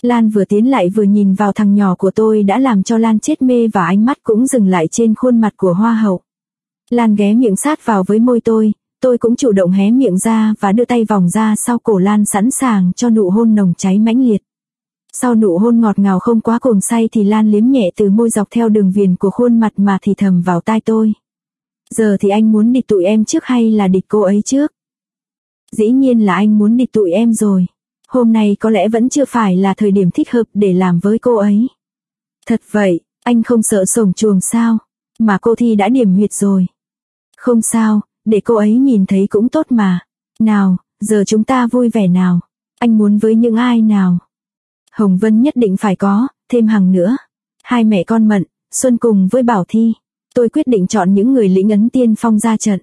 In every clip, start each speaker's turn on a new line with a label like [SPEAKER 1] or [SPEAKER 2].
[SPEAKER 1] Lan vừa tiến lại vừa nhìn vào thằng nhỏ của tôi đã làm cho Lan chết mê và ánh mắt cũng dừng lại trên khuôn mặt của hoa hậu. Lan ghé miệng sát vào với môi tôi cũng chủ động hé miệng ra và đưa tay vòng ra sau cổ Lan sẵn sàng cho nụ hôn nồng cháy mãnh liệt. Sau nụ hôn ngọt ngào không quá cuồng say thì Lan liếm nhẹ từ môi dọc theo đường viền của khuôn mặt mà thì thầm vào tai tôi. Giờ thì anh muốn địch tụi em trước hay là địch cô ấy trước? Dĩ nhiên là anh muốn địch tụi em rồi. Hôm nay có lẽ vẫn chưa phải là thời điểm thích hợp để làm với cô ấy. Thật vậy, anh không sợ sổng chuồng sao? Mà cô Thi đã điểm huyệt rồi. Không sao, để cô ấy nhìn thấy cũng tốt mà. Nào, giờ chúng ta vui vẻ nào. Anh muốn với những ai nào? Hồng Vân nhất định phải có, thêm Hằng nữa. Hai mẹ con Mận, Xuân cùng với Bảo Thi. Tôi quyết định chọn những người lĩnh ấn tiên phong ra trận.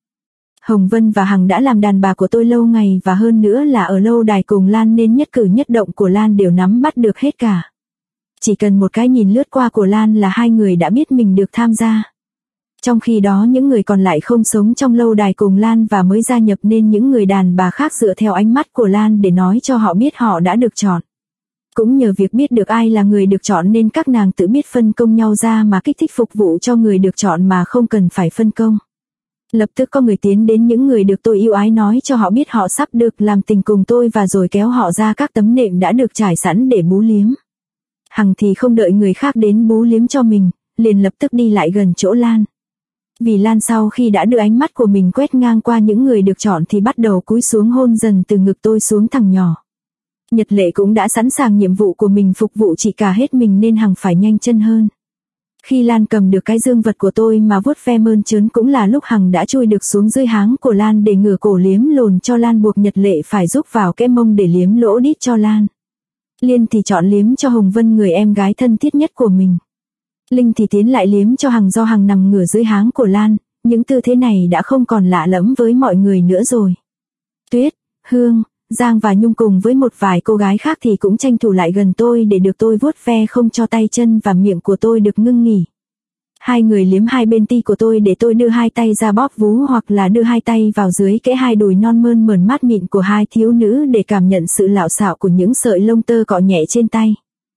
[SPEAKER 1] Hồng Vân và Hằng đã làm đàn bà của tôi lâu ngày và hơn nữa là ở lâu đài cùng Lan nên nhất cử nhất động của Lan đều nắm bắt được hết cả. Chỉ cần một cái nhìn lướt qua của Lan là hai người đã biết mình được tham gia. Trong khi đó những người còn lại không sống trong lâu đài cùng Lan và mới gia nhập nên những người đàn bà khác dựa theo ánh mắt của Lan để nói cho họ biết họ đã được chọn. Cũng nhờ việc biết được ai là người được chọn nên các nàng tự biết phân công nhau ra mà kích thích phục vụ cho người được chọn mà không cần phải phân công. Lập tức có người tiến đến những người được tôi yêu ái nói cho họ biết họ sắp được làm tình cùng tôi và rồi kéo họ ra các tấm nệm đã được trải sẵn để bú liếm. Hằng thì không đợi người khác đến bú liếm cho mình, liền lập tức đi lại gần chỗ Lan. Vì Lan sau khi đã đưa ánh mắt của mình quét ngang qua những người được chọn thì bắt đầu cúi xuống hôn dần từ ngực tôi xuống thằng nhỏ. Nhật Lệ cũng đã sẵn sàng nhiệm vụ của mình phục vụ chị cả hết mình nên Hằng phải nhanh chân hơn. Khi Lan cầm được cái dương vật của tôi mà vuốt ve mơn trớn cũng là lúc Hằng đã chui được xuống dưới háng của Lan để ngửa cổ liếm lồn cho Lan, buộc Nhật Lệ phải giúp vào cái mông để liếm lỗ đít cho Lan. Liên thì chọn liếm cho Hồng Vân, người em gái thân thiết nhất của mình. Linh thì tiến lại liếm cho Hằng do Hằng nằm ngửa dưới háng của Lan, những tư thế này đã không còn lạ lẫm với mọi người nữa rồi. Tuyết, Hương, Giang và Nhung cùng với một vài cô gái khác thì cũng tranh thủ lại gần tôi để được tôi vuốt ve không cho tay chân và miệng của tôi được ngưng nghỉ. Hai người liếm hai bên ti của tôi để tôi đưa hai tay ra bóp vú hoặc là đưa hai tay vào dưới kẽ hai đùi non mơn mởn mát mịn của hai thiếu nữ để cảm nhận sự lạo xạo của những sợi lông tơ cọ nhẹ trên tay.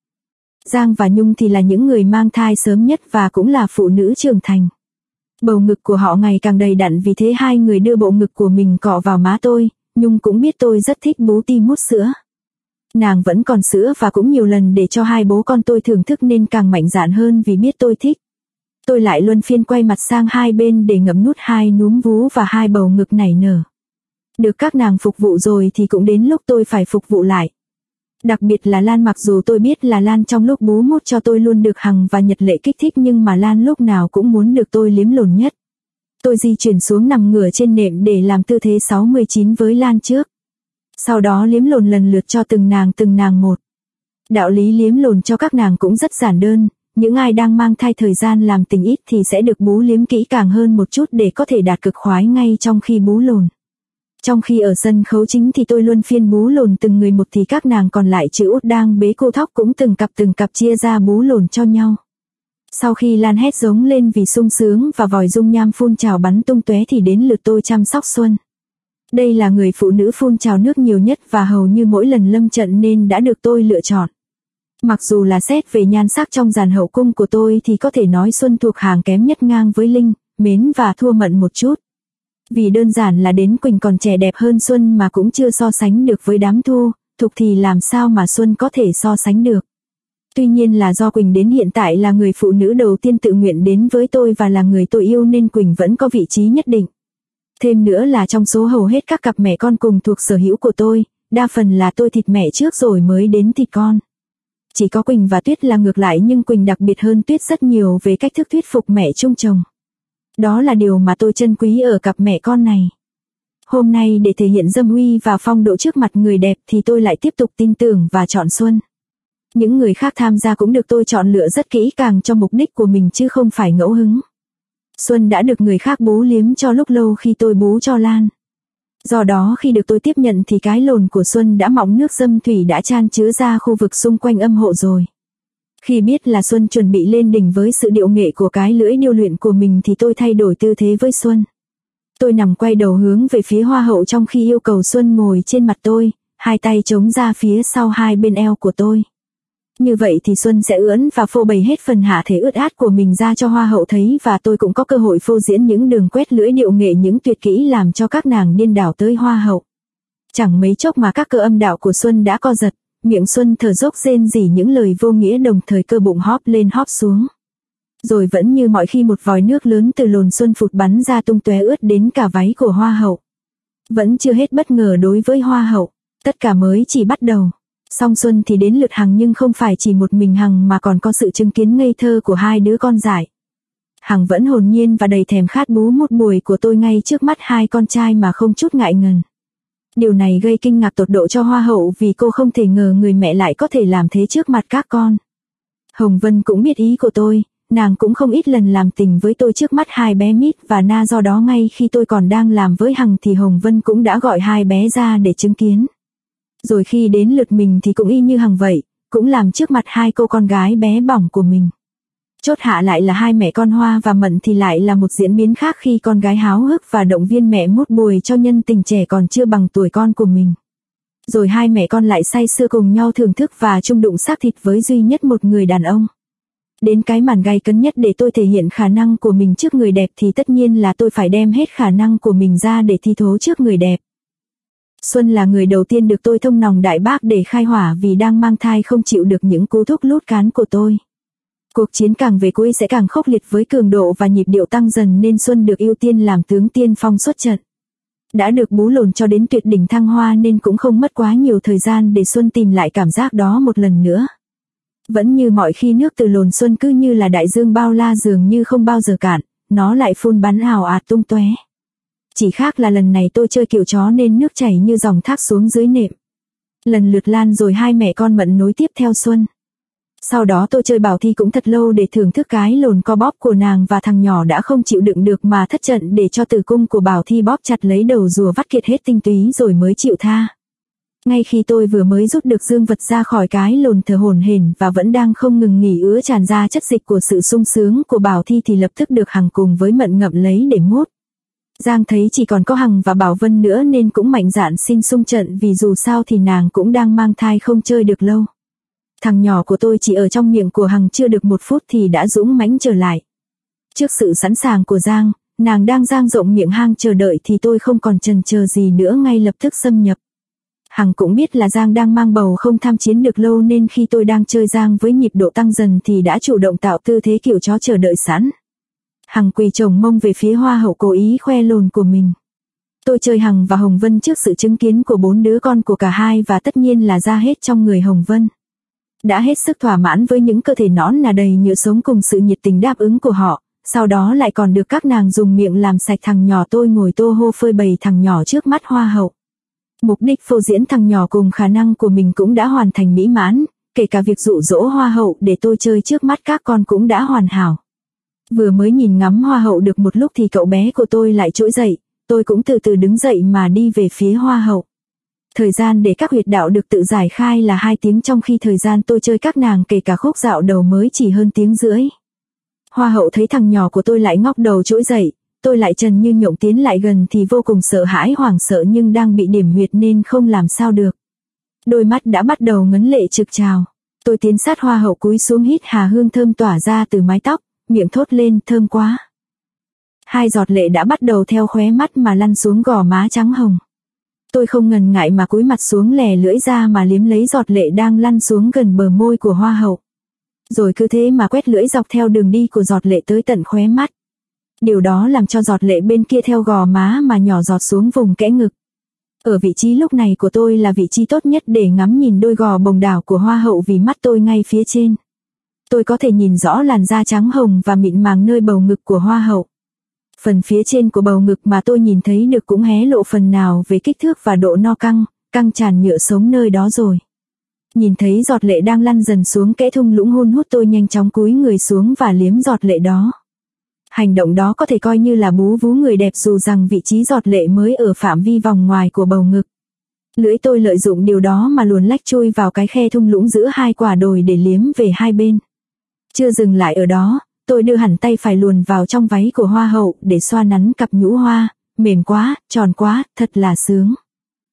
[SPEAKER 1] Giang và Nhung thì là những người mang thai sớm nhất và cũng là phụ nữ trưởng thành. Bầu ngực của họ ngày càng đầy đặn, vì thế hai người đưa bộ ngực của mình cọ vào má tôi. Nhung cũng biết tôi rất thích bú ti mút sữa. Nàng vẫn còn sữa và cũng nhiều lần để cho hai bố con tôi thưởng thức nên càng mạnh dạn hơn vì biết tôi thích. Tôi lại luân phiên quay mặt sang hai bên để ngậm nút hai núm vú và hai bầu ngực nảy nở. Được các nàng phục vụ rồi thì cũng đến lúc tôi phải phục vụ lại. Đặc biệt là Lan, mặc dù tôi biết là Lan trong lúc bú mút cho tôi luôn được Hằng và Nhật Lệ kích thích nhưng mà Lan lúc nào cũng muốn được tôi liếm lồn nhất. Tôi di chuyển xuống nằm ngửa trên nệm để làm tư thế 6-19 với Lan trước. Sau đó liếm lồn lần lượt cho từng nàng một. Đạo lý liếm lồn cho các nàng cũng rất giản đơn, những ai đang mang thai thời gian làm tình ít thì sẽ được bú liếm kỹ càng hơn một chút để có thể đạt cực khoái ngay trong khi bú lồn. Trong khi ở sân khấu chính thì tôi luân phiên bú lồn từng người một thì các nàng còn lại chữ út đang bế cô thóc cũng từng cặp chia ra bú lồn cho nhau. Sau khi Lan hét giống lên vì sung sướng và vòi dung nham phun trào bắn tung tóe thì đến lượt tôi chăm sóc Xuân. Đây là người phụ nữ phun trào nước nhiều nhất và hầu như mỗi lần lâm trận nên đã được tôi lựa chọn. Mặc dù là xét về nhan sắc trong dàn hậu cung của tôi thì có thể nói Xuân thuộc hàng kém nhất ngang với Linh, Mến và thua Mận một chút. Vì đơn giản là đến Quỳnh còn trẻ đẹp hơn Xuân mà cũng chưa so sánh được với đám Thu, Thục thì làm sao mà Xuân có thể so sánh được. Tuy nhiên là do Quỳnh đến hiện tại là người phụ nữ đầu tiên tự nguyện đến với tôi và là người tôi yêu nên Quỳnh vẫn có vị trí nhất định. Thêm nữa là trong số hầu hết các cặp mẹ con cùng thuộc sở hữu của tôi, đa phần là tôi thịt mẹ trước rồi mới đến thịt con. Chỉ có Quỳnh và Tuyết là ngược lại, nhưng Quỳnh đặc biệt hơn Tuyết rất nhiều về cách thức thuyết phục mẹ chung chồng. Đó là điều mà tôi trân quý ở cặp mẹ con này. Hôm nay để thể hiện dâm uy và phong độ trước mặt người đẹp thì tôi lại tiếp tục tin tưởng và chọn Xuân. Những người khác tham gia cũng được tôi chọn lựa rất kỹ càng cho mục đích của mình chứ không phải ngẫu hứng. Xuân đã được người khác bú liếm cho lúc lâu khi tôi bú cho Lan. Do đó khi được tôi tiếp nhận thì cái lồn của Xuân đã mọng nước dâm thủy đã chan chứa ra khu vực xung quanh âm hộ rồi. Khi biết là Xuân chuẩn bị lên đỉnh với sự điệu nghệ của cái lưỡi điêu luyện của mình thì tôi thay đổi tư thế với Xuân. Tôi nằm quay đầu hướng về phía hoa hậu trong khi yêu cầu Xuân ngồi trên mặt tôi, hai tay chống ra phía sau hai bên eo của tôi. Như vậy thì Xuân sẽ ưỡn và phô bày hết phần hạ thể ướt át của mình ra cho Hoa hậu thấy, và tôi cũng có cơ hội phô diễn những đường quét lưỡi điệu nghệ, những tuyệt kỹ làm cho các nàng điên đảo tới Hoa hậu. Chẳng mấy chốc mà các cơ âm đạo của Xuân đã co giật, miệng Xuân thở dốc rên rỉ những lời vô nghĩa, đồng thời cơ bụng hóp lên hóp xuống. Rồi vẫn như mọi khi một vòi nước lớn từ lồn Xuân phụt bắn ra tung tóe ướt đến cả váy của Hoa hậu. Vẫn chưa hết bất ngờ đối với Hoa hậu, tất cả mới chỉ bắt đầu. Xong xuân thì đến lượt Hằng, nhưng không phải chỉ một mình Hằng mà còn có sự chứng kiến ngây thơ của hai đứa con dại. Hằng vẫn hồn nhiên và đầy thèm khát bú một buổi của tôi ngay trước mắt hai con trai mà không chút ngại ngần. Điều này gây kinh ngạc tột độ cho Hoa hậu, vì cô không thể ngờ người mẹ lại có thể làm thế trước mặt các con. Hồng Vân cũng biết ý của tôi, nàng cũng không ít lần làm tình với tôi trước mắt hai bé Mít và Na, do đó ngay khi tôi còn đang làm với Hằng thì Hồng Vân cũng đã gọi hai bé ra để chứng kiến. Rồi khi đến lượt mình thì cũng y như Hằng vậy, cũng làm trước mặt hai cô con gái bé bỏng của mình. Chốt hạ lại là hai mẹ con Hoa và Mận thì lại là một diễn biến khác, khi con gái háo hức và động viên mẹ mút bùi cho nhân tình trẻ còn chưa bằng tuổi con của mình. Rồi hai mẹ con lại say sưa cùng nhau thưởng thức và chung đụng xác thịt với duy nhất một người đàn ông. Đến cái màn gay cấn nhất để tôi thể hiện khả năng của mình trước người đẹp thì tất nhiên là tôi phải đem hết khả năng của mình ra để thi thố trước người đẹp. Xuân là người đầu tiên được tôi thông nòng đại bác để khai hỏa, vì đang mang thai không chịu được những cú thúc lút cán của tôi. Cuộc chiến càng về cuối sẽ càng khốc liệt với cường độ và nhịp điệu tăng dần, nên Xuân được ưu tiên làm tướng tiên phong xuất trận. Đã được bú lồn cho đến tuyệt đỉnh thăng hoa nên cũng không mất quá nhiều thời gian để Xuân tìm lại cảm giác đó một lần nữa. Vẫn như mọi khi, nước từ lồn Xuân cứ như là đại dương bao la, dường như không bao giờ cạn, nó lại phun bắn ào ạt tung tóe. Chỉ khác là lần này tôi chơi kiểu chó nên nước chảy như dòng thác xuống dưới nệm. Lần lượt Lan rồi hai mẹ con Mận nối tiếp theo Xuân. Sau đó tôi chơi Bảo Thi cũng thật lâu để thưởng thức cái lồn co bóp của nàng, và thằng nhỏ đã không chịu đựng được mà thất trận để cho tử cung của Bảo Thi bóp chặt lấy đầu rùa vắt kiệt hết tinh túy rồi mới chịu tha. Ngay khi tôi vừa mới rút được dương vật ra khỏi cái lồn thở hổn hển và vẫn đang không ngừng nghỉ ứa tràn ra chất dịch của sự sung sướng của Bảo Thi thì lập tức được Hằng cùng với Mận ngậm lấy để mút. Giang thấy chỉ còn có Hằng và Bảo Vân nữa nên cũng mạnh dạn xin xung trận, vì dù sao thì nàng cũng đang mang thai không chơi được lâu. Thằng nhỏ của tôi chỉ ở trong miệng của Hằng chưa được 1 phút thì đã dũng mãnh trở lại. Trước sự sẵn sàng của Giang, nàng đang dang rộng miệng hang chờ đợi thì tôi không còn chần chờ gì nữa, ngay lập tức xâm nhập. Hằng cũng biết là Giang đang mang bầu không tham chiến được lâu, nên khi tôi đang chơi Giang với nhịp độ tăng dần thì đã chủ động tạo tư thế kiểu chó chờ đợi sẵn. Hằng quỳ chồng mông về phía Hoa hậu cố ý khoe lồn của mình. Tôi chơi Hằng và Hồng Vân trước sự chứng kiến của 4 đứa con của cả hai, và tất nhiên là ra hết trong người Hồng Vân. Đã hết sức thỏa mãn với những cơ thể nõn nà đầy nhựa sống cùng sự nhiệt tình đáp ứng của họ, sau đó lại còn được các nàng dùng miệng làm sạch thằng nhỏ. Tôi ngồi tô hô phơi bày thằng nhỏ trước mắt Hoa hậu. Mục đích phô diễn thằng nhỏ cùng khả năng của mình cũng đã hoàn thành mỹ mãn, kể cả việc dụ dỗ Hoa hậu để tôi chơi trước mắt các con cũng đã hoàn hảo. Vừa mới nhìn ngắm Hoa hậu được một lúc thì cậu bé của tôi lại trỗi dậy, tôi cũng từ từ đứng dậy mà đi về phía Hoa hậu. Thời gian để các huyệt đạo được tự giải khai là 2 tiếng, trong khi thời gian tôi chơi các nàng kể cả khúc dạo đầu mới chỉ hơn 1,5 tiếng. Hoa hậu thấy thằng nhỏ của tôi lại ngóc đầu trỗi dậy, tôi lại trần như nhộng tiến lại gần thì vô cùng sợ hãi hoảng sợ, nhưng đang bị điểm huyệt nên không làm sao được. Đôi mắt đã bắt đầu ngấn lệ trực trào. Tôi tiến sát Hoa hậu cúi xuống hít hà hương thơm tỏa ra từ mái tóc, miệng thốt lên thơm quá. 2 giọt lệ đã bắt đầu theo khóe mắt mà lăn xuống gò má trắng hồng. Tôi không ngần ngại mà cúi mặt xuống lè lưỡi ra mà liếm lấy giọt lệ đang lăn xuống gần bờ môi của Hoa hậu. Rồi cứ thế mà quét lưỡi dọc theo đường đi của giọt lệ tới tận khóe mắt. Điều đó làm cho giọt lệ bên kia theo gò má mà nhỏ giọt xuống vùng kẽ ngực. Ở vị trí lúc này của tôi là vị trí tốt nhất để ngắm nhìn đôi gò bồng đảo của Hoa hậu, vì mắt tôi ngay phía trên. Tôi có thể nhìn rõ làn da trắng hồng và mịn màng nơi bầu ngực của Hoa hậu. Phần phía trên của bầu ngực mà tôi nhìn thấy được cũng hé lộ phần nào về kích thước và độ no căng tràn nhựa sống nơi đó rồi. Nhìn thấy giọt lệ đang lăn dần xuống kẽ thung lũng hun hút, tôi nhanh chóng cúi người xuống và liếm giọt lệ đó. Hành động đó có thể coi như là bú vú người đẹp, dù rằng vị trí giọt lệ mới ở phạm vi vòng ngoài của bầu ngực. Lưỡi tôi lợi dụng điều đó mà luồn lách chui vào cái khe thung lũng giữa 2 quả đồi để liếm về hai bên. Chưa dừng lại ở đó, tôi đưa hẳn tay phải luồn vào trong váy của Hoa hậu để xoa nắn cặp nhũ hoa, mềm quá, tròn quá, thật là sướng.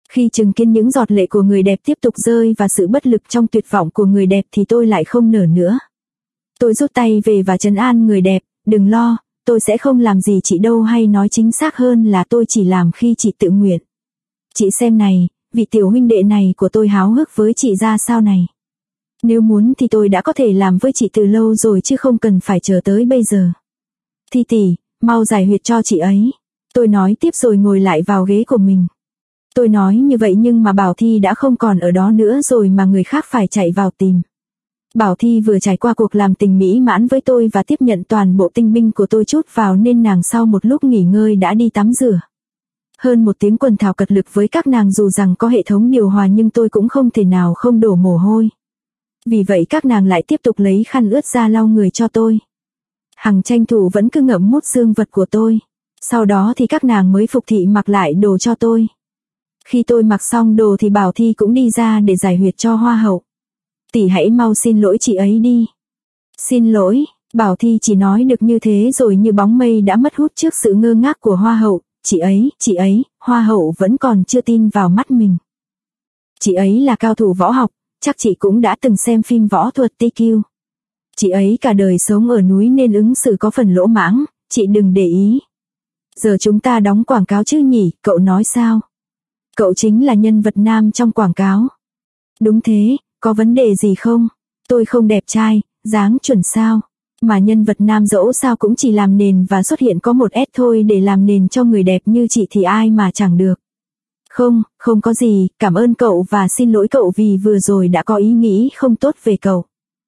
[SPEAKER 1] Khi chứng kiến những giọt lệ của người đẹp tiếp tục rơi và sự bất lực trong tuyệt vọng của người đẹp thì tôi lại không nở nữa. Tôi rút tay về và trấn an người đẹp, đừng lo, tôi sẽ không làm gì chị đâu, hay nói chính xác hơn là tôi chỉ làm khi chị tự nguyện. Chị xem này, vị tiểu huynh đệ này của tôi háo hức với chị ra sao này. Nếu muốn thì tôi đã có thể làm với chị từ lâu rồi chứ không cần phải chờ tới bây giờ. Thi tỷ, mau giải huyệt cho chị ấy. Tôi nói tiếp rồi ngồi lại vào ghế của mình. Tôi nói như vậy nhưng mà Bảo Thi đã không còn ở đó nữa rồi mà người khác phải chạy vào tìm. Bảo Thi vừa trải qua cuộc làm tình mỹ mãn với tôi và tiếp nhận toàn bộ tinh binh của tôi chút vào nên nàng sau một lúc nghỉ ngơi đã đi tắm rửa. Hơn một tiếng quần thảo cật lực với các nàng, dù rằng có hệ thống điều hòa nhưng tôi cũng không thể nào không đổ mồ hôi. Vì vậy các nàng lại tiếp tục lấy khăn ướt ra lau người cho tôi. Hằng tranh thủ vẫn cứ ngậm mút dương vật của tôi. Sau đó thì các nàng mới phục thị mặc lại đồ cho tôi. Khi tôi mặc xong đồ thì Bảo Thi cũng đi ra để giải huyệt cho Hoa hậu. Tỷ hãy mau xin lỗi chị ấy đi. Xin lỗi, Bảo Thi chỉ nói được như thế rồi như bóng mây đã mất hút trước sự ngơ ngác của Hoa hậu. Chị ấy, Hoa hậu vẫn còn chưa tin vào mắt mình. Chị ấy là cao thủ võ học, chắc chị cũng đã từng xem phim võ thuật TQ. Chị ấy cả đời sống ở núi nên ứng xử có phần lỗ mãng, chị đừng để ý. Giờ chúng ta đóng quảng cáo chứ nhỉ, cậu nói sao? Cậu chính là nhân vật nam trong quảng cáo. Đúng thế, có vấn đề gì không? Tôi không đẹp trai, dáng chuẩn sao? Mà nhân vật nam dẫu sao cũng chỉ làm nền và xuất hiện có một S thôi, để làm nền cho người đẹp như chị thì ai mà chẳng được. Không có gì, cảm ơn cậu và xin lỗi cậu vì vừa rồi đã có ý nghĩ không tốt về cậu.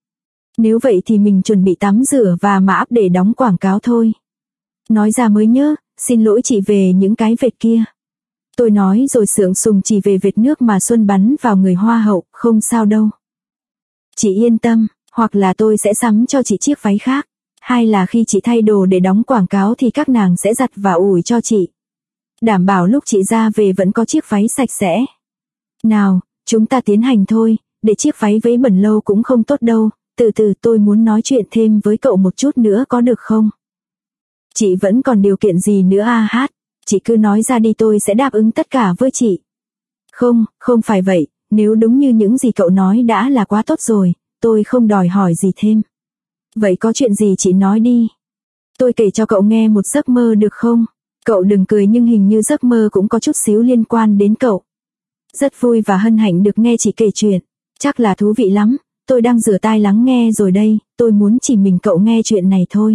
[SPEAKER 1] Nếu vậy thì mình chuẩn bị tắm rửa và mã áp để đóng quảng cáo thôi. Nói ra mới nhớ, xin lỗi chị về những cái vệt kia. Tôi nói rồi sượng sùng chỉ về vệt nước mà Xuân bắn vào người Hoa hậu, không sao đâu. Chị yên tâm, hoặc là tôi sẽ sắm cho chị chiếc váy khác. Hay là khi chị thay đồ để đóng quảng cáo thì các nàng sẽ giặt và ủi cho chị. Đảm bảo lúc chị ra về vẫn có chiếc váy sạch sẽ. Nào, chúng ta tiến hành thôi, để chiếc váy vấy bẩn lâu cũng không tốt đâu. Từ từ, tôi muốn nói chuyện thêm với cậu một chút nữa có được không? Chị vẫn còn điều kiện gì nữa à hát? Chị cứ nói ra đi, tôi sẽ đáp ứng tất cả với chị. Không phải vậy, nếu đúng như những gì cậu nói đã là quá tốt rồi, tôi không đòi hỏi gì thêm. Vậy có chuyện gì chị nói đi. Tôi kể cho cậu nghe một giấc mơ được không? Cậu đừng cười nhưng hình như giấc mơ cũng có chút xíu liên quan đến cậu. Rất vui và hân hạnh được nghe chị kể chuyện. Chắc là thú vị lắm, tôi đang rửa tai lắng nghe rồi đây, tôi muốn chỉ mình cậu nghe chuyện này thôi.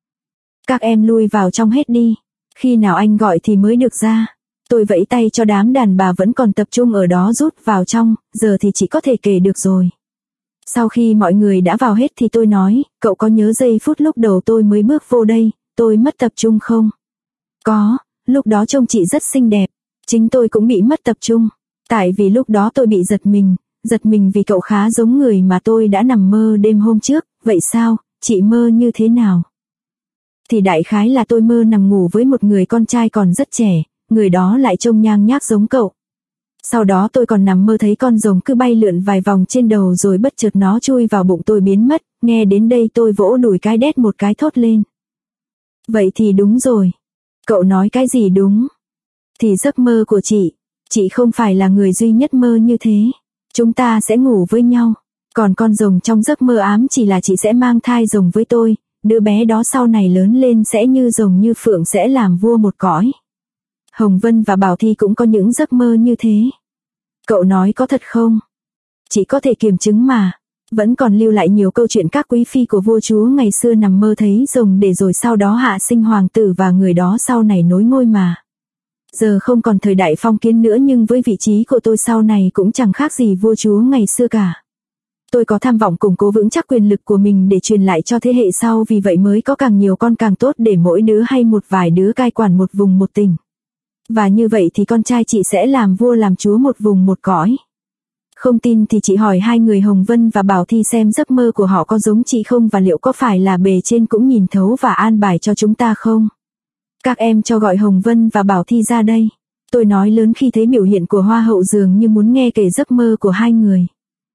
[SPEAKER 1] Các em lui vào trong hết đi, khi nào anh gọi thì mới được ra. Tôi vẫy tay cho đám đàn bà vẫn còn tập trung ở đó rút vào trong, giờ thì chị có thể kể được rồi. Sau khi mọi người đã vào hết thì tôi nói, cậu có nhớ giây phút lúc đầu tôi mới bước vô đây, tôi mất tập trung không? Có, lúc đó trông chị rất xinh đẹp, chính tôi cũng bị mất tập trung, tại vì lúc đó tôi bị giật mình vì cậu khá giống người mà tôi đã nằm mơ đêm hôm trước. Vậy sao, chị mơ như thế nào? Thì đại khái là tôi mơ nằm ngủ với một người con trai còn rất trẻ, người đó lại trông nhang nhác giống cậu. Sau đó tôi còn nằm mơ thấy con rồng cứ bay lượn vài vòng trên đầu rồi bất chợt nó chui vào bụng tôi biến mất. Nghe đến đây tôi vỗ đùi cái đét một cái thốt lên. Vậy thì đúng rồi. Cậu nói cái gì đúng? Thì giấc mơ của chị không phải là người duy nhất mơ như thế. Chúng ta sẽ ngủ với nhau. Còn con rồng trong giấc mơ ám chỉ là chị sẽ mang thai rồng với tôi. Đứa bé đó sau này lớn lên sẽ như rồng như phượng, sẽ làm vua một cõi. Hồng Vân và Bảo Thi cũng có những giấc mơ như thế. Cậu nói có thật không? Chị có thể kiểm chứng mà. Vẫn còn lưu lại nhiều câu chuyện các quý phi của vua chúa ngày xưa nằm mơ thấy rồng để rồi sau đó hạ sinh hoàng tử và người đó sau này nối ngôi mà. Giờ không còn thời đại phong kiến nữa nhưng với vị trí của tôi sau này cũng chẳng khác gì vua chúa ngày xưa cả. Tôi có tham vọng củng cố vững chắc quyền lực của mình để truyền lại cho thế hệ sau, vì vậy mới có càng nhiều con càng tốt để mỗi đứa hay một vài đứa cai quản một vùng một tỉnh. Và như vậy thì con trai chị sẽ làm vua làm chúa một vùng một cõi. Không tin thì chị hỏi hai người Hồng Vân và Bảo Thi xem giấc mơ của họ có giống chị không và liệu có phải là bề trên cũng nhìn thấu và an bài cho chúng ta không? Các em cho gọi Hồng Vân và Bảo Thi ra đây. Tôi nói lớn khi thấy biểu hiện của Hoa hậu dường như muốn nghe kể giấc mơ của hai người.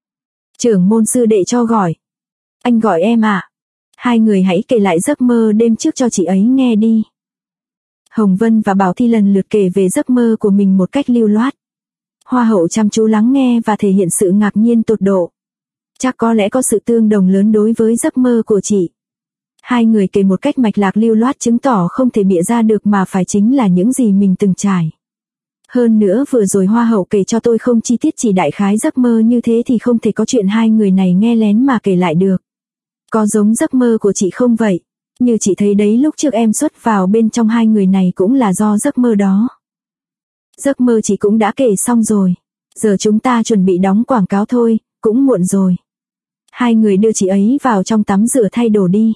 [SPEAKER 1] Trưởng môn sư đệ cho gọi. Anh gọi em ạ. Hai người hãy kể lại giấc mơ đêm trước cho chị ấy nghe đi. Hồng Vân và Bảo Thi lần lượt kể về giấc mơ của mình một cách lưu loát. Hoa hậu chăm chú lắng nghe và thể hiện sự ngạc nhiên tột độ. Chắc có lẽ có sự tương đồng lớn đối với giấc mơ của chị. Hai người kể một cách mạch lạc lưu loát chứng tỏ không thể bịa ra được mà phải chính là những gì mình từng trải. Hơn nữa vừa rồi hoa hậu kể cho tôi không chi tiết chỉ đại khái giấc mơ như thế thì không thể có chuyện hai người này nghe lén mà kể lại được. Có giống giấc mơ của chị không vậy? Như chị thấy đấy lúc trước em xuất vào bên trong hai người này cũng là do giấc mơ đó. Giấc mơ chị cũng đã kể xong rồi. Giờ chúng ta chuẩn bị đóng quảng cáo thôi, cũng muộn rồi. Hai người đưa chị ấy vào trong tắm rửa thay đồ đi.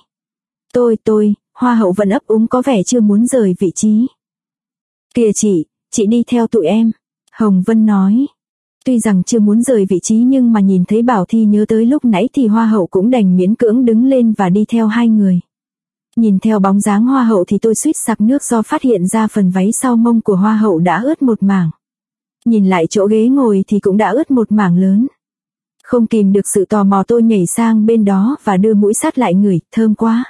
[SPEAKER 1] Hoa hậu vẫn ấp úng có vẻ chưa muốn rời vị trí. Kìa chị đi theo tụi em. Hồng Vân nói. Tuy rằng chưa muốn rời vị trí nhưng mà nhìn thấy Bảo Thi nhớ tới lúc nãy thì hoa hậu cũng đành miễn cưỡng đứng lên và đi theo hai người. Nhìn theo bóng dáng hoa hậu thì tôi suýt sặc nước do phát hiện ra phần váy sau mông của hoa hậu đã ướt một mảng. Nhìn lại chỗ ghế ngồi thì cũng đã ướt một mảng lớn. Không kìm được sự tò mò tôi nhảy sang bên đó và đưa mũi sát lại ngửi, thơm quá.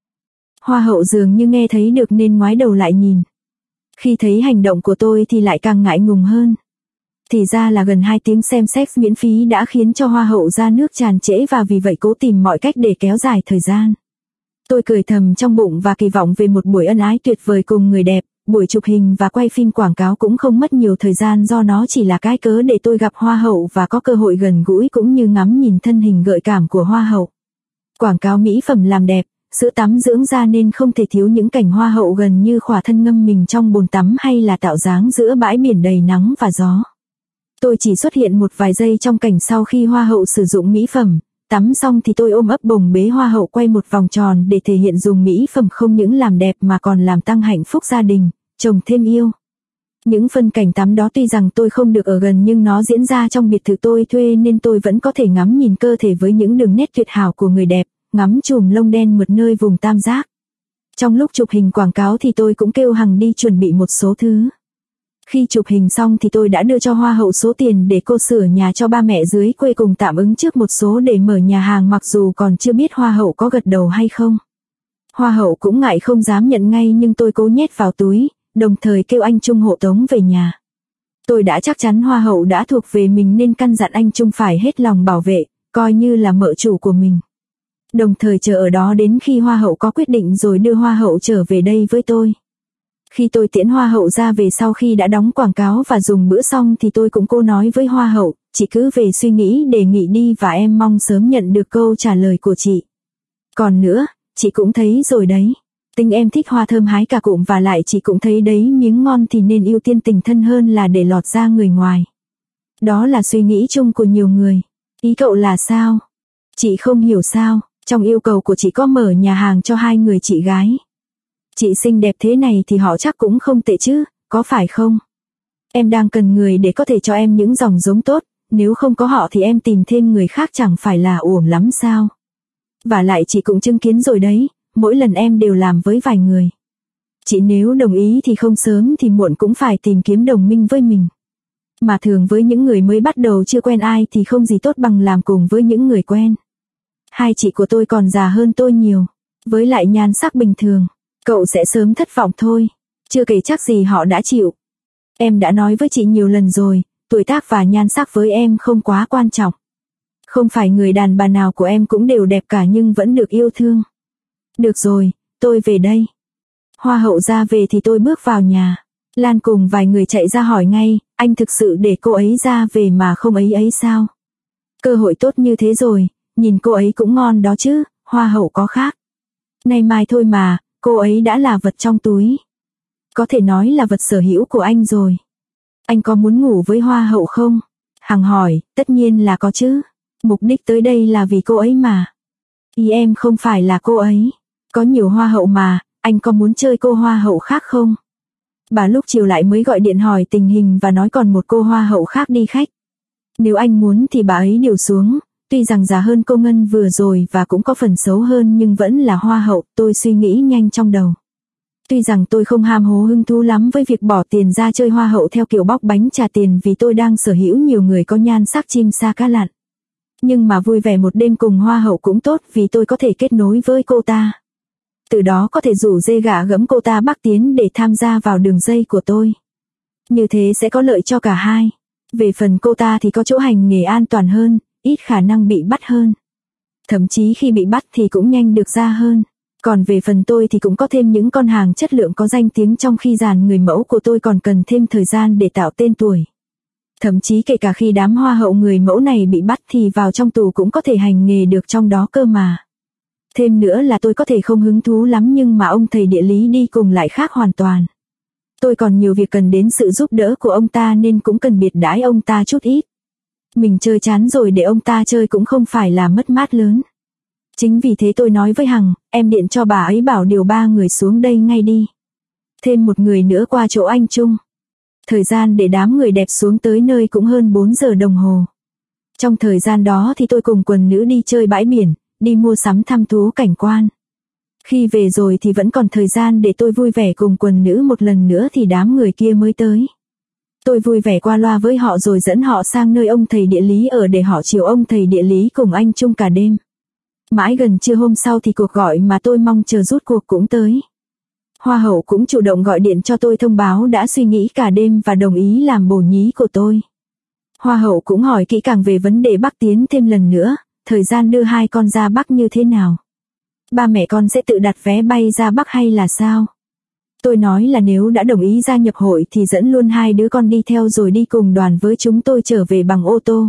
[SPEAKER 1] Hoa hậu dường như nghe thấy được nên ngoái đầu lại nhìn. Khi thấy hành động của tôi thì lại càng ngại ngùng hơn. Thì ra là gần 2 tiếng xem sex miễn phí đã khiến cho hoa hậu ra nước tràn trễ và vì vậy cố tìm mọi cách để kéo dài thời gian. Tôi cười thầm trong bụng và kỳ vọng về một buổi ân ái tuyệt vời cùng người đẹp. Buổi chụp hình và quay phim quảng cáo cũng không mất nhiều thời gian do nó chỉ là cái cớ để tôi gặp hoa hậu và có cơ hội gần gũi cũng như ngắm nhìn thân hình gợi cảm của hoa hậu. Quảng cáo mỹ phẩm làm đẹp, sữa tắm dưỡng da nên không thể thiếu những cảnh hoa hậu gần như khỏa thân ngâm mình trong bồn tắm hay là tạo dáng giữa bãi biển đầy nắng và gió. Tôi chỉ xuất hiện một vài giây trong cảnh sau khi hoa hậu sử dụng mỹ phẩm. Tắm xong thì tôi ôm ấp bồng bế hoa hậu quay một vòng tròn để thể hiện dùng mỹ phẩm không những làm đẹp mà còn làm tăng hạnh phúc gia đình, chồng thêm yêu. Những phân cảnh tắm đó tuy rằng tôi không được ở gần nhưng nó diễn ra trong biệt thự tôi thuê nên tôi vẫn có thể ngắm nhìn cơ thể với những đường nét tuyệt hảo của người đẹp, ngắm chùm lông đen mượt nơi vùng tam giác. Trong lúc chụp hình quảng cáo thì tôi cũng kêu Hằng đi chuẩn bị một số thứ. Khi chụp hình xong thì tôi đã đưa cho hoa hậu số tiền để cô sửa nhà cho ba mẹ dưới quê cùng tạm ứng trước một số để mở nhà hàng mặc dù còn chưa biết hoa hậu có gật đầu hay không. Hoa hậu cũng ngại không dám nhận ngay nhưng tôi cố nhét vào túi, đồng thời kêu anh Trung hộ tống về nhà. Tôi đã chắc chắn hoa hậu đã thuộc về mình nên căn dặn anh Trung phải hết lòng bảo vệ, coi như là mợ chủ của mình. Đồng thời chờ ở đó đến khi hoa hậu có quyết định rồi đưa hoa hậu trở về đây với tôi. Khi tôi tiễn hoa hậu ra về sau khi đã đóng quảng cáo và dùng bữa xong thì tôi cũng cố nói với hoa hậu, chị cứ về suy nghĩ đề nghị đi và em mong sớm nhận được câu trả lời của chị. Còn nữa, chị cũng thấy rồi đấy. Tính em thích hoa thơm hái cả cụm và lại chị cũng thấy đấy miếng ngon thì nên ưu tiên tình thân hơn là để lọt ra người ngoài. Đó là suy nghĩ chung của nhiều người. Ý cậu là sao? Chị không hiểu sao, trong yêu cầu của chị có mở nhà hàng cho 2 người chị gái. Chị xinh đẹp thế này thì họ chắc cũng không tệ chứ, có phải không? Em đang cần người để có thể cho em những dòng giống tốt, nếu không có họ thì em tìm thêm người khác chẳng phải là uổng lắm sao? Và lại chị cũng chứng kiến rồi đấy, mỗi lần em đều làm với vài người. Chị nếu đồng ý thì không sớm thì muộn cũng phải tìm kiếm đồng minh với mình. Mà thường với những người mới bắt đầu chưa quen ai thì không gì tốt bằng làm cùng với những người quen. Hai chị của tôi còn già hơn tôi nhiều, với lại nhan sắc bình thường. Cậu sẽ sớm thất vọng thôi, chưa kể chắc gì họ đã chịu. Em đã nói với chị nhiều lần rồi, tuổi tác và nhan sắc với em không quá quan trọng. Không phải người đàn bà nào của em cũng đều đẹp cả nhưng vẫn được yêu thương. Được rồi, tôi về đây. Hoa hậu ra về thì tôi bước vào nhà. Lan cùng vài người chạy ra hỏi ngay, anh thực sự để cô ấy ra về mà không ấy sao? Cơ hội tốt như thế rồi, nhìn cô ấy cũng ngon đó chứ, hoa hậu có khác. Nay mai thôi mà, cô ấy đã là vật trong túi. Có thể nói là vật sở hữu của anh rồi. Anh có muốn ngủ với hoa hậu không? Hằng hỏi, tất nhiên là có chứ. Mục đích tới đây là vì cô ấy mà. Ý em không phải là cô ấy. Có nhiều hoa hậu mà, anh có muốn chơi cô hoa hậu khác không? Bà lúc chiều lại mới gọi điện hỏi tình hình và nói còn một cô hoa hậu khác đi khách. Nếu anh muốn thì bà ấy điều xuống. Tuy rằng già hơn cô Ngân vừa rồi và cũng có phần xấu hơn nhưng vẫn là hoa hậu, tôi suy nghĩ nhanh trong đầu. Tuy rằng tôi không ham hố hứng thú lắm với việc bỏ tiền ra chơi hoa hậu theo kiểu bóc bánh trả tiền vì tôi đang sở hữu nhiều người có nhan sắc chim sa cá lặn. Nhưng mà vui vẻ một đêm cùng hoa hậu cũng tốt vì tôi có thể kết nối với cô ta. Từ đó có thể rủ dê gạ gẫm cô ta bắt tiến để tham gia vào đường dây của tôi. Như thế sẽ có lợi cho cả hai. Về phần cô ta thì có chỗ hành nghề an toàn hơn, ít khả năng bị bắt hơn. Thậm chí khi bị bắt thì cũng nhanh được ra hơn. Còn về phần tôi thì cũng có thêm những con hàng chất lượng có danh tiếng, trong khi dàn người mẫu của tôi còn cần thêm thời gian để tạo tên tuổi. Thậm chí kể cả khi đám hoa hậu người mẫu này bị bắt thì vào trong tù cũng có thể hành nghề được trong đó cơ mà. Thêm nữa là tôi có thể không hứng thú lắm, nhưng mà ông thầy địa lý đi cùng lại khác hoàn toàn. Tôi còn nhiều việc cần đến sự giúp đỡ của ông ta nên cũng cần biệt đãi ông ta chút ít. Mình chơi chán rồi để ông ta chơi cũng không phải là mất mát lớn. Chính vì thế tôi nói với Hằng, em điện cho bà ấy bảo điều 3 người xuống đây ngay đi. Thêm một người nữa qua chỗ anh Trung. Thời gian để đám người đẹp xuống tới nơi cũng hơn 4 giờ đồng hồ. Trong thời gian đó thì tôi cùng quần nữ đi chơi bãi biển, đi mua sắm thăm thú cảnh quan. Khi về rồi thì vẫn còn thời gian để tôi vui vẻ cùng quần nữ một lần nữa thì đám người kia mới tới. Tôi vui vẻ qua loa với họ rồi dẫn họ sang nơi ông thầy địa lý ở để họ chiều ông thầy địa lý cùng anh Trung cả đêm. Mãi gần trưa hôm sau thì cuộc gọi mà tôi mong chờ rút cuộc cũng tới. Hoa hậu cũng chủ động gọi điện cho tôi thông báo đã suy nghĩ cả đêm và đồng ý làm bổ nhí của tôi. Hoa hậu cũng hỏi kỹ càng về vấn đề Bắc tiến thêm lần nữa, thời gian đưa 2 con ra Bắc như thế nào. Ba mẹ con sẽ tự đặt vé bay ra Bắc hay là sao? Tôi nói là nếu đã đồng ý gia nhập hội thì dẫn luôn 2 đứa con đi theo rồi đi cùng đoàn với chúng tôi trở về bằng ô tô.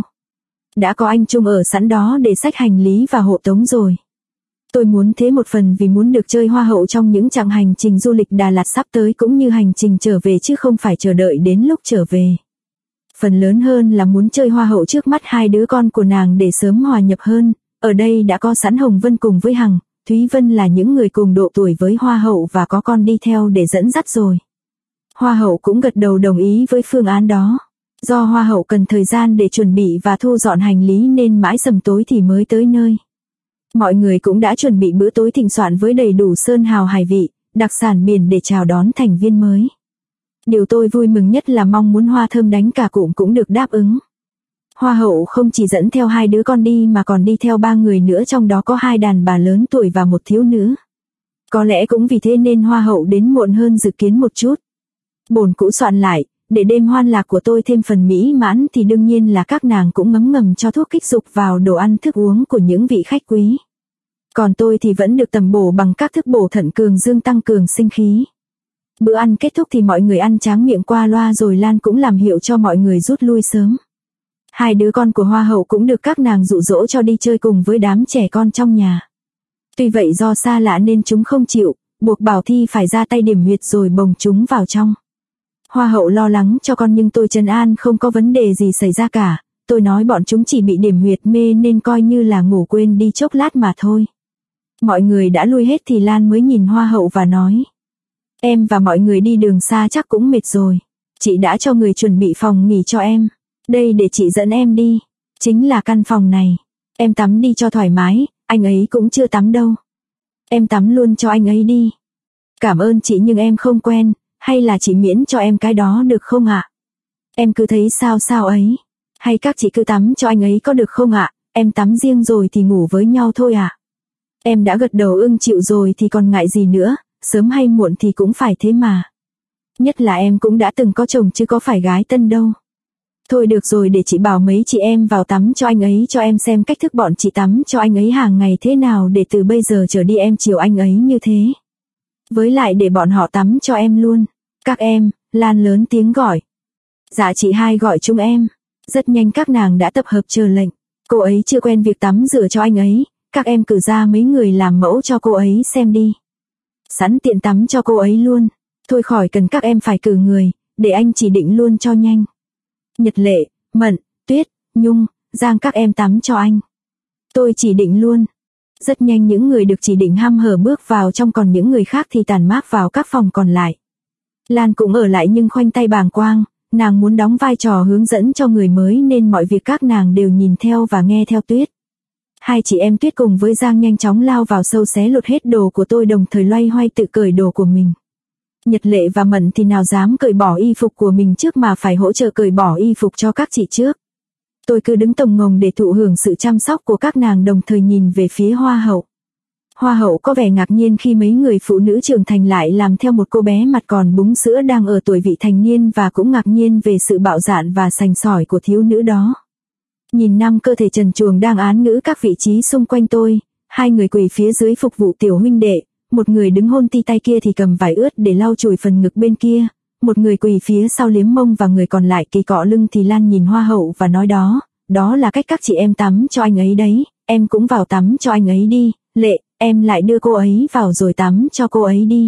[SPEAKER 1] Đã có anh Trung ở sẵn đó để xách hành lý và hộ tống rồi. Tôi muốn thế một phần vì muốn được chơi hoa hậu trong những chặng hành trình du lịch Đà Lạt sắp tới cũng như hành trình trở về chứ không phải chờ đợi đến lúc trở về. Phần lớn hơn là muốn chơi hoa hậu trước mắt 2 đứa con của nàng để sớm hòa nhập hơn. Ở đây đã có sẵn Hồng Vân cùng với Hằng, Thúy Vân là những người cùng độ tuổi với hoa hậu và có con đi theo để dẫn dắt rồi. Hoa hậu cũng gật đầu đồng ý với phương án đó. Do hoa hậu cần thời gian để chuẩn bị và thu dọn hành lý nên mãi sầm tối thì mới tới nơi. Mọi người cũng đã chuẩn bị bữa tối thịnh soạn với đầy đủ sơn hào hải vị, đặc sản biển để chào đón thành viên mới. Điều tôi vui mừng nhất là mong muốn Hoa Thơm đánh cả cụm cũng được đáp ứng. Hoa hậu không chỉ dẫn theo 2 đứa con đi mà còn đi theo 3 người nữa, trong đó có 2 đàn bà lớn tuổi và một thiếu nữ. Có lẽ cũng vì thế nên hoa hậu đến muộn hơn dự kiến một chút. Bổn cũ soạn lại, để đêm hoan lạc của tôi thêm phần mỹ mãn thì đương nhiên là các nàng cũng ngấm ngầm cho thuốc kích dục vào đồ ăn thức uống của những vị khách quý. Còn tôi thì vẫn được tầm bổ bằng các thức bổ thận cường dương tăng cường sinh khí. Bữa ăn kết thúc thì mọi người ăn tráng miệng qua loa rồi Lan cũng làm hiệu cho mọi người rút lui sớm. 2 đứa con của hoa hậu cũng được các nàng dụ dỗ cho đi chơi cùng với đám trẻ con trong nhà. Tuy vậy do xa lạ nên chúng không chịu, buộc Bảo Thi phải ra tay điểm huyệt rồi bồng chúng vào trong. Hoa hậu lo lắng cho con nhưng tôi trấn an không có vấn đề gì xảy ra cả. Tôi nói bọn chúng chỉ bị điểm huyệt mê nên coi như là ngủ quên đi chốc lát mà thôi. Mọi người đã lui hết thì Lan mới nhìn hoa hậu và nói: Em và mọi người đi đường xa chắc cũng mệt rồi. Chị đã cho người chuẩn bị phòng nghỉ cho em. Đây để chị dẫn em đi. Chính là căn phòng này. Em tắm đi cho thoải mái, anh ấy cũng chưa tắm đâu. Em tắm luôn cho anh ấy đi. Cảm ơn chị nhưng em không quen, hay là chị miễn cho em cái đó được không ạ? Em cứ thấy sao sao ấy. Hay các chị cứ tắm cho anh ấy có được không ạ? Em tắm riêng rồi thì ngủ với nhau thôi ạ. Em đã gật đầu ưng chịu rồi thì còn ngại gì nữa, sớm hay muộn thì cũng phải thế mà. Nhất là em cũng đã từng có chồng chứ có phải gái tân đâu. Thôi được rồi, để chị bảo mấy chị em vào tắm cho anh ấy cho em xem cách thức bọn chị tắm cho anh ấy hàng ngày thế nào để từ bây giờ trở đi em chiều anh ấy như thế. Với lại để bọn họ tắm cho em luôn. Các em, Lan lớn tiếng gọi. Dạ chị Hai gọi chúng em. Rất nhanh các nàng đã tập hợp chờ lệnh. Cô ấy chưa quen việc tắm rửa cho anh ấy, các em cử ra mấy người làm mẫu cho cô ấy xem đi. Sẵn tiện tắm cho cô ấy luôn. Thôi khỏi cần các em phải cử người, để anh chỉ định luôn cho nhanh. Nhật Lệ, Mận, Tuyết, Nhung, Giang các em tắm cho anh. Tôi chỉ định luôn. Rất nhanh những người được chỉ định hăm hở bước vào trong, còn những người khác thì tản mát vào các phòng còn lại. Lan cũng ở lại nhưng khoanh tay bàng quang, nàng muốn đóng vai trò hướng dẫn cho người mới nên mọi việc các nàng đều nhìn theo và nghe theo Tuyết. 2 chị em Tuyết cùng với Giang nhanh chóng lao vào sâu xé lột hết đồ của tôi, đồng thời loay hoay tự cởi đồ của mình. Nhật Lệ và Mận thì nào dám cởi bỏ y phục của mình trước mà phải hỗ trợ cởi bỏ y phục cho các chị trước. Tôi cứ đứng tồng ngồng để thụ hưởng sự chăm sóc của các nàng, đồng thời nhìn về phía hoa hậu. Hoa hậu có vẻ ngạc nhiên khi mấy người phụ nữ trưởng thành lại làm theo một cô bé mặt còn búng sữa đang ở tuổi vị thành niên, và cũng ngạc nhiên về sự bạo dạn và sành sỏi của thiếu nữ đó. Nhìn năm cơ thể trần truồng đang án ngữ các vị trí xung quanh tôi, hai người quỳ phía dưới phục vụ tiểu huynh đệ, một người đứng hôn ti tay kia thì cầm vải ướt để lau chùi phần ngực bên kia, một người quỳ phía sau liếm mông và người còn lại kỳ cọ lưng, thì Lan nhìn hoa hậu và nói đó là cách các chị em tắm cho anh ấy đấy, em cũng vào tắm cho anh ấy đi, Lệ, em lại đưa cô ấy vào rồi tắm cho cô ấy đi.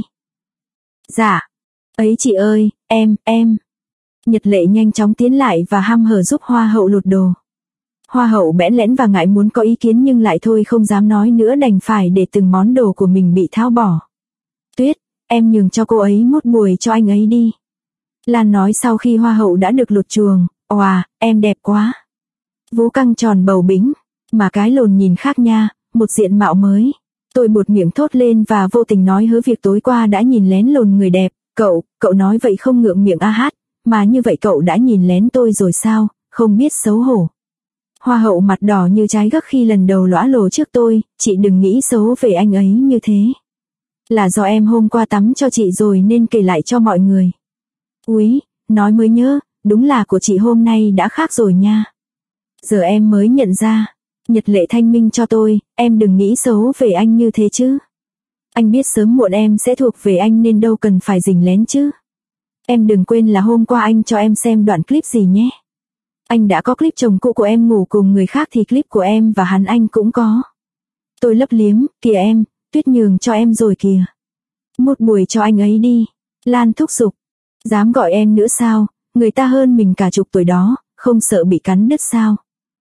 [SPEAKER 1] Dạ. Ấy chị ơi, em. Nhật Lệ nhanh chóng tiến lại và hăm hở giúp hoa hậu lột đồ. Hoa hậu bẽn lẽn và ngại muốn có ý kiến nhưng lại thôi không dám nói nữa, đành phải để từng món đồ của mình bị tháo bỏ. Tuyết, em nhường cho cô ấy mút bùi cho anh ấy đi. Lan nói sau khi hoa hậu đã được lột chuồng. Oà, em đẹp quá. Vú căng tròn bầu bĩnh, mà cái lồn nhìn khác nha, một diện mạo mới. Tôi buột miệng thốt lên và vô tình nói hớ việc tối qua đã nhìn lén lồn người đẹp. Cậu nói vậy không ngượng miệng hát, mà như vậy cậu đã nhìn lén tôi rồi sao, không biết xấu hổ. Hoa hậu mặt đỏ như trái gấc khi lần đầu lõa lồ trước tôi, chị đừng nghĩ xấu về anh ấy như thế. Là do em hôm qua tắm cho chị rồi nên kể lại cho mọi người. Úi, nói mới nhớ, đúng là của chị hôm nay đã khác rồi nha. Giờ em mới nhận ra. Nhật Lệ thanh minh cho tôi, em đừng nghĩ xấu về anh như thế chứ. Anh biết sớm muộn em sẽ thuộc về anh nên đâu cần phải rình lén chứ. Em đừng quên là hôm qua anh cho em xem đoạn clip gì nhé. Anh đã có clip chồng cũ của em ngủ cùng người khác thì clip của em và hắn anh cũng có. Tôi lấp liếm, kìa em, Tuyết nhường cho em rồi kìa. Một buổi cho anh ấy đi. Lan thúc giục. Dám gọi em nữa sao, người ta hơn mình cả chục tuổi đó, không sợ bị cắn đứt sao.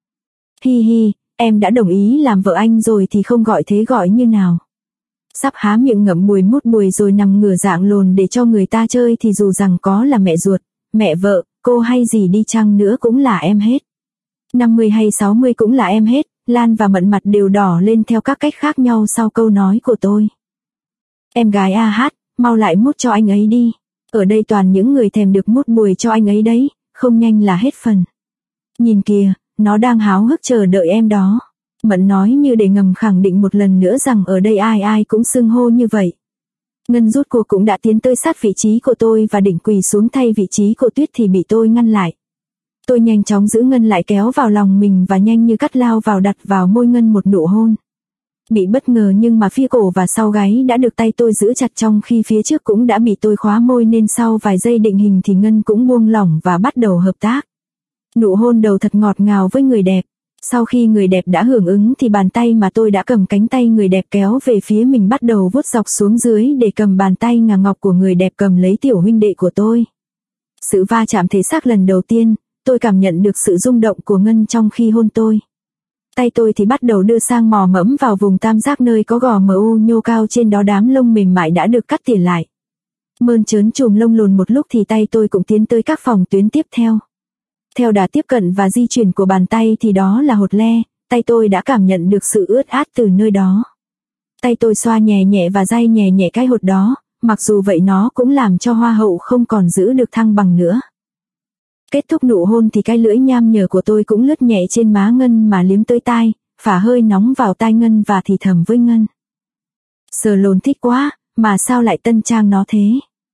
[SPEAKER 1] Hi hi, em đã đồng ý làm vợ anh rồi thì không gọi thế gọi như nào. Sắp há miệng ngậm bùi mút bùi rồi nằm ngửa dạng lồn để cho người ta chơi thì dù rằng có là mẹ ruột, mẹ vợ, cô hay gì đi chăng nữa cũng là em hết. 50 hay 60 cũng là em hết. Lan và Mận mặt đều đỏ lên theo các cách khác nhau sau câu nói của tôi. Em gái a hát, mau lại mút cho anh ấy đi. Ở đây toàn những người thèm được mút bùi cho anh ấy đấy, không nhanh là hết phần. Nhìn kìa, nó đang háo hức chờ đợi em đó. Mận nói như để ngầm khẳng định một lần nữa rằng ở đây ai ai cũng xưng hô như vậy. Ngân rút cô cũng đã tiến tới sát vị trí của tôi và định quỳ xuống thay vị trí của Tuyết thì bị tôi ngăn lại. Tôi nhanh chóng giữ Ngân lại kéo vào lòng mình và nhanh như cắt lao vào đặt vào môi Ngân một nụ hôn. Bị bất ngờ nhưng mà phía cổ và sau gáy đã được tay tôi giữ chặt trong khi phía trước cũng đã bị tôi khóa môi nên sau vài giây định hình thì Ngân cũng buông lỏng và bắt đầu hợp tác. Nụ hôn đầu thật ngọt ngào với người đẹp. Sau khi người đẹp đã hưởng ứng thì bàn tay mà tôi đã cầm cánh tay người đẹp kéo về phía mình bắt đầu vuốt dọc xuống dưới để cầm bàn tay ngà ngọc của người đẹp cầm lấy tiểu huynh đệ của tôi. Sự va chạm thể xác lần đầu tiên, tôi cảm nhận được sự rung động của Ngân trong khi hôn tôi. Tay tôi thì bắt đầu đưa sang mò mẫm vào vùng tam giác nơi có gò mu nhô cao trên đó, đám lông mềm mại đã được cắt tỉa lại. Mơn trớn chùm lông lùn một lúc thì tay tôi cũng tiến tới các phòng tuyến tiếp theo. Theo đà tiếp cận và di chuyển của bàn tay thì đó là hột le, tay tôi đã cảm nhận được sự ướt át từ nơi đó. Tay tôi xoa nhẹ nhẹ và day nhẹ nhẹ cái hột đó, mặc dù vậy nó cũng làm cho hoa hậu không còn giữ được thăng bằng nữa. Kết thúc nụ hôn thì cái lưỡi nham nhở của tôi cũng lướt nhẹ trên má Ngân mà liếm tới tai, phả hơi nóng vào tai Ngân và thì thầm với Ngân. Sờ lồn thích quá, mà sao lại tân trang nó thế?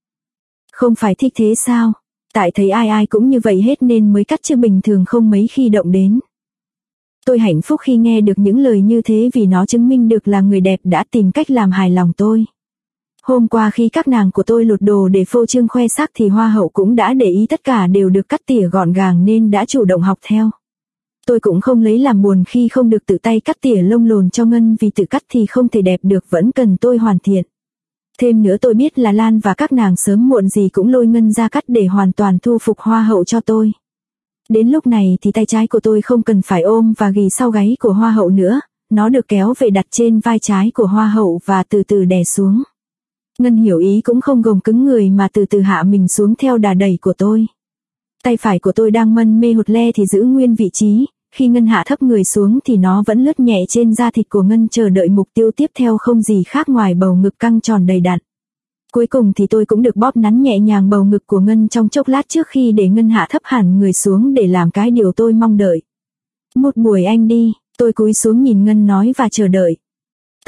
[SPEAKER 1] Không phải thích thế sao? Tại thấy ai ai cũng như vậy hết nên mới cắt chứ bình thường không mấy khi động đến. Tôi hạnh phúc khi nghe được những lời như thế vì nó chứng minh được là người đẹp đã tìm cách làm hài lòng tôi. Hôm qua khi các nàng của tôi lột đồ để phô trương khoe sắc thì hoa hậu cũng đã để ý tất cả đều được cắt tỉa gọn gàng nên đã chủ động học theo. Tôi cũng không lấy làm buồn khi không được tự tay cắt tỉa lông lồn cho Ngân vì tự cắt thì không thể đẹp được, vẫn cần tôi hoàn thiện. Thêm nữa tôi biết là Lan và các nàng sớm muộn gì cũng lôi Ngân ra cắt để hoàn toàn thu phục hoa hậu cho tôi. Đến lúc này thì tay trái của tôi không cần phải ôm và ghì sau gáy của hoa hậu nữa, nó được kéo về đặt trên vai trái của hoa hậu và từ từ đè xuống. Ngân hiểu ý cũng không gồng cứng người mà từ từ hạ mình xuống theo đà đẩy của tôi. Tay phải của tôi đang mân mê hột le thì giữ nguyên vị trí, khi Ngân hạ thấp người xuống thì nó vẫn lướt nhẹ trên da thịt của Ngân chờ đợi mục tiêu tiếp theo không gì khác ngoài bầu ngực căng tròn đầy đặn. Cuối cùng thì tôi cũng được bóp nắn nhẹ nhàng bầu ngực của Ngân trong chốc lát trước khi để Ngân hạ thấp hẳn người xuống để làm cái điều tôi mong đợi. Một buổi anh đi, tôi cúi xuống nhìn Ngân nói và chờ đợi.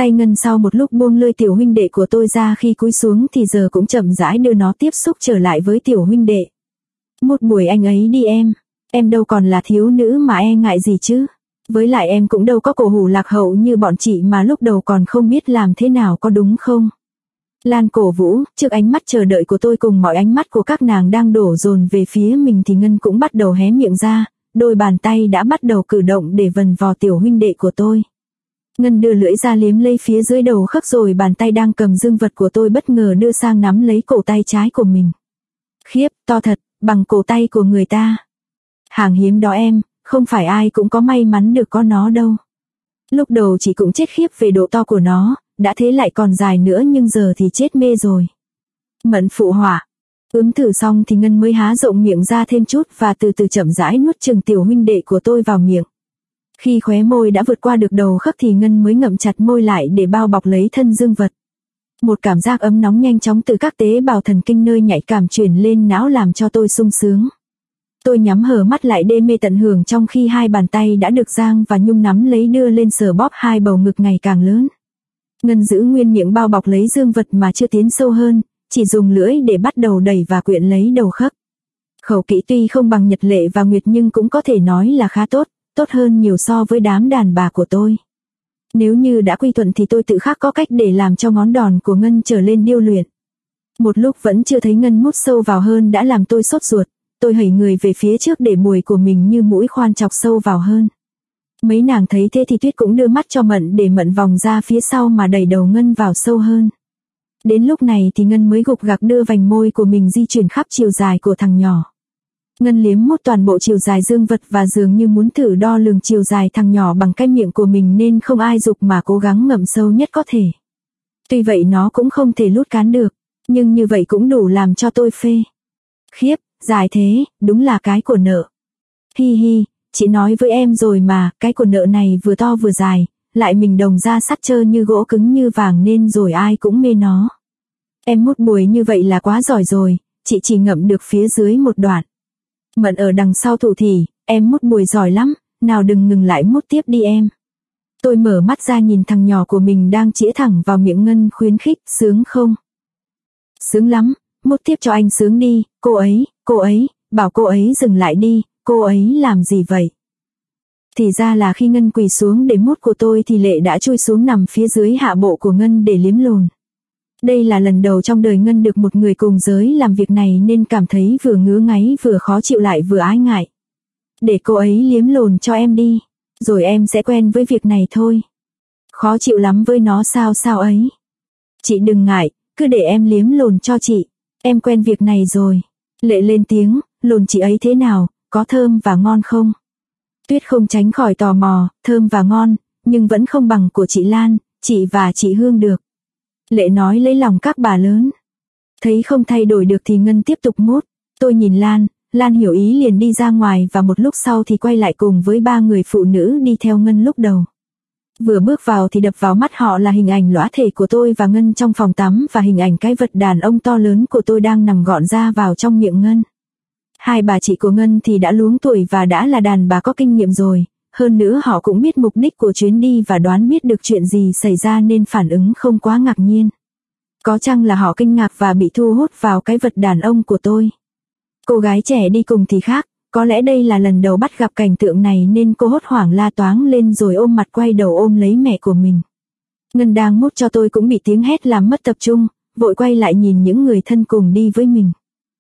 [SPEAKER 1] Tay Ngân sau một lúc buông lơi tiểu huynh đệ của tôi ra khi cúi xuống thì giờ cũng chậm rãi đưa nó tiếp xúc trở lại với tiểu huynh đệ. Một buổi anh ấy đi em đâu còn là thiếu nữ mà e ngại gì chứ. Với lại em cũng đâu có cổ hủ lạc hậu như bọn chị mà lúc đầu còn không biết làm thế nào, có đúng không? Lan cổ vũ, trước ánh mắt chờ đợi của tôi cùng mọi ánh mắt của các nàng đang đổ dồn về phía mình thì Ngân cũng bắt đầu hé miệng ra, đôi bàn tay đã bắt đầu cử động để vần vò tiểu huynh đệ của tôi. Ngân đưa lưỡi ra liếm lấy phía dưới đầu khớp rồi bàn tay đang cầm dương vật của tôi bất ngờ đưa sang nắm lấy cổ tay trái của mình. Khiếp, to thật, bằng cổ tay của người ta. Hàng hiếm đó em, không phải ai cũng có may mắn được có nó đâu. Lúc đầu chị cũng chết khiếp về độ to của nó, đã thế lại còn dài nữa nhưng giờ thì chết mê rồi. Mẫn phụ họa. Thử xong thì Ngân mới há rộng miệng ra thêm chút và từ từ chậm rãi nuốt chừng tiểu huynh đệ của tôi vào miệng. Khi khóe môi đã vượt qua được đầu khớp thì Ngân mới ngậm chặt môi lại để bao bọc lấy thân dương vật. Một cảm giác ấm nóng nhanh chóng từ các tế bào thần kinh nơi nhạy cảm truyền lên não làm cho tôi sung sướng. Tôi nhắm hờ mắt lại đê mê tận hưởng trong khi hai bàn tay đã được Giang và Nhung nắm lấy đưa lên sờ bóp hai bầu ngực ngày càng lớn. Ngân giữ nguyên miệng bao bọc lấy dương vật mà chưa tiến sâu hơn, chỉ dùng lưỡi để bắt đầu đẩy và quyện lấy đầu khớp. Khẩu kỹ tuy không bằng Nhật Lệ và Nguyệt nhưng cũng có thể nói là khá tốt, tốt hơn nhiều so với đám đàn bà của tôi. Nếu như đã quy thuận thì tôi tự khắc có cách để làm cho ngón đòn của Ngân trở lên điêu luyện. Một lúc vẫn chưa thấy Ngân mút sâu vào hơn đã làm tôi sốt ruột, tôi hẩy người về phía trước để bùi của mình như mũi khoan chọc sâu vào hơn. Mấy nàng thấy thế thì Tuyết cũng đưa mắt cho Mận để Mận vòng ra phía sau mà đẩy đầu Ngân vào sâu hơn. Đến lúc này thì Ngân mới gục gặc đưa vành môi của mình di chuyển khắp chiều dài của thằng nhỏ. Ngân liếm mút toàn bộ chiều dài dương vật và dường như muốn thử đo lường chiều dài thằng nhỏ bằng cái miệng của mình nên không ai dục mà cố gắng ngậm sâu nhất có thể. Tuy vậy nó cũng không thể lút cán được, nhưng như vậy cũng đủ làm cho tôi phê. Khiếp, dài thế, đúng là cái của nợ. Hi hi, chị nói với em rồi mà, cái của nợ này vừa to vừa dài, lại mình đồng da sắt trơ như gỗ cứng như vàng nên rồi ai cũng mê nó. Em mút bùi như vậy là quá giỏi rồi, chị chỉ ngậm được phía dưới một đoạn. Mận ở đằng sau thủ thỉ, em mút bùi giỏi lắm, nào đừng ngừng lại mút tiếp đi em. Tôi mở mắt ra nhìn thằng nhỏ của mình đang chĩa thẳng vào miệng Ngân khuyến khích, sướng không? Sướng lắm, mút tiếp cho anh sướng đi, cô ấy, bảo cô ấy dừng lại đi, cô ấy làm gì vậy? Thì ra là khi Ngân quỳ xuống để mút của tôi thì Lệ đã chui xuống nằm phía dưới hạ bộ của Ngân để liếm lồn. Đây là lần đầu trong đời Ngân được một người cùng giới làm việc này nên cảm thấy vừa ngứa ngáy vừa khó chịu lại vừa ái ngại. Để cô ấy liếm lồn cho em đi, rồi em sẽ quen với việc này thôi. Khó chịu lắm với nó sao ấy. Chị đừng ngại, cứ để em liếm lồn cho chị, em quen việc này rồi. Lệ lên tiếng, lồn chị ấy thế nào, có thơm và ngon không? Tuyết không tránh khỏi tò mò, thơm và ngon, nhưng vẫn không bằng của chị Lan, chị và chị Hương được. Lệ nói lấy lòng các bà lớn. Thấy không thay đổi được thì Ngân tiếp tục mút. Tôi nhìn Lan hiểu ý liền đi ra ngoài và một lúc sau thì quay lại cùng với 3 người phụ nữ đi theo Ngân lúc đầu. Vừa bước vào thì đập vào mắt họ là hình ảnh lõa thể của tôi và Ngân trong phòng tắm và hình ảnh cái vật đàn ông to lớn của tôi đang nằm gọn ra vào trong miệng Ngân. Hai bà chị của Ngân thì đã luống tuổi và đã là đàn bà có kinh nghiệm rồi, hơn nữa họ cũng biết mục đích của chuyến đi và đoán biết được chuyện gì xảy ra nên phản ứng không quá ngạc nhiên. Có chăng là họ kinh ngạc và bị thu hút vào cái vật đàn ông của tôi. Cô gái trẻ đi cùng thì khác, có lẽ đây là lần đầu bắt gặp cảnh tượng này nên cô hốt hoảng la toáng lên rồi ôm mặt quay đầu ôm lấy mẹ của mình. Ngân đang mút cho tôi cũng bị tiếng hét làm mất tập trung, vội quay lại nhìn những người thân cùng đi với mình.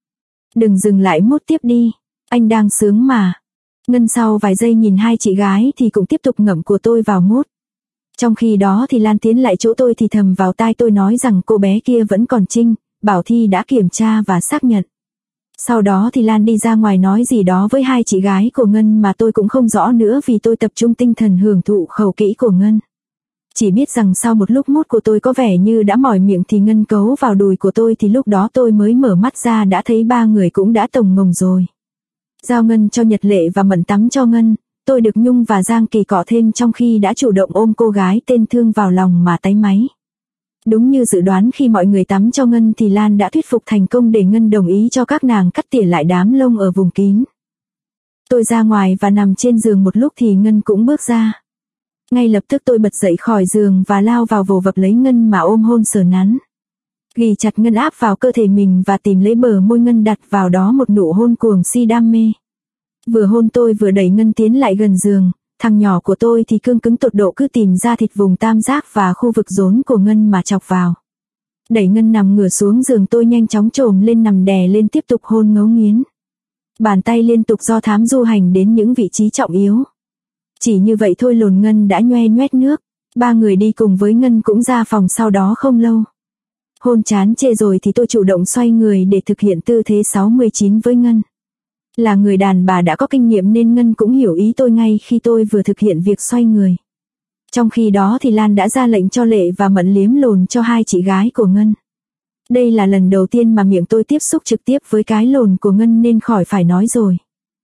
[SPEAKER 1] Đừng dừng lại mút tiếp đi, anh đang sướng mà. Ngân sau vài giây nhìn hai chị gái thì cũng tiếp tục ngậm của tôi vào mút. Trong khi đó thì Lan tiến lại chỗ tôi thì thầm vào tai tôi nói rằng cô bé kia vẫn còn trinh, bảo Thi đã kiểm tra và xác nhận. Sau đó thì Lan đi ra ngoài nói gì đó với hai chị gái của Ngân mà tôi cũng không rõ nữa vì tôi tập trung tinh thần hưởng thụ khẩu kỹ của Ngân. Chỉ biết rằng sau một lúc mút của tôi có vẻ như đã mỏi miệng thì Ngân cấu vào đùi của tôi thì lúc đó tôi mới mở mắt ra đã thấy 3 người cũng đã tổng ngồng rồi. Giao Ngân cho Nhật Lệ và Mận tắm cho Ngân, tôi được Nhung và Giang Kỳ cọ thêm trong khi đã chủ động ôm cô gái tên Thương vào lòng mà táy máy. Đúng như dự đoán khi mọi người tắm cho Ngân thì Lan đã thuyết phục thành công để Ngân đồng ý cho các nàng cắt tỉa lại đám lông ở vùng kín. Tôi ra ngoài và nằm trên giường một lúc thì Ngân cũng bước ra. Ngay lập tức tôi bật dậy khỏi giường và lao vào vồ vập lấy Ngân mà ôm hôn sờ nắn. Ghì chặt Ngân áp vào cơ thể mình và tìm lấy bờ môi Ngân đặt vào đó một nụ hôn cuồng si đam mê. Vừa hôn tôi vừa đẩy Ngân tiến lại gần giường, thằng nhỏ của tôi thì cương cứng tột độ cứ tìm ra thịt vùng tam giác và khu vực rốn của Ngân mà chọc vào. Đẩy Ngân nằm ngửa xuống giường, tôi nhanh chóng chồm lên nằm đè lên tiếp tục hôn ngấu nghiến. Bàn tay liên tục do thám du hành đến những vị trí trọng yếu. Chỉ như vậy thôi lồn Ngân đã nhoe nhoét nước. 3 người đi cùng với Ngân cũng ra phòng sau đó không lâu. Hôn chán chê rồi thì tôi chủ động xoay người để thực hiện tư thế 69 với Ngân. Là người đàn bà đã có kinh nghiệm nên Ngân cũng hiểu ý tôi ngay khi tôi vừa thực hiện việc xoay người. Trong khi đó thì Lan đã ra lệnh cho Lệ và Mận liếm lồn cho 2 chị gái của Ngân. Đây là lần đầu tiên mà miệng tôi tiếp xúc trực tiếp với cái lồn của Ngân nên khỏi phải nói rồi.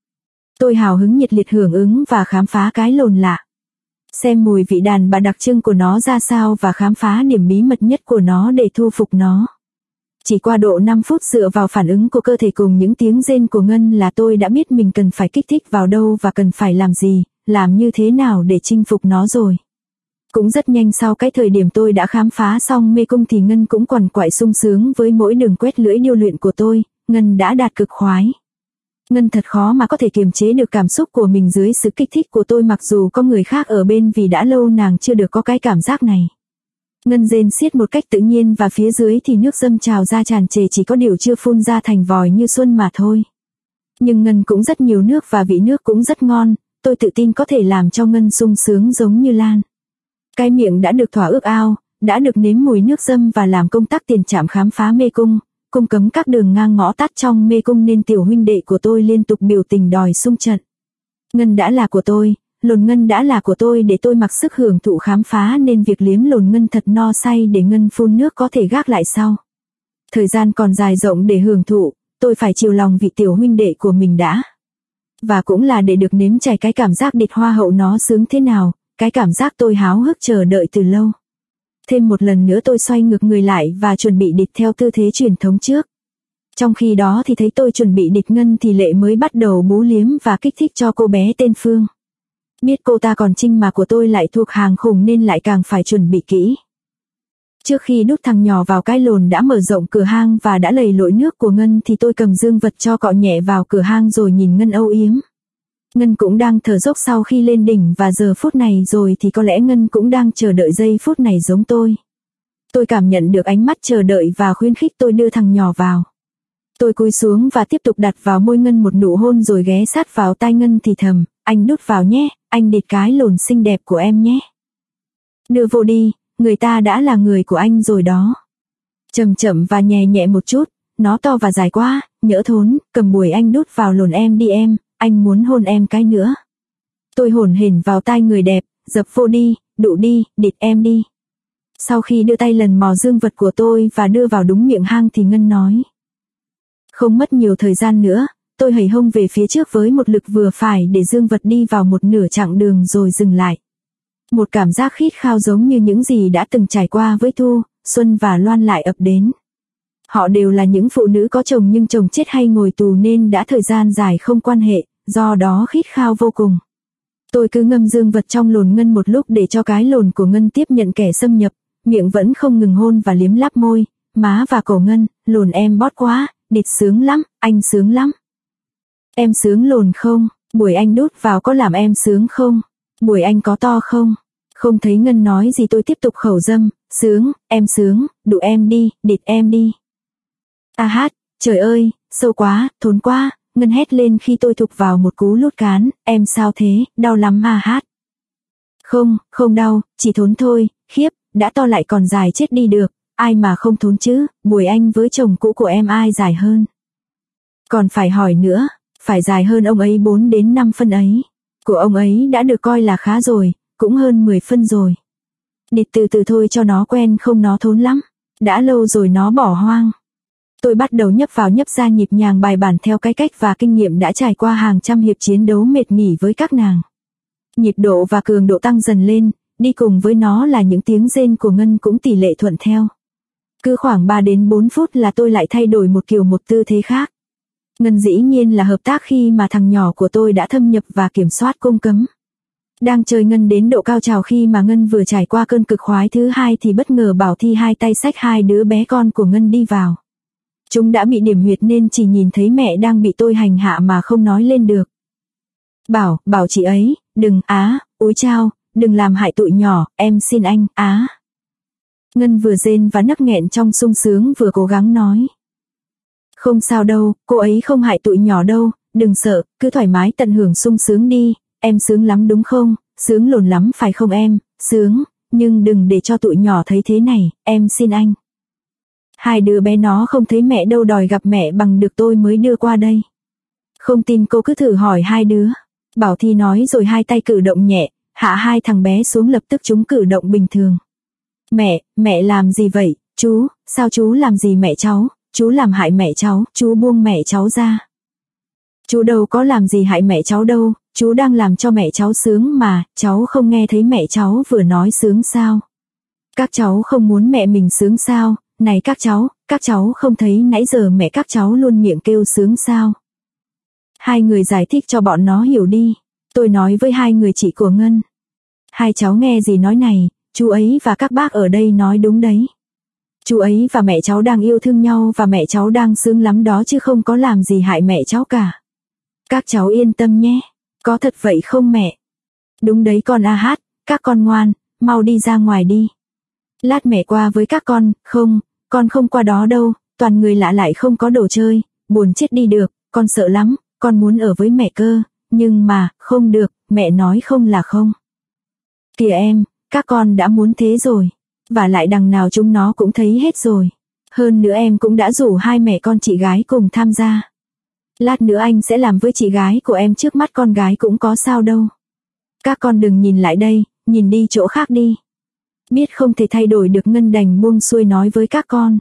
[SPEAKER 1] Tôi hào hứng nhiệt liệt hưởng ứng và khám phá cái lồn lạ. Xem mùi vị đàn bà đặc trưng của nó ra sao và khám phá điểm bí mật nhất của nó để thu phục nó. Chỉ qua độ 5 phút dựa vào phản ứng của cơ thể cùng những tiếng rên của Ngân là tôi đã biết mình cần phải kích thích vào đâu và cần phải làm gì, làm như thế nào để chinh phục nó rồi. Cũng rất nhanh sau cái thời điểm tôi đã khám phá xong mê cung thì Ngân cũng quằn quại sung sướng với mỗi đường quét lưỡi điêu luyện của tôi, Ngân đã đạt cực khoái. Ngân thật khó mà có thể kiềm chế được cảm xúc của mình dưới sự kích thích của tôi mặc dù có người khác ở bên vì đã lâu nàng chưa được có cái cảm giác này. Ngân rên xiết một cách tự nhiên và phía dưới thì nước dâm trào ra tràn trề chỉ có điều chưa phun ra thành vòi như xuân mà thôi. Nhưng Ngân cũng rất nhiều nước và vị nước cũng rất ngon, tôi tự tin có thể làm cho Ngân sung sướng giống như Lan. Cái miệng đã được thỏa ước ao, đã được nếm mùi nước dâm và làm công tác tiền trạm khám phá mê cung, cung cấm các đường ngang ngõ tắt trong mê cung nên tiểu huynh đệ của tôi liên tục biểu tình đòi xung trận. Ngân đã là của tôi, lồn Ngân đã là của tôi để tôi mặc sức hưởng thụ khám phá nên việc liếm lồn Ngân thật no say để Ngân phun nước có thể gác lại sau. Thời gian còn dài rộng để hưởng thụ, tôi phải chiều lòng vị tiểu huynh đệ của mình đã. Và cũng là để được nếm trải cái cảm giác địch hoa hậu nó sướng thế nào, cái cảm giác tôi háo hức chờ đợi từ lâu. Thêm một lần nữa tôi xoay ngược người lại và chuẩn bị địch theo tư thế truyền thống trước. Trong khi đó thì thấy tôi chuẩn bị địch Ngân thì Lệ mới bắt đầu bú liếm và kích thích cho cô bé tên Phương. Biết cô ta còn trinh mà của tôi lại thuộc hàng khủng nên lại càng phải chuẩn bị kỹ. Trước khi đút thằng nhỏ vào cái lồn đã mở rộng cửa hang và đã lầy lội nước của Ngân thì tôi cầm dương vật cho cọ nhẹ vào cửa hang rồi nhìn Ngân âu yếm. Ngân cũng đang thở dốc sau khi lên đỉnh và giờ phút này rồi thì có lẽ Ngân cũng đang chờ đợi giây phút này giống tôi. Tôi cảm nhận được ánh mắt chờ đợi và khuyến khích tôi đưa thằng nhỏ vào. Tôi cúi xuống và tiếp tục đặt vào môi Ngân một nụ hôn rồi ghé sát vào tai Ngân thì thầm, anh đút vào nhé, anh địt cái lồn xinh đẹp của em nhé. Đưa vô đi, người ta đã là người của anh rồi đó. Chậm chậm và nhẹ nhẹ một chút, nó to và dài quá, nhỡ thốn, cầm bùi anh đút vào lồn em đi em, anh muốn hôn em cái nữa. Tôi hổn hển vào tai người đẹp, dập vô đi, đụ đi, địt em đi. Sau khi đưa tay lần mò dương vật của tôi và đưa vào đúng miệng hang thì Ngân nói. Không mất nhiều thời gian nữa, tôi hầy hông về phía trước với một lực vừa phải để dương vật đi vào một nửa chặng đường rồi dừng lại. Một cảm giác khít khao giống như những gì đã từng trải qua với Thu, Xuân và Loan lại ập đến. Họ đều là những phụ nữ có chồng nhưng chồng chết hay ngồi tù nên đã thời gian dài không quan hệ, do đó khít khao vô cùng. Tôi cứ ngâm dương vật trong lồn Ngân một lúc để cho cái lồn của Ngân tiếp nhận kẻ xâm nhập, miệng vẫn không ngừng hôn và liếm láp môi, má và cổ Ngân, lồn em bót quá, địt sướng lắm, anh sướng lắm. Em sướng lồn không? Buổi anh đút vào có làm em sướng không? Buổi anh có to không? Không thấy Ngân nói gì tôi tiếp tục khẩu dâm, sướng, em sướng, đụ em đi, địt em đi. A hát, trời ơi, sâu quá, thốn quá, Ngân hét lên khi tôi thục vào một cú lút cán, em sao thế, đau lắm à hát. Không, không đau, chỉ thốn thôi, khiếp, đã to lại còn dài chết đi được, ai mà không thốn chứ, buổi anh với chồng cũ của em ai dài hơn. Còn phải hỏi nữa, phải dài hơn ông ấy 4 đến 5 phân ấy. Của ông ấy đã được coi là khá rồi, cũng hơn 10 phân rồi. Địt từ từ thôi cho nó quen không nó thốn lắm. Đã lâu rồi nó bỏ hoang. Tôi bắt đầu nhấp vào nhấp ra nhịp nhàng bài bản theo cái cách và kinh nghiệm đã trải qua hàng trăm hiệp chiến đấu mệt nghỉ với các nàng. Nhịp độ và cường độ tăng dần lên, đi cùng với nó là những tiếng rên của Ngân cũng tỷ lệ thuận theo. Cứ khoảng 3 đến 4 phút là tôi lại thay đổi một kiểu một tư thế khác. Ngân dĩ nhiên là hợp tác khi mà thằng nhỏ của tôi đã thâm nhập và kiểm soát cung cấm. Đang chơi Ngân đến độ cao trào khi mà Ngân vừa trải qua cơn cực khoái thứ hai thì bất ngờ Bảo Thi hai tay xách hai đứa bé con của Ngân đi vào. Chúng đã bị điểm huyệt nên chỉ nhìn thấy mẹ đang bị tôi hành hạ mà không nói lên được. Bảo chị ấy, đừng, úi chao, đừng làm hại tụi nhỏ, em xin anh, Ngân vừa rên và nấc nghẹn trong sung sướng vừa cố gắng nói. Không sao đâu, cô ấy không hại tụi nhỏ đâu, đừng sợ, cứ thoải mái tận hưởng sung sướng đi, em sướng lắm đúng không, sướng lồn lắm phải không em, sướng, nhưng đừng để cho tụi nhỏ thấy thế này, em xin anh. Hai đứa bé nó không thấy mẹ đâu, đòi gặp mẹ bằng được tôi mới đưa qua đây. Không tin cô cứ thử hỏi hai đứa. Bảo Thi nói rồi hai tay cử động nhẹ, hạ hai thằng bé xuống, lập tức chúng cử động bình thường. Mẹ làm gì vậy, chú, sao chú làm gì mẹ cháu, chú làm hại mẹ cháu, chú buông mẹ cháu ra. Chú đâu có làm gì hại mẹ cháu đâu, chú đang làm cho mẹ cháu sướng mà, cháu không nghe thấy mẹ cháu vừa nói sướng sao. Các cháu không muốn mẹ mình sướng sao, này các cháu không thấy nãy giờ mẹ các cháu luôn miệng kêu sướng sao. Hai người giải thích cho bọn nó hiểu đi, tôi nói với hai người chị của Ngân. Hai cháu nghe gì nói này, chú ấy và các bác ở đây nói đúng đấy. Chú ấy và mẹ cháu đang yêu thương nhau và mẹ cháu đang sướng lắm đó chứ không có làm gì hại mẹ cháu cả. Các cháu yên tâm nhé, có thật vậy không mẹ? Đúng đấy con Hát, các con ngoan, mau đi ra ngoài đi. Lát mẹ qua với các con, không, con không qua đó đâu, toàn người lạ lại không có đồ chơi, buồn chết đi được, con sợ lắm, con muốn ở với mẹ cơ, nhưng mà, không được, mẹ nói không là không. Kìa em, các con đã muốn thế rồi, và lại đằng nào chúng nó cũng thấy hết rồi. Hơn nữa em cũng đã rủ hai mẹ con chị gái cùng tham gia. Lát nữa anh sẽ làm với chị gái của em trước mắt con gái cũng có sao đâu. Các con đừng nhìn lại đây, nhìn đi chỗ khác đi. Biết không thể thay đổi được Ngân đành buông xuôi nói với các con.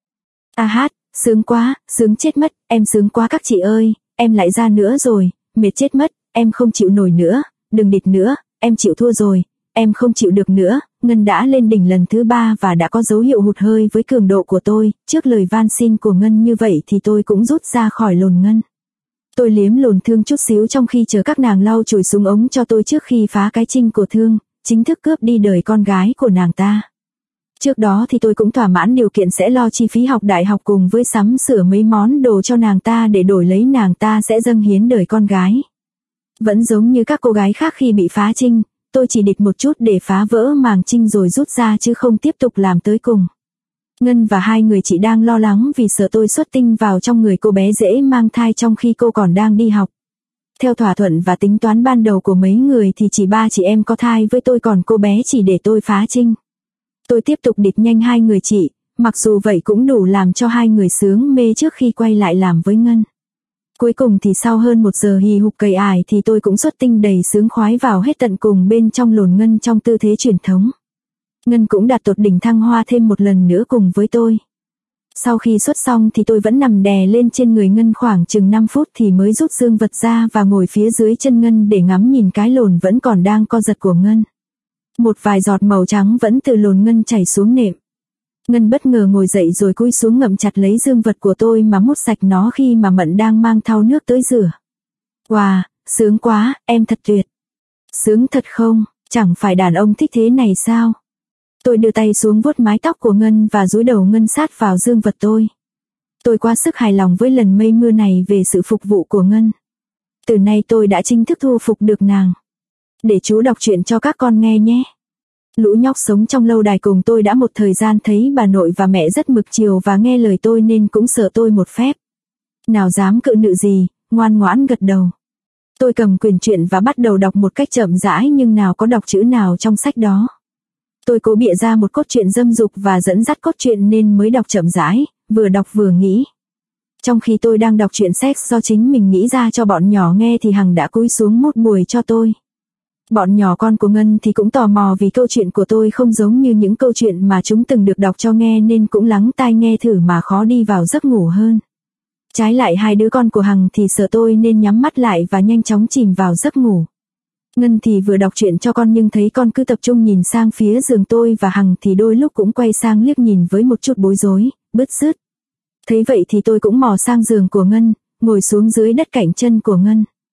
[SPEAKER 1] Hát, sướng quá, sướng chết mất, em sướng quá các chị ơi, em lại ra nữa rồi, mệt chết mất, em không chịu nổi nữa, đừng địt nữa, em chịu thua rồi, em không chịu được nữa. Ngân đã lên đỉnh lần thứ 3 và đã có dấu hiệu hụt hơi với cường độ của tôi, trước lời van xin của Ngân như vậy thì tôi cũng rút ra khỏi lồn Ngân. Tôi liếm lồn Thương chút xíu trong khi chờ các nàng lau chùi xuống ống cho tôi trước khi phá cái trinh của Thương, chính thức cướp đi đời con gái của nàng ta. Trước đó thì tôi cũng thỏa mãn điều kiện sẽ lo chi phí học đại học cùng với sắm sửa mấy món đồ cho nàng ta để đổi lấy nàng ta sẽ dâng hiến đời con gái. Vẫn giống như các cô gái khác khi bị phá trinh, tôi chỉ địch một chút để phá vỡ màng trinh rồi rút ra chứ không tiếp tục làm tới cùng. Ngân và hai người chị đang lo lắng vì sợ tôi xuất tinh vào trong người cô bé dễ mang thai trong khi cô còn đang đi học. Theo thỏa thuận và tính toán ban đầu của mấy người thì chỉ 3 chị em có thai với tôi, còn cô bé chỉ để tôi phá trinh. Tôi tiếp tục địch nhanh hai người chị, mặc dù vậy cũng đủ làm cho hai người sướng mê trước khi quay lại làm với Ngân. Cuối cùng thì sau hơn 1 giờ hì hục cày ải thì tôi cũng xuất tinh đầy sướng khoái vào hết tận cùng bên trong lồn Ngân trong tư thế truyền thống. Ngân cũng đạt tột đỉnh thăng hoa thêm một lần nữa cùng với tôi. Sau khi xuất xong thì tôi vẫn nằm đè lên trên người Ngân khoảng chừng 5 phút thì mới rút dương vật ra và ngồi phía dưới chân Ngân để ngắm nhìn cái lồn vẫn còn đang co giật của Ngân. Một vài giọt màu trắng vẫn từ lồn Ngân chảy xuống nệm. Ngân bất ngờ ngồi dậy rồi cúi xuống ngậm chặt lấy dương vật của tôi mà mút sạch nó khi mà Mận đang mang thau nước tới rửa. Wow, sướng quá, em thật tuyệt. Sướng thật không, chẳng phải đàn ông thích thế này sao? Tôi đưa tay xuống vuốt mái tóc của Ngân và dúi đầu Ngân sát vào dương vật tôi. Tôi quá sức hài lòng với lần mây mưa này về sự phục vụ của Ngân. Từ nay tôi đã chính thức thu phục được nàng. Để chú đọc truyện cho các con nghe nhé. Lũ nhóc sống trong lâu đài cùng tôi đã một thời gian thấy bà nội và mẹ rất mực chiều và nghe lời tôi nên cũng sợ tôi một phép. Nào dám cự nữ gì, ngoan ngoãn gật đầu. Tôi cầm quyển truyện và bắt đầu đọc một cách chậm rãi nhưng nào có đọc chữ nào trong sách đó. Tôi cố bịa ra một cốt truyện dâm dục và dẫn dắt cốt truyện nên mới đọc chậm rãi, vừa đọc vừa nghĩ. Trong khi tôi đang đọc truyện sex do chính mình nghĩ ra cho bọn nhỏ nghe thì Hằng đã cúi xuống mút bùi cho tôi. Bọn nhỏ con của Ngân thì cũng tò mò vì câu chuyện của tôi không giống như những câu chuyện mà chúng từng được đọc cho nghe nên cũng lắng tai nghe thử mà khó đi vào giấc ngủ hơn. Trái lại hai đứa con của Hằng thì sợ tôi nên nhắm mắt lại và nhanh chóng chìm vào giấc ngủ. Ngân thì vừa đọc truyện cho con nhưng thấy con cứ tập trung nhìn sang phía giường tôi và Hằng thì đôi lúc cũng quay sang liếc nhìn với một chút bối rối, bứt rứt. Thấy vậy thì tôi cũng mò sang giường của Ngân, ngồi xuống dưới đất cạnh chân của Ngân.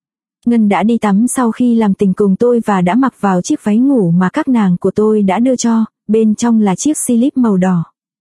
[SPEAKER 1] Ngân đã đi tắm sau khi làm tình cùng tôi và đã mặc vào chiếc váy ngủ mà các nàng của tôi đã đưa cho, bên trong là chiếc slip màu đỏ.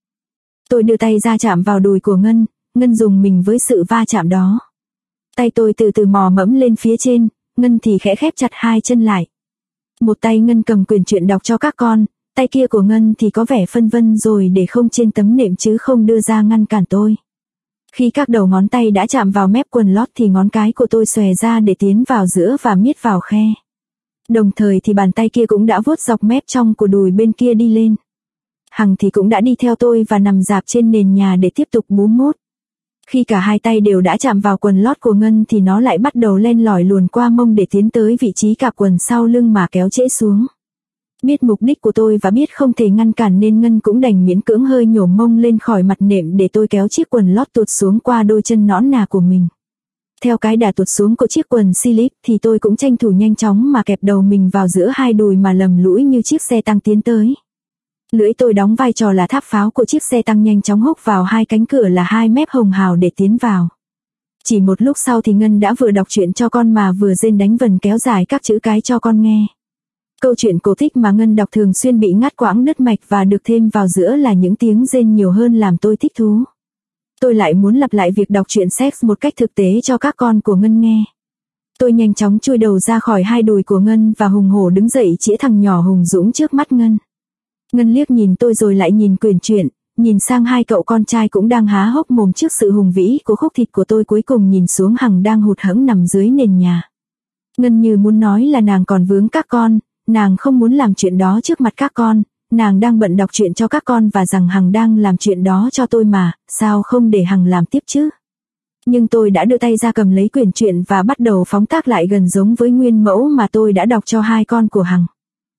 [SPEAKER 1] Tôi đưa tay ra chạm vào đùi của Ngân, Ngân rùng mình với sự va chạm đó. Tay tôi từ từ mò mẫm lên phía trên, Ngân thì khẽ khép chặt hai chân lại. Một tay Ngân cầm quyển truyện đọc cho các con, tay kia của Ngân thì có vẻ phân vân rồi để không trên tấm nệm chứ không đưa ra ngăn cản tôi. Khi các đầu ngón tay đã chạm vào mép quần lót thì ngón cái của tôi xòe ra để tiến vào giữa và miết vào khe. Đồng thời thì bàn tay kia cũng đã vuốt dọc mép trong của đùi bên kia đi lên. Hằng thì cũng đã đi theo tôi và nằm rạp trên nền nhà để tiếp tục bú mút. Khi cả hai tay đều đã chạm vào quần lót của Ngân thì nó lại bắt đầu len lỏi luồn qua mông để tiến tới vị trí cạp quần sau lưng mà kéo trễ xuống. Biết mục đích của tôi và biết không thể ngăn cản nên Ngân cũng đành miễn cưỡng hơi nhổ mông lên khỏi mặt nệm để tôi kéo chiếc quần lót tuột xuống qua đôi chân nõn nà của mình. Theo cái đà tuột xuống của chiếc quần slip thì tôi cũng tranh thủ nhanh chóng mà kẹp đầu mình vào giữa hai đùi mà lầm lũi như chiếc xe tăng tiến tới. Lưỡi tôi đóng vai trò là tháp pháo của chiếc xe tăng nhanh chóng húc vào hai cánh cửa là hai mép hồng hào để tiến vào. Chỉ một lúc sau thì Ngân đã vừa đọc truyện cho con mà vừa rên đánh vần kéo dài các chữ cái cho con nghe. Câu chuyện cổ tích mà Ngân đọc thường xuyên bị ngắt quãng đứt mạch và được thêm vào giữa là những tiếng rên nhiều hơn làm tôi thích thú. Tôi lại muốn lặp lại việc đọc truyện sex một cách thực tế cho các con của Ngân nghe. Tôi nhanh chóng chui đầu ra khỏi hai đùi của Ngân và hùng hổ đứng dậy chĩa thằng nhỏ hùng dũng trước mắt Ngân. Ngân liếc nhìn tôi rồi lại nhìn quyển truyện, nhìn sang hai cậu con trai cũng đang há hốc mồm trước sự hùng vĩ của khúc thịt của tôi, cuối cùng nhìn xuống Hằng đang hụt hẫng nằm dưới nền nhà. Ngân như muốn nói là nàng còn vướng các con, nàng không muốn làm chuyện đó trước mặt các con, nàng đang bận đọc truyện cho các con và rằng Hằng đang làm chuyện đó cho tôi mà, sao không để Hằng làm tiếp chứ? Nhưng tôi đã đưa tay ra cầm lấy quyển truyện và bắt đầu phóng tác lại gần giống với nguyên mẫu mà tôi đã đọc cho hai con của Hằng.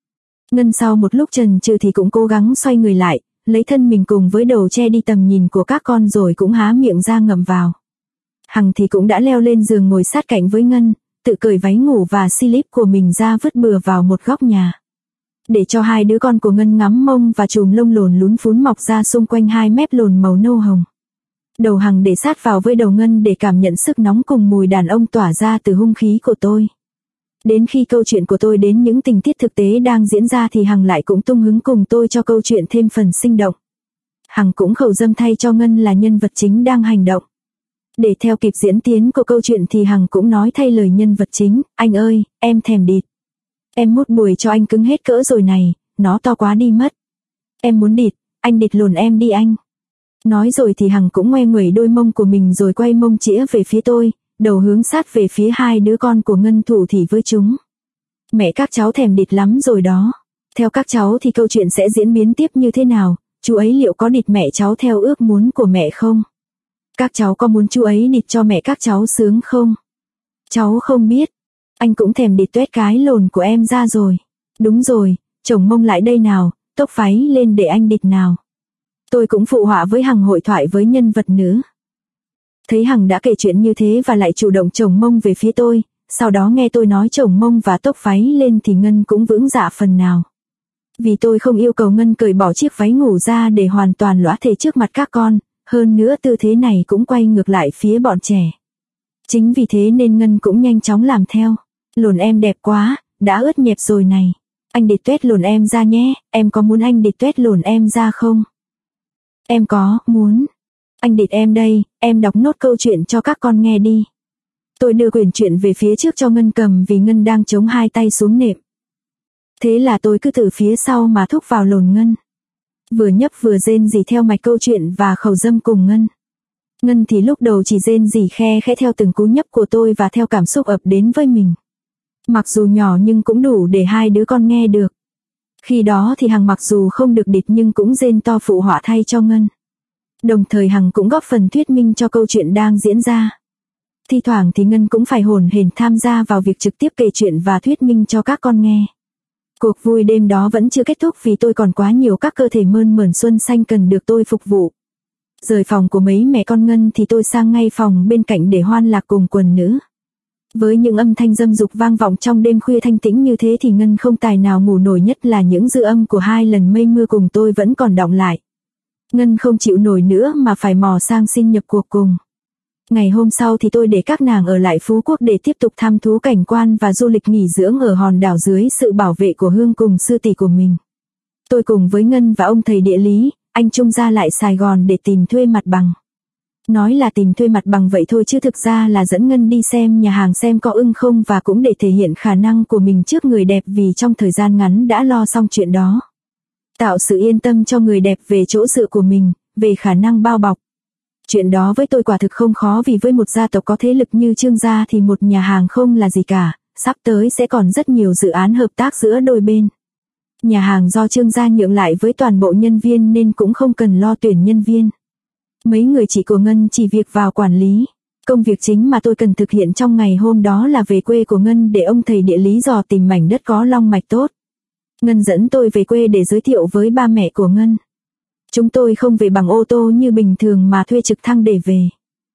[SPEAKER 1] Ngân sau một lúc chần chừ thì cũng cố gắng xoay người lại, lấy thân mình cùng với đầu che đi tầm nhìn của các con rồi cũng há miệng ra ngậm vào. Hằng thì cũng đã leo lên giường ngồi sát cạnh với Ngân, tự cởi váy ngủ và slip của mình ra vứt bừa vào một góc nhà. Để cho hai đứa con của Ngân ngắm mông và chùm lông lồn lún phún mọc ra xung quanh hai mép lồn màu nâu hồng. Đầu Hằng để sát vào với đầu Ngân để cảm nhận sức nóng cùng mùi đàn ông tỏa ra từ hung khí của tôi. Đến khi câu chuyện của tôi đến những tình tiết thực tế đang diễn ra thì Hằng lại cũng tung hứng cùng tôi cho câu chuyện thêm phần sinh động. Hằng cũng khẩu dâm thay cho Ngân là nhân vật chính đang hành động. Để theo kịp diễn tiến của câu chuyện thì Hằng cũng nói thay lời nhân vật chính, anh ơi, em thèm địt. Em mút bùi cho anh cứng hết cỡ rồi này, nó to quá đi mất. Em muốn địt, anh địt lồn em đi anh. Nói rồi thì Hằng cũng ngoe nguẩy đôi mông của mình rồi quay mông chĩa về phía tôi, đầu hướng sát về phía hai đứa con của Ngân thủ thỉ với chúng. Mẹ các cháu thèm địt lắm rồi đó. Theo các cháu thì câu chuyện sẽ diễn biến tiếp như thế nào, chú ấy liệu có địt mẹ cháu theo ước muốn của mẹ không? Các cháu có muốn chú ấy địt cho mẹ các cháu sướng không? Cháu không biết. Anh cũng thèm địt tuét cái lồn của em ra rồi. Đúng rồi, chồng mông lại đây nào, tốc váy lên để anh địt nào. Tôi cũng phụ họa với Hằng hội thoại với nhân vật nữ. Thấy Hằng đã kể chuyện như thế và lại chủ động chồng mông về phía tôi, sau đó nghe tôi nói chồng mông và tốc váy lên thì Ngân cũng vững dạ phần nào. Vì tôi không yêu cầu Ngân cởi bỏ chiếc váy ngủ ra để hoàn toàn lõa thể trước mặt các con, hơn nữa tư thế này cũng quay ngược lại phía bọn trẻ. Chính vì thế nên Ngân cũng nhanh chóng làm theo. Lồn em đẹp quá, đã ướt nhẹp rồi này. Anh địt tuét lồn em ra nhé, em có muốn anh địt tuét lồn em ra không? Em có, muốn. Anh địt em đây, em đọc nốt câu chuyện cho các con nghe đi. Tôi đưa quyển truyện về phía trước cho Ngân cầm vì Ngân đang chống hai tay xuống nệm. Thế là tôi cứ từ phía sau mà thúc vào lồn Ngân. Vừa nhấp vừa rên rỉ theo mạch câu chuyện và khẩu dâm cùng Ngân. Ngân thì lúc đầu chỉ rên rỉ khe khẽ theo từng cú nhấp của tôi và theo cảm xúc ập đến với mình. Mặc dù nhỏ nhưng cũng đủ để hai đứa con nghe được. Khi đó thì Hằng mặc dù không được địt nhưng cũng rên to phụ họa thay cho Ngân. Đồng thời Hằng cũng góp phần thuyết minh cho câu chuyện đang diễn ra. Thi thoảng thì Ngân cũng phải hồn hển tham gia vào việc trực tiếp kể chuyện và thuyết minh cho các con nghe. Cuộc vui đêm đó vẫn chưa kết thúc vì tôi còn quá nhiều các cơ thể mơn mởn xuân xanh cần được tôi phục vụ. Rời phòng của mấy mẹ con Ngân thì tôi sang ngay phòng bên cạnh để hoan lạc cùng quần nữ. Với những âm thanh dâm dục vang vọng trong đêm khuya thanh tĩnh như thế thì Ngân không tài nào ngủ nổi, nhất là những dư âm của hai lần mây mưa cùng tôi vẫn còn đọng lại. Ngân không chịu nổi nữa mà phải mò sang xin nhập cuộc cùng. Ngày hôm sau thì tôi để các nàng ở lại Phú Quốc để tiếp tục thăm thú cảnh quan và du lịch nghỉ dưỡng ở hòn đảo dưới sự bảo vệ của Hương cùng sư tỷ của mình. Tôi cùng với Ngân và ông thầy địa lý, anh Trung ra lại Sài Gòn để tìm thuê mặt bằng. Nói là tìm thuê mặt bằng vậy thôi chứ thực ra là dẫn Ngân đi xem nhà hàng xem có ưng không và cũng để thể hiện khả năng của mình trước người đẹp vì trong thời gian ngắn đã lo xong chuyện đó. Tạo sự yên tâm cho người đẹp về chỗ dựa của mình, về khả năng bao bọc. Chuyện đó với tôi quả thực không khó vì với một gia tộc có thế lực như Trương gia thì một nhà hàng không là gì cả, sắp tới sẽ còn rất nhiều dự án hợp tác giữa đôi bên. Nhà hàng do Trương gia nhượng lại với toàn bộ nhân viên nên cũng không cần lo tuyển nhân viên. Mấy người chị của Ngân chỉ việc vào quản lý. Công việc chính mà tôi cần thực hiện trong ngày hôm đó là về quê của Ngân để ông thầy địa lý dò tìm mảnh đất có long mạch tốt. Ngân dẫn tôi về quê để giới thiệu với ba mẹ của Ngân. Chúng tôi không về bằng ô tô như bình thường mà thuê trực thăng để về.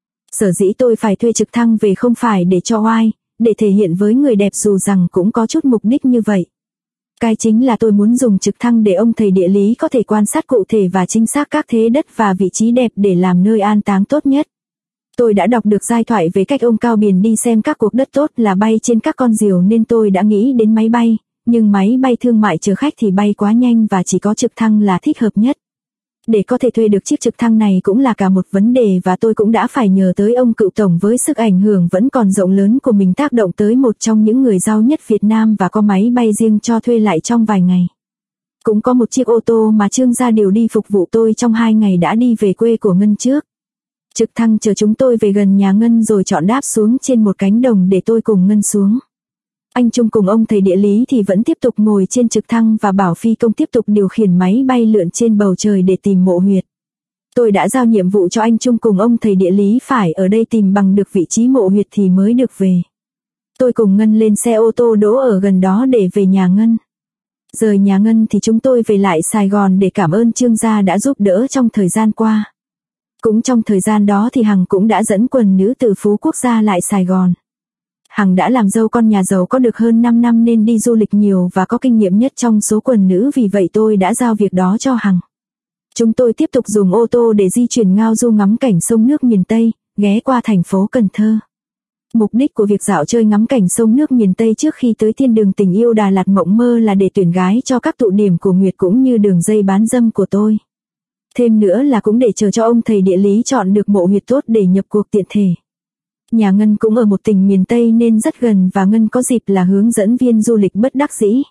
[SPEAKER 1] Sở dĩ tôi phải thuê trực thăng về không phải để cho oai, để thể hiện với người đẹp dù rằng cũng có chút mục đích như vậy. Cái chính là tôi muốn dùng trực thăng để ông thầy địa lý có thể quan sát cụ thể và chính xác các thế đất và vị trí đẹp để làm nơi an táng tốt nhất. Tôi đã đọc được giai thoại về cách ông Cao Biền đi xem các cuộc đất tốt là bay trên các con diều nên tôi đã nghĩ đến máy bay, nhưng máy bay thương mại chở khách thì bay quá nhanh và chỉ có trực thăng là thích hợp nhất. Để có thể thuê được chiếc trực thăng này cũng là cả một vấn đề và tôi cũng đã phải nhờ tới ông cựu tổng với sức ảnh hưởng vẫn còn rộng lớn của mình tác động tới một trong những người giàu nhất Việt Nam và có máy bay riêng cho thuê lại trong vài ngày. Cũng có một chiếc ô tô mà Trương gia điều đi phục vụ tôi trong 2 ngày đã đi về quê của Ngân trước. Trực thăng chờ chúng tôi về gần nhà Ngân rồi chọn đáp xuống trên một cánh đồng để tôi cùng Ngân xuống. Anh Trung cùng ông thầy địa lý thì vẫn tiếp tục ngồi trên trực thăng và bảo phi công tiếp tục điều khiển máy bay lượn trên bầu trời để tìm mộ huyệt. Tôi đã giao nhiệm vụ cho anh Trung cùng ông thầy địa lý phải ở đây tìm bằng được vị trí mộ huyệt thì mới được về. Tôi cùng Ngân lên xe ô tô đỗ ở gần đó để về nhà Ngân. Rời nhà Ngân thì chúng tôi về lại Sài Gòn để cảm ơn Trương gia đã giúp đỡ trong thời gian qua. Cũng trong thời gian đó thì Hằng cũng đã dẫn quần nữ từ Phú Quốc gia lại Sài Gòn. Hằng đã làm dâu con nhà giàu có được hơn 5 năm nên đi du lịch nhiều và có kinh nghiệm nhất trong số quần nữ vì vậy tôi đã giao việc đó cho Hằng. Chúng tôi tiếp tục dùng ô tô để di chuyển ngao du ngắm cảnh sông nước miền Tây, ghé qua thành phố Cần Thơ. Mục đích của việc dạo chơi ngắm cảnh sông nước miền Tây trước khi tới thiên đường tình yêu Đà Lạt mộng mơ là để tuyển gái cho các tụ điểm của Nguyệt cũng như đường dây bán dâm của tôi. Thêm nữa là cũng để chờ cho ông thầy địa lý chọn được mộ huyệt tốt để nhập cuộc tiện thể. Nhà Ngân cũng ở một tỉnh miền Tây nên rất gần và Ngân có dịp là hướng dẫn viên du lịch bất đắc dĩ.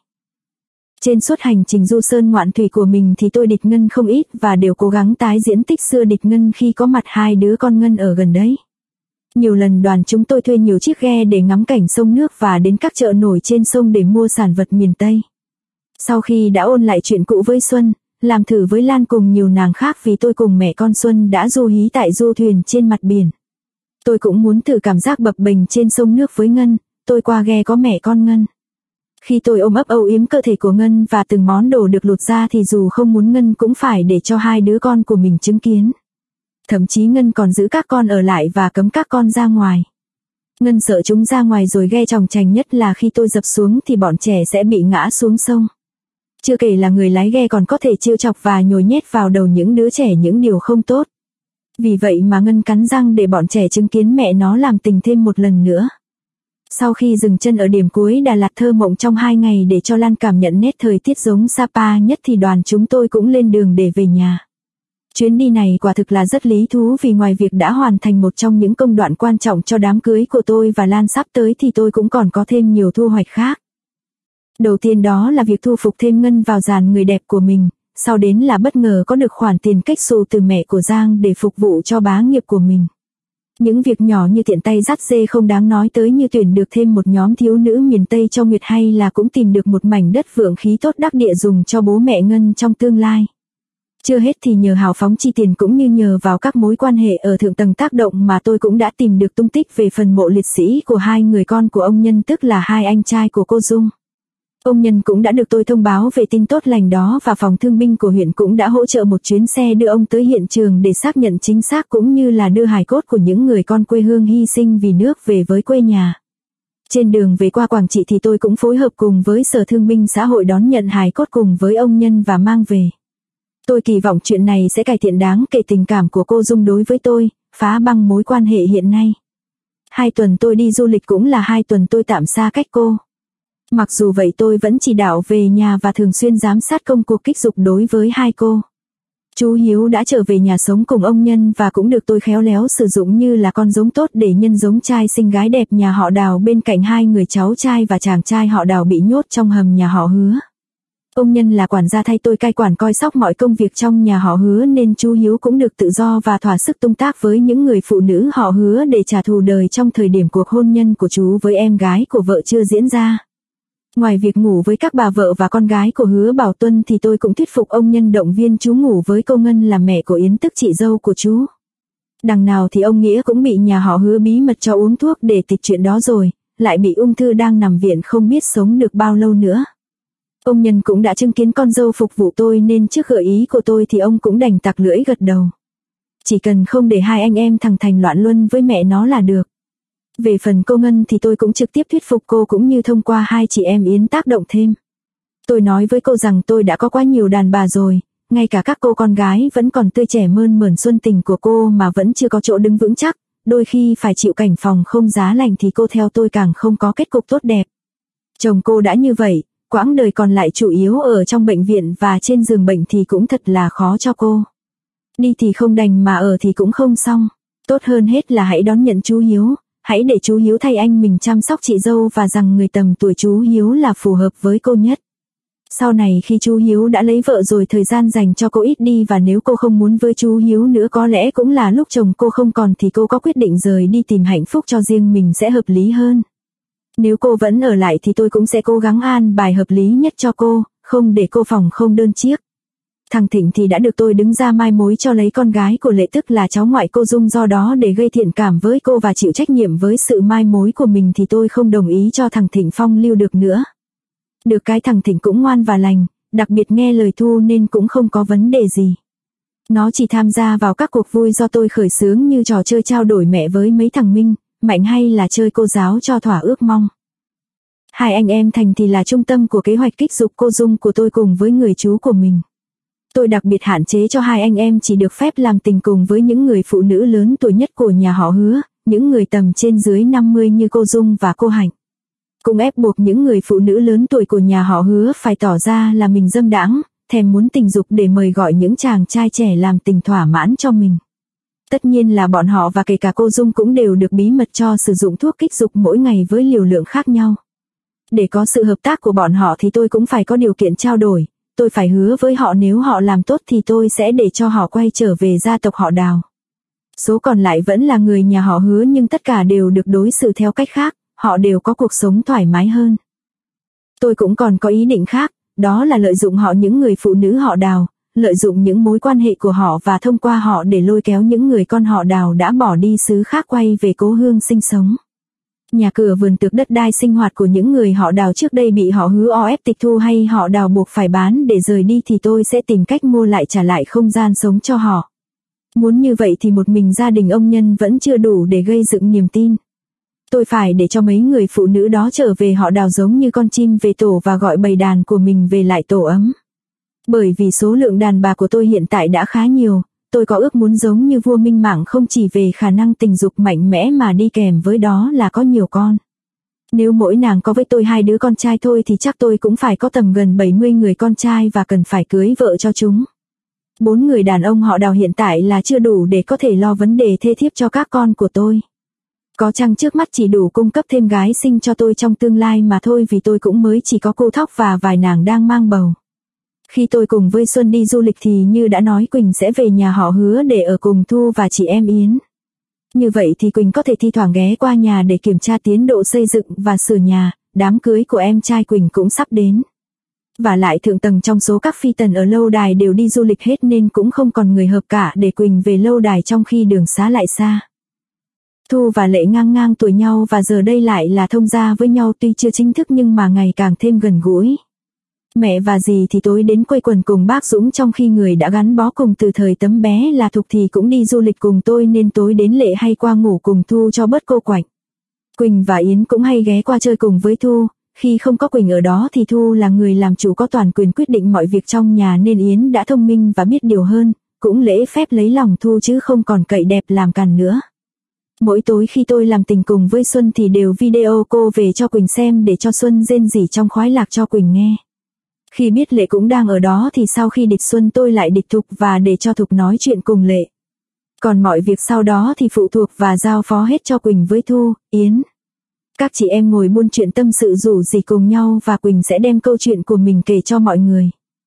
[SPEAKER 1] Trên suốt hành trình du sơn ngoạn thủy của mình thì tôi địch Ngân không ít và đều cố gắng tái diễn tích xưa địch Ngân khi có mặt hai đứa con Ngân ở gần đấy. Nhiều lần đoàn chúng tôi thuê nhiều chiếc ghe để ngắm cảnh sông nước và đến các chợ nổi trên sông để mua sản vật miền Tây. Sau khi đã ôn lại chuyện cũ với Xuân, làm thử với Lan cùng nhiều nàng khác vì tôi cùng mẹ con Xuân đã du hí tại du thuyền trên mặt biển. Tôi cũng muốn thử cảm giác bập bềnh trên sông nước với Ngân, tôi qua ghe có mẹ con Ngân. Khi tôi ôm ấp âu yếm cơ thể của Ngân và từng món đồ được lột ra thì dù không muốn Ngân cũng phải để cho hai đứa con của mình chứng kiến. Thậm chí Ngân còn giữ các con ở lại và cấm các con ra ngoài. Ngân sợ chúng ra ngoài rồi ghe chòng chành nhất là khi tôi dập xuống thì bọn trẻ sẽ bị ngã xuống sông. Chưa kể là người lái ghe còn có thể trêu chọc và nhồi nhét vào đầu những đứa trẻ những điều không tốt. Vì vậy mà Ngân cắn răng để bọn trẻ chứng kiến mẹ nó làm tình thêm một lần nữa. Sau khi dừng chân ở điểm cuối Đà Lạt thơ mộng trong 2 ngày để cho Lan cảm nhận nét thời tiết giống Sapa nhất thì đoàn chúng tôi cũng lên đường để về nhà. Chuyến đi này quả thực là rất lý thú vì ngoài việc đã hoàn thành một trong những công đoạn quan trọng cho đám cưới của tôi và Lan sắp tới thì tôi cũng còn có thêm nhiều thu hoạch khác. Đầu tiên đó là việc thu phục thêm Ngân vào dàn người đẹp của mình, sau đến là bất ngờ có được khoản tiền cách xù từ mẹ của Giang để phục vụ cho bá nghiệp của mình. Những việc nhỏ như tiện tay dắt dê không đáng nói tới như tuyển được thêm một nhóm thiếu nữ miền Tây cho Nguyệt hay là cũng tìm được một mảnh đất vượng khí tốt đắc địa dùng cho bố mẹ Ngân trong tương lai. Chưa hết thì nhờ hào phóng chi tiền cũng như nhờ vào các mối quan hệ ở thượng tầng tác động mà tôi cũng đã tìm được tung tích về phần mộ liệt sĩ của hai người con của ông Nhân tức là hai anh trai của cô Dung. Ông Nhân cũng đã được tôi thông báo về tin tốt lành đó và phòng thương binh của huyện cũng đã hỗ trợ một chuyến xe đưa ông tới hiện trường để xác nhận chính xác cũng như là đưa hài cốt của những người con quê hương hy sinh vì nước về với quê nhà. Trên đường về qua Quảng Trị thì tôi cũng phối hợp cùng với Sở Thương binh Xã hội đón nhận hài cốt cùng với ông Nhân và mang về. Tôi kỳ vọng chuyện này sẽ cải thiện đáng kể tình cảm của cô Dung đối với tôi, phá băng mối quan hệ hiện nay. 2 tuần tôi đi du lịch cũng là 2 tuần tôi tạm xa cách cô. Mặc dù vậy tôi vẫn chỉ đạo về nhà và thường xuyên giám sát công cuộc kích dục đối với 2 cô. Chú Hiếu đã trở về nhà sống cùng ông Nhân và cũng được tôi khéo léo sử dụng như là con giống tốt để nhân giống trai xinh gái đẹp nhà họ Đào bên cạnh 2 người cháu trai và chàng trai họ Đào bị nhốt trong hầm nhà họ Hứa. Ông Nhân là quản gia thay tôi cai quản coi sóc mọi công việc trong nhà họ Hứa nên chú Hiếu cũng được tự do và thỏa sức tung tác với những người phụ nữ họ Hứa để trả thù đời trong thời điểm cuộc hôn nhân của chú với em gái của vợ chưa diễn ra. Ngoài việc ngủ với các bà vợ và con gái của Hứa Bảo Tuân thì tôi cũng thuyết phục ông Nhân động viên chú ngủ với cô Ngân là mẹ của Yến tức chị dâu của chú. Đằng nào thì ông Nghĩa cũng bị nhà họ Hứa bí mật cho uống thuốc để tịch chuyện đó rồi, lại bị ung thư đang nằm viện không biết sống được bao lâu nữa. Ông Nhân cũng đã chứng kiến con dâu phục vụ tôi nên trước gợi ý của tôi thì ông cũng đành tặc lưỡi gật đầu. Chỉ cần không để 2 anh em thằng Thành loạn luân với mẹ nó là được. Về phần cô Ngân thì tôi cũng trực tiếp thuyết phục cô cũng như thông qua 2 chị em Yến tác động thêm. Tôi nói với cô rằng tôi đã có quá nhiều đàn bà rồi, ngay cả các cô con gái vẫn còn tươi trẻ mơn mởn xuân tình của cô mà vẫn chưa có chỗ đứng vững chắc, đôi khi phải chịu cảnh phòng không giá lạnh thì cô theo tôi càng không có kết cục tốt đẹp. Chồng cô đã như vậy, quãng đời còn lại chủ yếu ở trong bệnh viện và trên giường bệnh thì cũng thật là khó cho cô. Đi thì không đành mà ở thì cũng không xong. Tốt hơn hết là hãy đón nhận chú Hiếu, hãy để chú Hiếu thay anh mình chăm sóc chị dâu và rằng người tầm tuổi chú Hiếu là phù hợp với cô nhất. Sau này khi chú Hiếu đã lấy vợ rồi thời gian dành cho cô ít đi và nếu cô không muốn với chú Hiếu nữa có lẽ cũng là lúc chồng cô không còn thì cô có quyết định rời đi tìm hạnh phúc cho riêng mình sẽ hợp lý hơn. Nếu cô vẫn ở lại thì tôi cũng sẽ cố gắng an bài hợp lý nhất cho cô, không để cô phòng không đơn chiếc. Thằng Thịnh thì đã được tôi đứng ra mai mối cho lấy con gái của Lệ tức là cháu ngoại cô Dung, do đó để gây thiện cảm với cô và chịu trách nhiệm với sự mai mối của mình thì tôi không đồng ý cho thằng Thịnh phong lưu được nữa. Được cái thằng Thịnh cũng ngoan và lành, đặc biệt nghe lời Thu nên cũng không có vấn đề gì. Nó chỉ tham gia vào các cuộc vui do tôi khởi xướng như trò chơi trao đổi mẹ với mấy thằng Minh, Mạnh hay là chơi cô giáo cho thỏa ước mong. 2 anh em Thành thì là trung tâm của kế hoạch kích dục cô Dung của tôi cùng với người chú của mình. Tôi đặc biệt hạn chế cho 2 anh em chỉ được phép làm tình cùng với những người phụ nữ lớn tuổi nhất của nhà họ Hứa, những người tầm trên dưới 50 như cô Dung và cô Hạnh. Cũng ép buộc những người phụ nữ lớn tuổi của nhà họ Hứa phải tỏ ra là mình dâm đãng, thèm muốn tình dục để mời gọi những chàng trai trẻ làm tình thỏa mãn cho mình. Tất nhiên là bọn họ và kể cả cô Dung cũng đều được bí mật cho sử dụng thuốc kích dục mỗi ngày với liều lượng khác nhau. Để có sự hợp tác của bọn họ thì tôi cũng phải có điều kiện trao đổi, tôi phải hứa với họ nếu họ làm tốt thì tôi sẽ để cho họ quay trở về gia tộc họ Đào. Số còn lại vẫn là người nhà họ Hứa nhưng tất cả đều được đối xử theo cách khác, họ đều có cuộc sống thoải mái hơn. Tôi cũng còn có ý định khác, đó là lợi dụng họ những người phụ nữ họ Đào, lợi dụng những mối quan hệ của họ và thông qua họ để lôi kéo những người con họ Đào đã bỏ đi xứ khác quay về cố hương sinh sống. Nhà cửa vườn tược đất đai sinh hoạt của những người họ Đào trước đây bị họ Hứa o ép tịch thu hay họ Đào buộc phải bán để rời đi thì tôi sẽ tìm cách mua lại trả lại không gian sống cho họ. Muốn như vậy thì một mình gia đình ông Nhân vẫn chưa đủ để gây dựng niềm tin. Tôi phải để cho mấy người phụ nữ đó trở về họ Đào giống như con chim về tổ và gọi bầy đàn của mình về lại tổ ấm. Bởi vì số lượng đàn bà của tôi hiện tại đã khá nhiều, tôi có ước muốn giống như vua Minh Mạng không chỉ về khả năng tình dục mạnh mẽ mà đi kèm với đó là có nhiều con. Nếu mỗi nàng có với tôi 2 đứa con trai thôi thì chắc tôi cũng phải có tầm gần 70 người con trai và cần phải cưới vợ cho chúng. 4 người đàn ông họ Đào hiện tại là chưa đủ để có thể lo vấn đề thê thiếp cho các con của tôi. Có chăng trước mắt chỉ đủ cung cấp thêm gái sinh cho tôi trong tương lai mà thôi vì tôi cũng mới chỉ có cô Thóc và vài nàng đang mang bầu. Khi tôi cùng với Xuân đi du lịch thì như đã nói Quỳnh sẽ về nhà họ Hứa để ở cùng Thu và chị em Yến. Như vậy thì Quỳnh có thể thi thoảng ghé qua nhà để kiểm tra tiến độ xây dựng và sửa nhà, đám cưới của em trai Quỳnh cũng sắp đến. Và lại thượng tầng trong số các phi tần ở lâu đài đều đi du lịch hết nên cũng không còn người hợp cả để Quỳnh về lâu đài trong khi đường xá lại xa. Thu và Lệ ngang ngang tuổi nhau và giờ đây lại là thông gia với nhau tuy chưa chính thức nhưng mà ngày càng thêm gần gũi. Mẹ và dì thì tối đến quây quần cùng bác Dũng trong khi người đã gắn bó cùng từ thời tấm bé là Thục thì cũng đi du lịch cùng tôi nên tối đến Lệ hay qua ngủ cùng Thu cho bớt cô quạnh. Quỳnh và Yến cũng hay ghé qua chơi cùng với Thu, khi không có Quỳnh ở đó thì Thu là người làm chủ có toàn quyền quyết định mọi việc trong nhà nên Yến đã thông minh và biết điều hơn, cũng lễ phép lấy lòng Thu chứ không còn cậy đẹp làm càn nữa. Mỗi tối khi tôi làm tình cùng với Xuân thì đều video cô về cho Quỳnh xem để cho Xuân rên rỉ trong khoái lạc cho Quỳnh nghe. Khi biết Lệ cũng đang ở đó thì sau khi địch Xuân tôi lại địch Thục và để cho Thục nói chuyện cùng Lệ. Còn mọi việc sau đó thì phụ thuộc và giao phó hết cho Quỳnh với Thu, Yến. Các chị em ngồi buôn chuyện tâm sự rủ rỉ cùng nhau và Quỳnh sẽ đem câu chuyện của mình kể cho mọi người.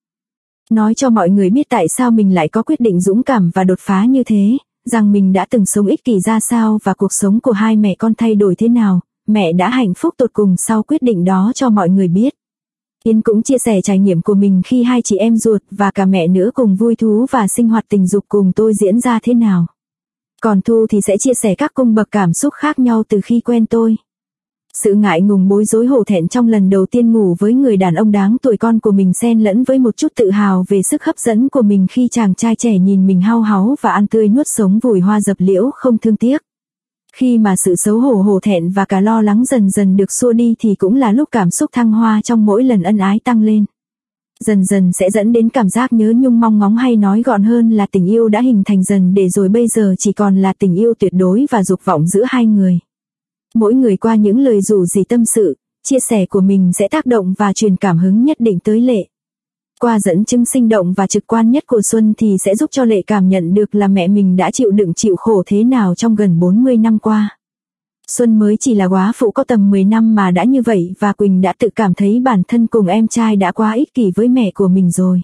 [SPEAKER 1] Nói cho mọi người biết tại sao mình lại có quyết định dũng cảm và đột phá như thế, rằng mình đã từng sống ích kỷ ra sao và cuộc sống của hai mẹ con thay đổi thế nào, mẹ đã hạnh phúc tột cùng sau quyết định đó cho mọi người biết. Yến cũng chia sẻ trải nghiệm của mình khi hai chị em ruột và cả mẹ nữa cùng vui thú và sinh hoạt tình dục cùng tôi diễn ra thế nào. Còn Thu thì sẽ chia sẻ các cung bậc cảm xúc khác nhau từ khi quen tôi. Sự ngại ngùng bối rối hổ thẹn trong lần đầu tiên ngủ với người đàn ông đáng tuổi con của mình xen lẫn với một chút tự hào về sức hấp dẫn của mình khi chàng trai trẻ nhìn mình hao háu và ăn tươi nuốt sống vùi hoa dập liễu không thương tiếc. Khi mà sự xấu hổ hổ thẹn và cả lo lắng dần dần được xua đi thì cũng là lúc cảm xúc thăng hoa trong mỗi lần ân ái tăng lên. Dần dần sẽ dẫn đến cảm giác nhớ nhung mong ngóng, hay nói gọn hơn là tình yêu đã hình thành dần để rồi bây giờ chỉ còn là tình yêu tuyệt đối và dục vọng giữa hai người. Mỗi người qua những lời rủ rỉ tâm sự, chia sẻ của mình sẽ tác động và truyền cảm hứng nhất định tới Lệ. Qua dẫn chứng sinh động và trực quan nhất của Xuân thì sẽ giúp cho Lệ cảm nhận được là mẹ mình đã chịu đựng chịu khổ thế nào trong gần 40 năm qua. Xuân mới chỉ là góa phụ có tầm 10 năm mà đã như vậy và Quỳnh đã tự cảm thấy bản thân cùng em trai đã quá ích kỷ với mẹ của mình rồi.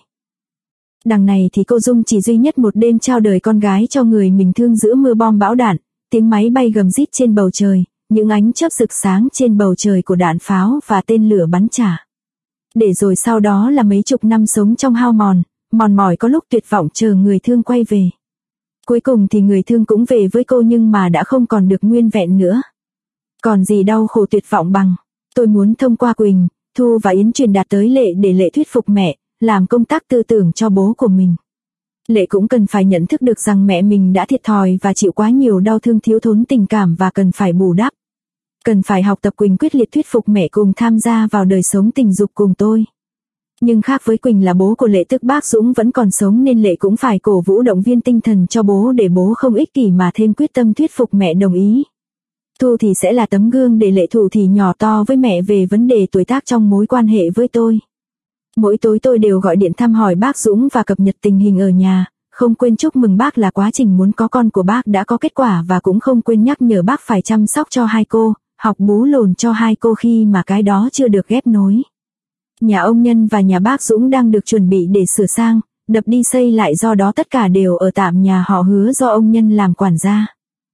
[SPEAKER 1] Đằng này thì cô Dung chỉ duy nhất một đêm trao đời con gái cho người mình thương giữa mưa bom bão đạn, tiếng máy bay gầm rít trên bầu trời, những ánh chớp rực sáng trên bầu trời của đạn pháo và tên lửa bắn trả. Để rồi sau đó là mấy chục năm sống trong hao mòn, mòn mỏi có lúc tuyệt vọng chờ người thương quay về. Cuối cùng thì người thương cũng về với cô nhưng mà đã không còn được nguyên vẹn nữa. Còn gì đau khổ tuyệt vọng bằng. Tôi muốn thông qua Quỳnh, Thu và Yến truyền đạt tới Lệ để Lệ thuyết phục mẹ, làm công tác tư tưởng cho bố của mình. Lệ cũng cần phải nhận thức được rằng mẹ mình đã thiệt thòi và chịu quá nhiều đau thương thiếu thốn tình cảm và cần phải bù đắp. Cần phải học tập Quỳnh quyết liệt thuyết phục mẹ cùng tham gia vào đời sống tình dục cùng tôi. Nhưng khác với Quỳnh là bố của Lệ tức bác Dũng vẫn còn sống nên Lệ cũng phải cổ vũ động viên tinh thần cho bố để bố không ích kỷ mà thêm quyết tâm thuyết phục mẹ đồng ý. Thu thì sẽ là tấm gương để Lệ thủ thì nhỏ to với mẹ về vấn đề tuổi tác trong mối quan hệ với tôi. Mỗi tối tôi đều gọi điện thăm hỏi bác Dũng và cập nhật tình hình ở nhà, không quên chúc mừng bác là quá trình muốn có con của bác đã có kết quả và cũng không quên nhắc nhở bác phải chăm sóc cho hai cô, học bú lồn cho hai cô khi mà cái đó chưa được ghép nối. Nhà ông Nhân và nhà bác Dũng đang được chuẩn bị để sửa sang, đập đi xây lại, do đó tất cả đều ở tạm nhà họ Hứa do ông Nhân làm quản gia.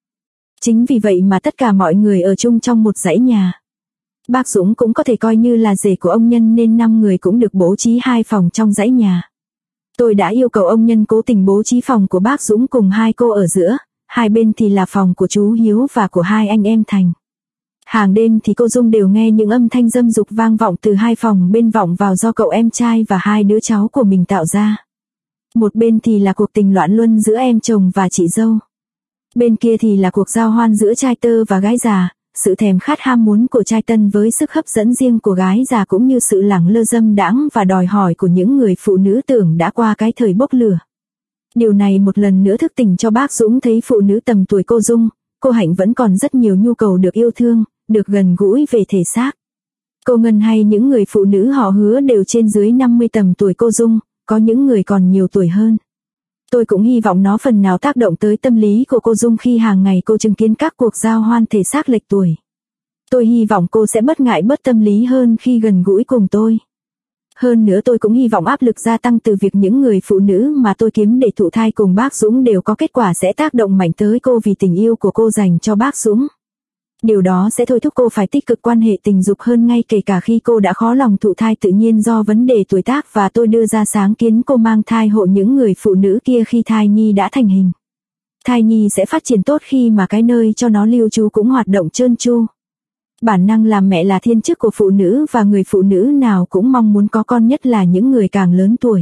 [SPEAKER 1] Chính vì vậy mà tất cả mọi người ở chung trong một dãy nhà. Bác Dũng cũng có thể coi như là rể của ông Nhân nên 5 người cũng được bố trí 2 phòng trong dãy nhà. Tôi đã yêu cầu ông Nhân cố tình bố trí phòng của bác Dũng cùng 2 cô ở giữa, hai bên thì là phòng của chú Hiếu và của 2 anh em Thành. Hàng đêm thì cô Dung đều nghe những âm thanh dâm dục vang vọng từ 2 phòng bên vọng vào do cậu em trai và 2 đứa cháu của mình tạo ra. Một bên thì là cuộc tình loạn luân giữa em chồng và chị dâu. Bên kia thì là cuộc giao hoan giữa trai tơ và gái già, sự thèm khát ham muốn của trai tân với sức hấp dẫn riêng của gái già cũng như sự lẳng lơ dâm đãng và đòi hỏi của những người phụ nữ tưởng đã qua cái thời bốc lửa. Điều này một lần nữa thức tỉnh cho bác Dũng thấy phụ nữ tầm tuổi cô Dung, cô Hạnh vẫn còn rất nhiều nhu cầu được yêu thương, được gần gũi về thể xác. Cô Ngân hay những người phụ nữ họ Hứa đều trên dưới 50 tầm tuổi cô Dung, có những người còn nhiều tuổi hơn. Tôi cũng hy vọng nó phần nào tác động tới tâm lý của cô Dung khi hàng ngày cô chứng kiến các cuộc giao hoan thể xác lệch tuổi. Tôi hy vọng cô sẽ bớt ngại bớt tâm lý hơn khi gần gũi cùng tôi. Hơn nữa tôi cũng hy vọng áp lực gia tăng từ việc những người phụ nữ mà tôi kiếm để thụ thai cùng bác Dũng đều có kết quả sẽ tác động mạnh tới cô vì tình yêu của cô dành cho bác Dũng. Điều đó sẽ thôi thúc cô phải tích cực quan hệ tình dục hơn ngay kể cả khi cô đã khó lòng thụ thai tự nhiên do vấn đề tuổi tác, và tôi đưa ra sáng kiến cô mang thai hộ những người phụ nữ kia khi thai nhi đã thành hình. Thai nhi sẽ phát triển tốt khi mà cái nơi cho nó lưu trú cũng hoạt động trơn tru. Bản năng làm mẹ là thiên chức của phụ nữ và người phụ nữ nào cũng mong muốn có con, nhất là những người càng lớn tuổi.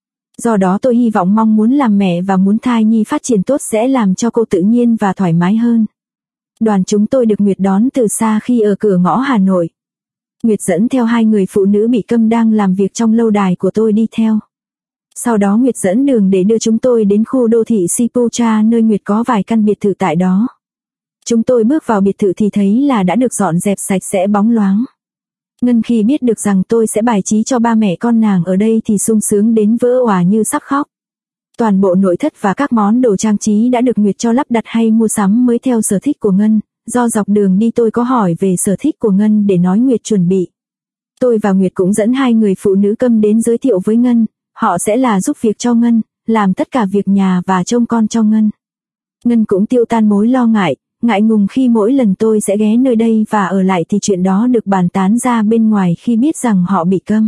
[SPEAKER 1] Do đó tôi hy vọng mong muốn làm mẹ và muốn thai nhi phát triển tốt sẽ làm cho cô tự nhiên và thoải mái hơn. Đoàn chúng tôi được Nguyệt đón từ xa khi ở cửa ngõ Hà Nội. Nguyệt dẫn theo 2 người phụ nữ bị câm đang làm việc trong lâu đài của tôi đi theo. Sau đó Nguyệt dẫn đường để đưa chúng tôi đến khu đô thị Sipucha nơi Nguyệt có vài căn biệt thự tại đó. Chúng tôi bước vào biệt thự thì thấy là đã được dọn dẹp sạch sẽ bóng loáng. Ngân khi biết được rằng tôi sẽ bài trí cho ba mẹ con nàng ở đây thì sung sướng đến vỡ òa như sắp khóc. Toàn bộ nội thất và các món đồ trang trí đã được Nguyệt cho lắp đặt hay mua sắm mới theo sở thích của Ngân. Do dọc đường đi tôi có hỏi về sở thích của Ngân để nói Nguyệt chuẩn bị. Tôi và Nguyệt cũng dẫn 2 người phụ nữ câm đến giới thiệu với Ngân. Họ sẽ là giúp việc cho Ngân, làm tất cả việc nhà và trông con cho Ngân. Ngân cũng tiêu tan mối lo ngại, ngại ngùng khi mỗi lần tôi sẽ ghé nơi đây và ở lại thì chuyện đó được bàn tán ra bên ngoài khi biết rằng họ bị câm.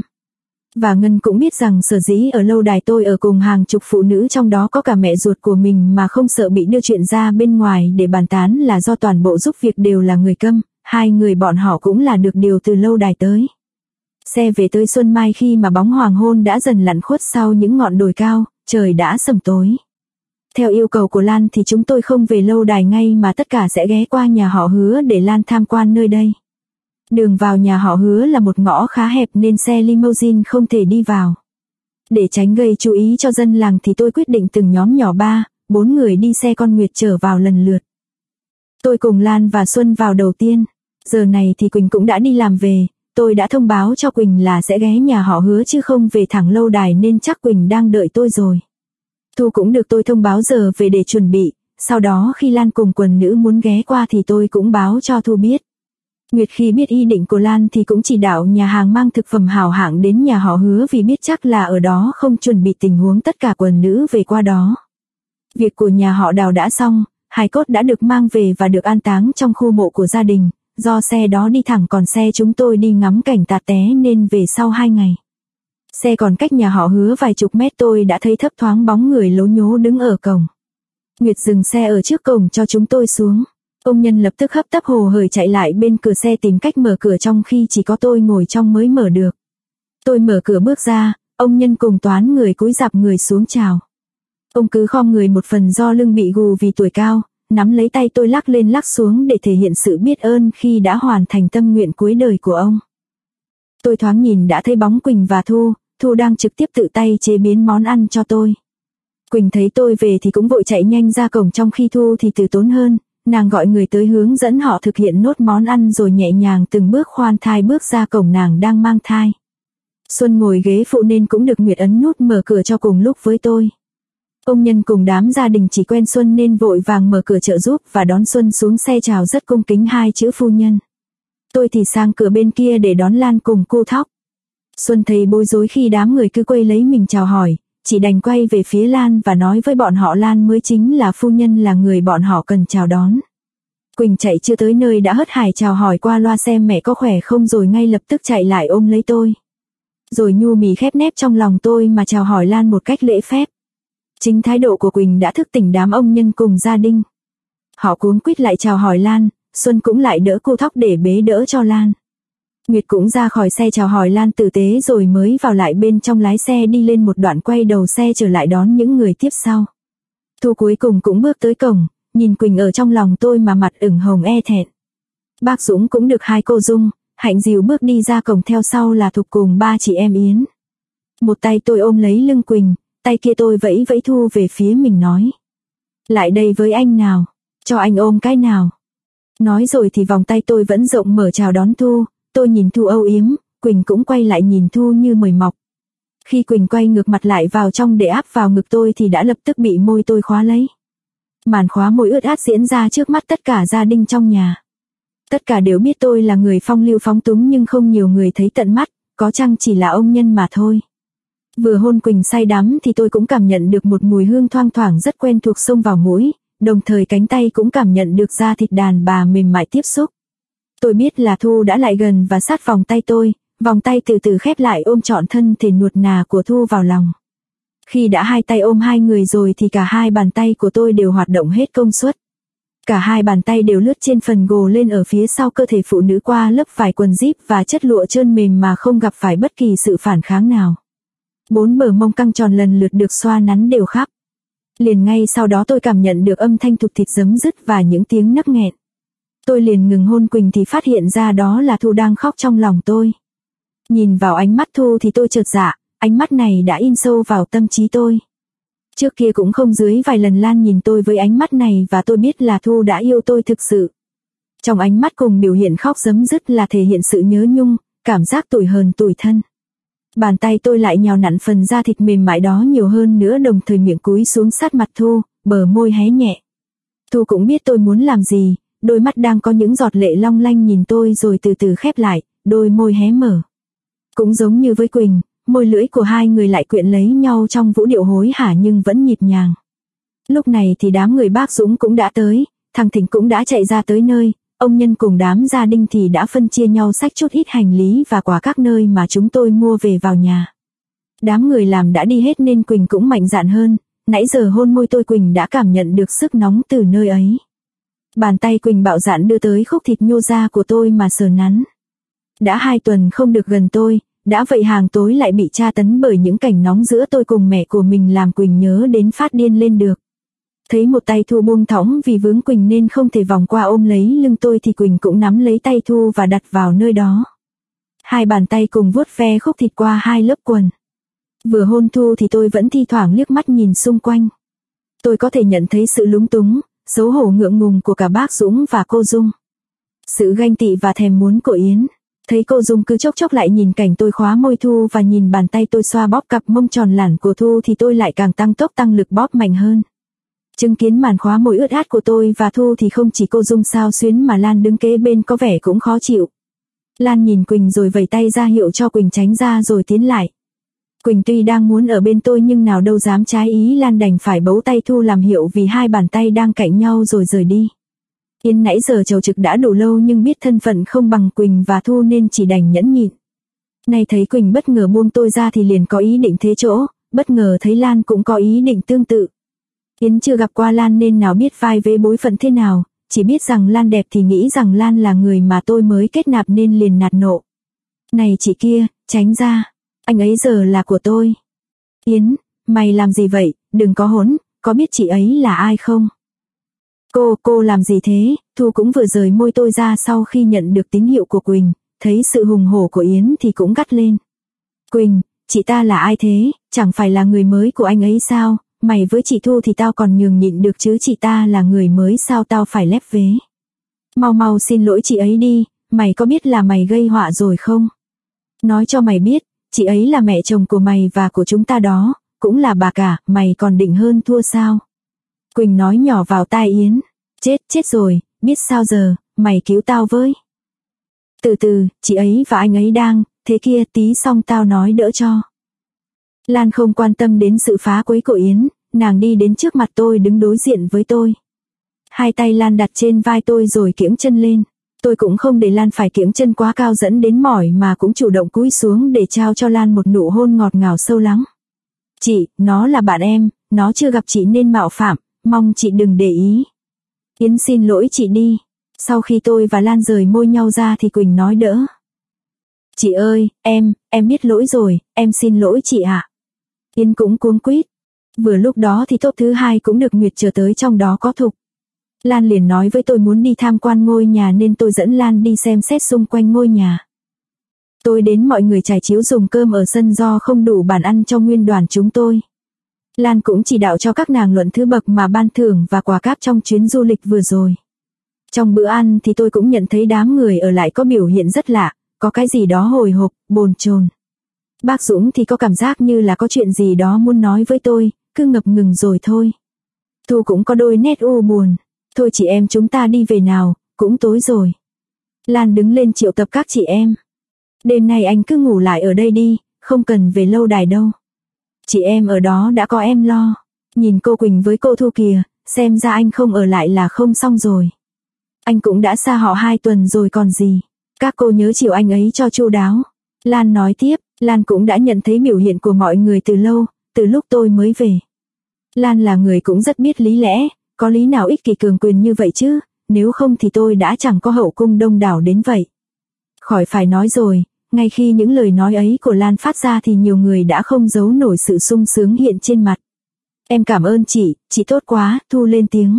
[SPEAKER 1] Và Ngân cũng biết rằng sở dĩ ở lâu đài tôi ở cùng hàng chục phụ nữ trong đó có cả mẹ ruột của mình mà không sợ bị đưa chuyện ra bên ngoài để bàn tán là do toàn bộ giúp việc đều là người câm, 2 người bọn họ cũng là được điều từ lâu đài tới. Xe về tới Xuân Mai khi mà bóng hoàng hôn đã dần lặn khuất sau những ngọn đồi cao, trời đã sầm tối. Theo yêu cầu của Lan thì chúng tôi không về lâu đài ngay mà tất cả sẽ ghé qua nhà họ Hứa để Lan tham quan nơi đây. Đường vào nhà họ Hứa là một ngõ khá hẹp nên xe limousine không thể đi vào. Để tránh gây chú ý cho dân làng thì tôi quyết định từng nhóm nhỏ 3-4 người đi xe con Nguyệt chở vào lần lượt. Tôi cùng Lan và Xuân vào đầu tiên. Giờ này thì Quỳnh cũng đã đi làm về. Tôi đã thông báo cho Quỳnh là sẽ ghé nhà họ Hứa chứ không về thẳng lâu đài nên chắc Quỳnh đang đợi tôi rồi. Thu cũng được tôi thông báo giờ về để chuẩn bị. Sau đó khi Lan cùng quần nữ muốn ghé qua thì tôi cũng báo cho Thu biết. Nguyệt khi biết ý định của Lan thì cũng chỉ đạo nhà hàng mang thực phẩm hảo hạng đến nhà họ Hứa vì biết chắc là ở đó không chuẩn bị tình huống tất cả quần nữ về qua đó. Việc của nhà họ Đào đã xong, hài cốt đã được mang về và được an táng trong khu mộ của gia đình, do xe đó đi thẳng còn xe chúng tôi đi ngắm cảnh tạt té nên về sau 2 ngày. Xe còn cách nhà họ Hứa vài chục mét tôi đã thấy thấp thoáng bóng người lố nhố đứng ở cổng. Nguyệt dừng xe ở trước cổng cho chúng tôi xuống. Ông Nhân lập tức hấp tấp hồ hởi chạy lại bên cửa xe tìm cách mở cửa trong khi chỉ có tôi ngồi trong mới mở được. Tôi mở cửa bước ra, ông Nhân cùng Toán người cúi rạp người xuống chào. Ông cứ khom người một phần do lưng bị gù vì tuổi cao, nắm lấy tay tôi lắc lên lắc xuống để thể hiện sự biết ơn khi đã hoàn thành tâm nguyện cuối đời của ông. Tôi thoáng nhìn đã thấy bóng Quỳnh và Thu đang trực tiếp tự tay chế biến món ăn cho tôi. Quỳnh thấy tôi về thì cũng vội chạy nhanh ra cổng trong khi Thu thì từ tốn hơn. Nàng gọi người tới hướng dẫn họ thực hiện nốt món ăn rồi nhẹ nhàng từng bước khoan thai bước ra cổng nàng đang mang thai. Xuân ngồi ghế phụ nên cũng được Nguyệt ấn nút mở cửa cho cùng lúc với tôi. Ông Nhân cùng đám gia đình chỉ quen Xuân nên vội vàng mở cửa trợ giúp và đón Xuân xuống xe chào rất cung kính 2 chữ phu nhân. Tôi thì sang cửa bên kia để đón Lan cùng cô Thóc. Xuân thấy bối rối khi đám người cứ quay lấy mình chào hỏi. Chỉ đành quay về phía Lan và nói với bọn họ Lan mới chính là phu nhân là người bọn họ cần chào đón. Quỳnh chạy chưa tới nơi đã hớt hải chào hỏi qua loa xem mẹ có khỏe không rồi ngay lập tức chạy lại ôm lấy tôi. Rồi nhu mì khép nép trong lòng tôi mà chào hỏi Lan một cách lễ phép. Chính thái độ của Quỳnh đã thức tỉnh đám ông Nhân cùng gia đình. Họ cuống quýt lại chào hỏi Lan, Xuân cũng lại đỡ cô Thóc để bế đỡ cho Lan. Nguyệt cũng ra khỏi xe chào hỏi Lan tử tế rồi mới vào lại bên trong lái xe đi lên một đoạn quay đầu xe trở lại đón những người tiếp sau. Thu cuối cùng cũng bước tới cổng, nhìn Quỳnh ở trong lòng tôi mà mặt ửng hồng e thẹn. Bác Dũng cũng được 2 cô Dung, Hạnh dìu bước đi ra cổng theo sau là Thục cùng 3 chị em Yến. Một tay tôi ôm lấy lưng Quỳnh, tay kia tôi vẫy vẫy Thu về phía mình nói. Lại đây với anh nào, cho anh ôm cái nào. Nói rồi thì vòng tay tôi vẫn rộng mở chào đón Thu. Tôi nhìn Thu âu yếm, Quỳnh cũng quay lại nhìn Thu như mời mọc. Khi Quỳnh quay ngược mặt lại vào trong để áp vào ngực tôi thì đã lập tức bị môi tôi khóa lấy. Màn khóa môi ướt át diễn ra trước mắt tất cả gia đình trong nhà. Tất cả đều biết tôi là người phong lưu phóng túng nhưng không nhiều người thấy tận mắt, có chăng chỉ là ông Nhân mà thôi. Vừa hôn Quỳnh say đắm thì tôi cũng cảm nhận được một mùi hương thoang thoảng rất quen thuộc xông vào mũi, đồng thời cánh tay cũng cảm nhận được da thịt đàn bà mềm mại tiếp xúc. Tôi biết là Thu đã lại gần và sát vòng tay tôi, vòng tay từ từ khép lại ôm trọn thân thể nuột nà của Thu vào lòng. Khi đã 2 tay ôm 2 người rồi thì cả 2 bàn tay của tôi đều hoạt động hết công suất. Cả 2 bàn tay đều lướt trên phần gồ lên ở phía sau cơ thể phụ nữ qua lớp vải quần zip và chất lụa trơn mềm mà không gặp phải bất kỳ sự phản kháng nào. 4 bờ mông căng tròn lần lượt được xoa nắn đều khắp. Liền ngay sau đó tôi cảm nhận được âm thanh thụt thịt giấm dứt và những tiếng nấc nghẹn. Tôi liền ngừng hôn Quỳnh thì phát hiện ra đó là Thu đang khóc trong lòng tôi. Nhìn vào ánh mắt Thu thì tôi chợt dạ, ánh mắt này đã in sâu vào tâm trí tôi. Trước kia cũng không dưới vài lần Lan nhìn tôi với ánh mắt này và tôi biết là Thu đã yêu tôi thực sự. Trong ánh mắt cùng biểu hiện khóc rấm rứt là thể hiện sự nhớ nhung, cảm giác tủi hờn tủi thân. Bàn tay tôi lại nhào nặn phần da thịt mềm mại đó nhiều hơn nữa, đồng thời miệng cúi xuống sát mặt Thu, bờ môi hé nhẹ. Thu cũng biết tôi muốn làm gì, đôi mắt đang có những giọt lệ long lanh nhìn tôi rồi từ từ khép lại, đôi môi hé mở. Cũng giống như với Quỳnh, môi lưỡi của hai người lại quyện lấy nhau trong vũ điệu hối hả nhưng vẫn nhịp nhàng. Lúc này thì đám người bác Dũng cũng đã tới, thằng Thịnh cũng đã chạy ra tới nơi, ông Nhân cùng đám gia đình thì đã phân chia nhau xách chút ít hành lý và quà các nơi mà chúng tôi mua về vào nhà. Đám người làm đã đi hết nên Quỳnh cũng mạnh dạn hơn, nãy giờ hôn môi tôi Quỳnh đã cảm nhận được sức nóng từ nơi ấy. Bàn tay Quỳnh bạo dạn đưa tới khúc thịt nhô ra của tôi mà sờ nắn. Đã 2 tuần không được gần tôi, đã vậy hàng tối lại bị tra tấn bởi những cảnh nóng giữa tôi cùng mẹ của mình làm Quỳnh nhớ đến phát điên lên được. Thấy một tay Thu buông thõng vì vướng Quỳnh nên không thể vòng qua ôm lấy lưng tôi thì Quỳnh cũng nắm lấy tay Thu và đặt vào nơi đó. Hai bàn tay cùng vuốt ve khúc thịt qua 2 lớp quần. Vừa hôn Thu thì tôi vẫn thi thoảng liếc mắt nhìn xung quanh. Tôi có thể nhận thấy sự lúng túng, xấu hổ ngượng ngùng của cả bác Dũng và cô Dung. Sự ganh tị và thèm muốn của Yến. Thấy cô Dung cứ chốc chốc lại nhìn cảnh tôi khóa môi Thu và nhìn bàn tay tôi xoa bóp cặp mông tròn lẳn của Thu thì tôi lại càng tăng tốc tăng lực bóp mạnh hơn. Chứng kiến màn khóa môi ướt át của tôi và Thu thì không chỉ cô Dung xao xuyến mà Lan đứng kế bên có vẻ cũng khó chịu. Lan nhìn Quỳnh rồi vẫy tay ra hiệu cho Quỳnh tránh ra rồi tiến lại. Quỳnh tuy đang muốn ở bên tôi nhưng nào đâu dám trái ý, Lan đành phải bấu tay Thu làm hiệu vì hai bàn tay đang cạnh nhau rồi rời đi. Yên nãy giờ chầu trực đã đủ lâu nhưng biết thân phận không bằng Quỳnh và Thu nên chỉ đành nhẫn nhịn. Nay thấy Quỳnh bất ngờ buông tôi ra thì liền có ý định thế chỗ, bất ngờ thấy Lan cũng có ý định tương tự. Yến chưa gặp qua Lan nên nào biết vai vế bối phận thế nào, chỉ biết rằng Lan đẹp thì nghĩ rằng Lan là người mà tôi mới kết nạp nên liền nạt nộ. Này chị kia, tránh ra, anh ấy giờ là của tôi. Yến, mày làm gì vậy, đừng có hỗn, có biết chị ấy là ai không? Cô làm gì thế? Thu cũng vừa rời môi tôi ra sau khi nhận được tín hiệu của Quỳnh, thấy sự hùng hổ của Yến thì cũng gắt lên. Quỳnh, chị ta là ai thế, chẳng phải là người mới của anh ấy sao? Mày với chị Thu thì tao còn nhường nhịn được chứ chị ta là người mới sao tao phải lép vế. Mau xin lỗi chị ấy đi, mày có biết là mày gây họa rồi không? Nói cho mày biết, chị ấy là mẹ chồng của mày và của chúng ta đó, cũng là bà cả, mày còn định hơn thua sao? Quỳnh nói nhỏ vào tai Yến. Chết rồi, biết sao giờ, mày cứu tao với. Từ từ, chị ấy và anh ấy đang, thế kia tí xong tao nói đỡ cho. Lan không quan tâm đến sự phá quấy của Yến, nàng đi đến trước mặt tôi đứng đối diện với tôi. Hai tay Lan đặt trên vai tôi rồi kiễng chân lên. Tôi cũng không để Lan phải kiễng chân quá cao dẫn đến mỏi mà cũng chủ động cúi xuống để trao cho Lan một nụ hôn ngọt ngào sâu lắng. Chị, nó là bạn em, nó chưa gặp chị nên mạo phạm, mong chị đừng để ý. Yến xin lỗi chị đi. Sau khi tôi và Lan rời môi nhau ra thì Quỳnh nói đỡ. Chị ơi, em biết lỗi rồi, em xin lỗi chị ạ. Yến cũng cuống quýt. Vừa lúc đó thì top thứ 2 cũng được Nguyệt chờ tới, trong đó có Thục. Lan liền nói với tôi muốn đi tham quan ngôi nhà nên tôi dẫn Lan đi xem xét xung quanh ngôi nhà. Tôi đến mọi người trải chiếu dùng cơm ở sân do không đủ bàn ăn cho nguyên đoàn chúng tôi. Lan cũng chỉ đạo cho các nàng luận thứ bậc mà ban thưởng và quà cáp trong chuyến du lịch vừa rồi. Trong bữa ăn thì tôi cũng nhận thấy đám người ở lại có biểu hiện rất lạ, có cái gì đó hồi hộp, bồn chồn. Bác Dũng thì có cảm giác như là có chuyện gì đó muốn nói với tôi, cứ ngập ngừng rồi thôi. Thu cũng có đôi nét u buồn. Thôi chị em chúng ta đi về nào, cũng tối rồi. Lan đứng lên triệu tập các chị em. Đêm nay anh cứ ngủ lại ở đây đi, không cần về lâu đài đâu. Chị em ở đó đã có em lo. Nhìn cô Quỳnh với cô Thu kìa, xem ra anh không ở lại là không xong rồi. Anh cũng đã xa họ 2 tuần rồi còn gì. Các cô nhớ chiều anh ấy cho chu đáo. Lan nói tiếp, Lan cũng đã nhận thấy biểu hiện của mọi người từ lâu, từ lúc tôi mới về. Lan là người cũng rất biết lý lẽ, có lý nào ích kỷ cường quyền như vậy chứ, nếu không thì tôi đã chẳng có hậu cung đông đảo đến vậy. Khỏi phải nói rồi, ngay khi những lời nói ấy của Lan phát ra thì nhiều người đã không giấu nổi sự sung sướng hiện trên mặt. Em cảm ơn chị tốt quá, Thu lên tiếng.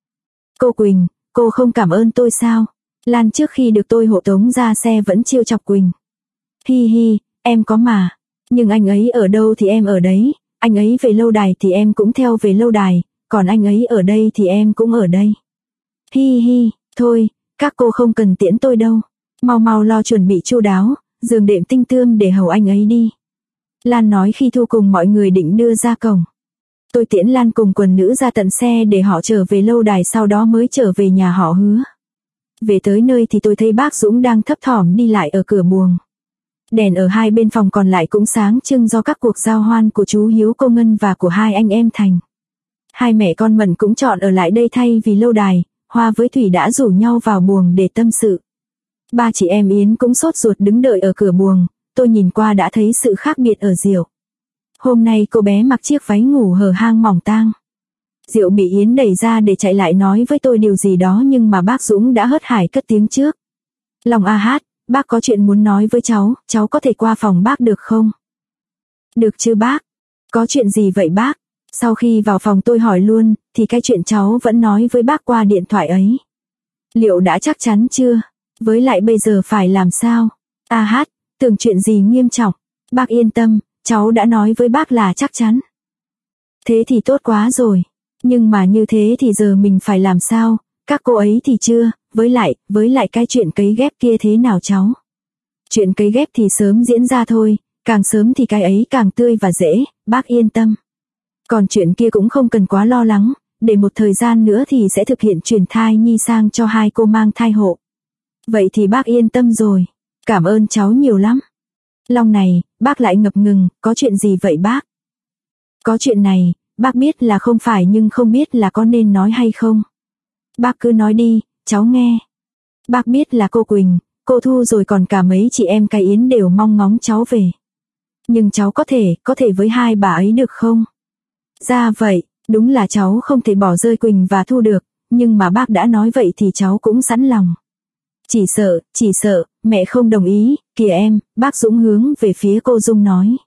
[SPEAKER 1] Cô Quỳnh, cô không cảm ơn tôi sao? Lan trước khi được tôi hộ tống ra xe vẫn trêu chọc Quỳnh. Hi hi, em có mà. Nhưng anh ấy ở đâu thì em ở đấy, anh ấy về lâu đài thì em cũng theo về lâu đài, còn anh ấy ở đây thì em cũng ở đây. Hi hi, thôi, các cô không cần tiễn tôi đâu. Mau mau lo chuẩn bị chu đáo, giường đệm tinh tươm để hầu anh ấy đi. Lan nói khi Thu cùng mọi người định đưa ra cổng. Tôi tiễn Lan cùng quần nữ ra tận xe để họ trở về lâu đài, sau đó mới trở về nhà họ Hứa. Về tới nơi thì tôi thấy bác Dũng đang thấp thỏm đi lại ở cửa buồng. Đèn ở hai bên phòng còn lại cũng sáng trưng do các cuộc giao hoan của chú Hiếu, cô Ngân và của hai anh em Thành. Hai mẹ con Mận cũng chọn ở lại đây thay vì lâu đài, Hoa với Thủy đã rủ nhau vào buồng để tâm sự. Ba chị em Yến cũng sốt ruột đứng đợi ở cửa buồng, tôi nhìn qua đã thấy sự khác biệt ở Diệu. Hôm nay cô bé mặc chiếc váy ngủ hở hang mỏng tang. Diệu bị Yến đẩy ra để chạy lại nói với tôi điều gì đó, nhưng mà bác Dũng đã hớt hải cất tiếng trước. Long a hát, bác có chuyện muốn nói với cháu có thể qua phòng bác được không? Được chứ bác? Có chuyện gì vậy bác? Sau khi vào phòng tôi hỏi luôn, thì cái chuyện cháu vẫn nói với bác qua điện thoại ấy. Liệu đã chắc chắn chưa? Với lại bây giờ phải làm sao? A hát, tưởng chuyện gì nghiêm trọng. Bác yên tâm, cháu đã nói với bác là chắc chắn. Thế thì tốt quá rồi. Nhưng mà như thế thì giờ mình phải làm sao? Các cô ấy thì chưa, với lại cái chuyện cấy ghép kia thế nào cháu? Chuyện cấy ghép thì sớm diễn ra thôi, càng sớm thì cái ấy càng tươi và dễ, bác yên tâm. Còn chuyện kia cũng không cần quá lo lắng, để một thời gian nữa thì sẽ thực hiện chuyển thai nhi sang cho hai cô mang thai hộ. Vậy thì bác yên tâm rồi, cảm ơn cháu nhiều lắm. Long này, bác lại ngập ngừng, có chuyện gì vậy bác? Có chuyện này, bác biết là không phải nhưng không biết là có nên nói hay không. Bác cứ nói đi, cháu nghe. Bác biết là cô Quỳnh, cô Thu rồi còn cả mấy chị em cái Yến đều mong ngóng cháu về. Nhưng cháu có thể với hai bà ấy được không? Ra vậy, đúng là cháu không thể bỏ rơi Quỳnh và Thu được, nhưng mà bác đã nói vậy thì cháu cũng sẵn lòng. Chỉ sợ, mẹ không đồng ý, kìa em, bác Dũng hướng về phía cô Dung nói.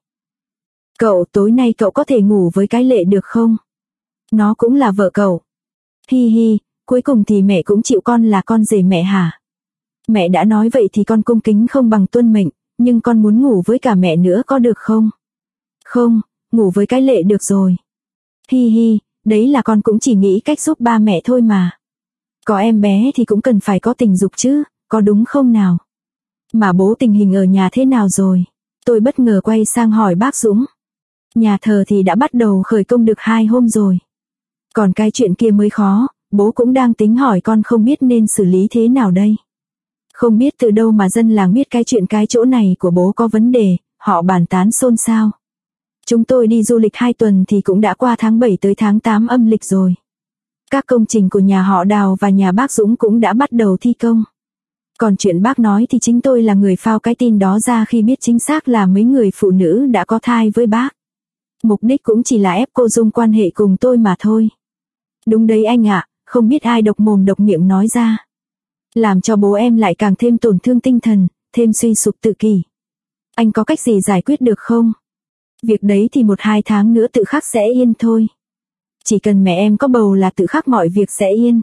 [SPEAKER 1] Tối nay cậu có thể ngủ với cái Lệ được không? Nó cũng là vợ cậu. Hi hi, cuối cùng thì mẹ cũng chịu con là con rể mẹ hả? Mẹ đã nói vậy thì con cung kính không bằng tuân mệnh, nhưng con muốn ngủ với cả mẹ nữa có được không? Không, ngủ với cái Lệ được rồi. Hi hi, đấy là con cũng chỉ nghĩ cách giúp ba mẹ thôi mà. Có em bé thì cũng cần phải có tình dục chứ, có đúng không nào? Mà bố tình hình ở nhà thế nào rồi? Tôi bất ngờ quay sang hỏi bác Dũng. Nhà thờ thì đã bắt đầu khởi công được 2 hôm rồi. Còn cái chuyện kia mới khó, bố cũng đang tính hỏi con không biết nên xử lý thế nào đây. Không biết từ đâu mà dân làng biết cái chuyện cái chỗ này của bố có vấn đề, họ bàn tán xôn xao. Chúng tôi đi du lịch 2 tuần thì cũng đã qua tháng 7 tới tháng 8 âm lịch rồi. Các công trình của nhà họ Đào và nhà bác Dũng cũng đã bắt đầu thi công. Còn chuyện bác nói thì chính tôi là người phao cái tin đó ra khi biết chính xác là mấy người phụ nữ đã có thai với bác. Mục đích cũng chỉ là ép cô Dung quan hệ cùng tôi mà thôi. Đúng đấy anh ạ, không biết ai độc mồm độc miệng nói ra. Làm cho bố em lại càng thêm tổn thương tinh thần, thêm suy sụp tự kỷ. Anh có cách gì giải quyết được không? Việc đấy thì 1-2 tháng nữa tự khắc sẽ yên thôi. Chỉ cần mẹ em có bầu là tự khắc mọi việc sẽ yên.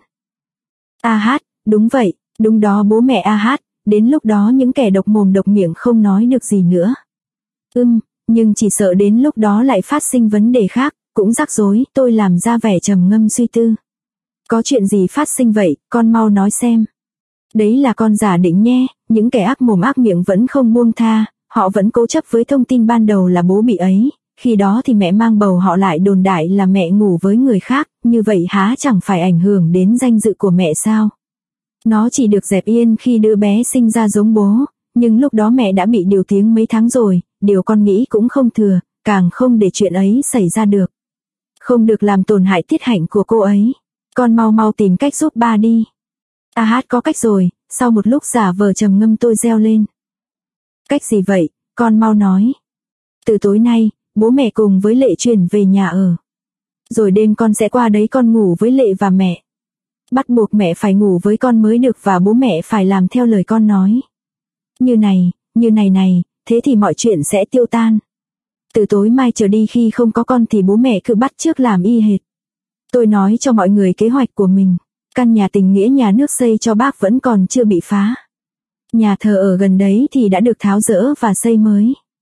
[SPEAKER 1] A hát, đúng vậy, đúng đó bố mẹ A hát, đến lúc đó những kẻ độc mồm độc miệng không nói được gì nữa. Nhưng chỉ sợ đến lúc đó lại phát sinh vấn đề khác, cũng rắc rối, tôi làm ra vẻ trầm ngâm suy tư. Có chuyện gì phát sinh vậy, con mau nói xem. Đấy là con giả định nhé, những kẻ ác mồm ác miệng vẫn không buông tha, họ vẫn cố chấp với thông tin ban đầu là bố bị ấy, khi đó thì mẹ mang bầu họ lại đồn đại là mẹ ngủ với người khác, như vậy há chẳng phải ảnh hưởng đến danh dự của mẹ sao. Nó chỉ được dẹp yên khi đứa bé sinh ra giống bố, nhưng lúc đó mẹ đã bị điều tiếng mấy tháng rồi, điều con nghĩ cũng không thừa, càng không để chuyện ấy xảy ra được. Không được làm tổn hại tiết hạnh của cô ấy. Con mau mau tìm cách giúp ba đi. A hát có cách rồi, sau một lúc giả vờ trầm ngâm tôi reo lên. Cách gì vậy, con mau nói. Từ tối nay, bố mẹ cùng với Lệ chuyển về nhà ở. Rồi đêm con sẽ qua đấy con ngủ với Lệ và mẹ. Bắt buộc mẹ phải ngủ với con mới được và bố mẹ phải làm theo lời con nói. Như này, thế thì mọi chuyện sẽ tiêu tan. Từ tối mai trở đi khi không có con thì bố mẹ cứ bắt chước làm y hệt. Tôi nói cho mọi người kế hoạch của mình. Căn nhà tình nghĩa nhà nước xây cho bác vẫn còn chưa bị phá. Nhà thờ ở gần đấy thì đã được tháo dỡ và xây mới.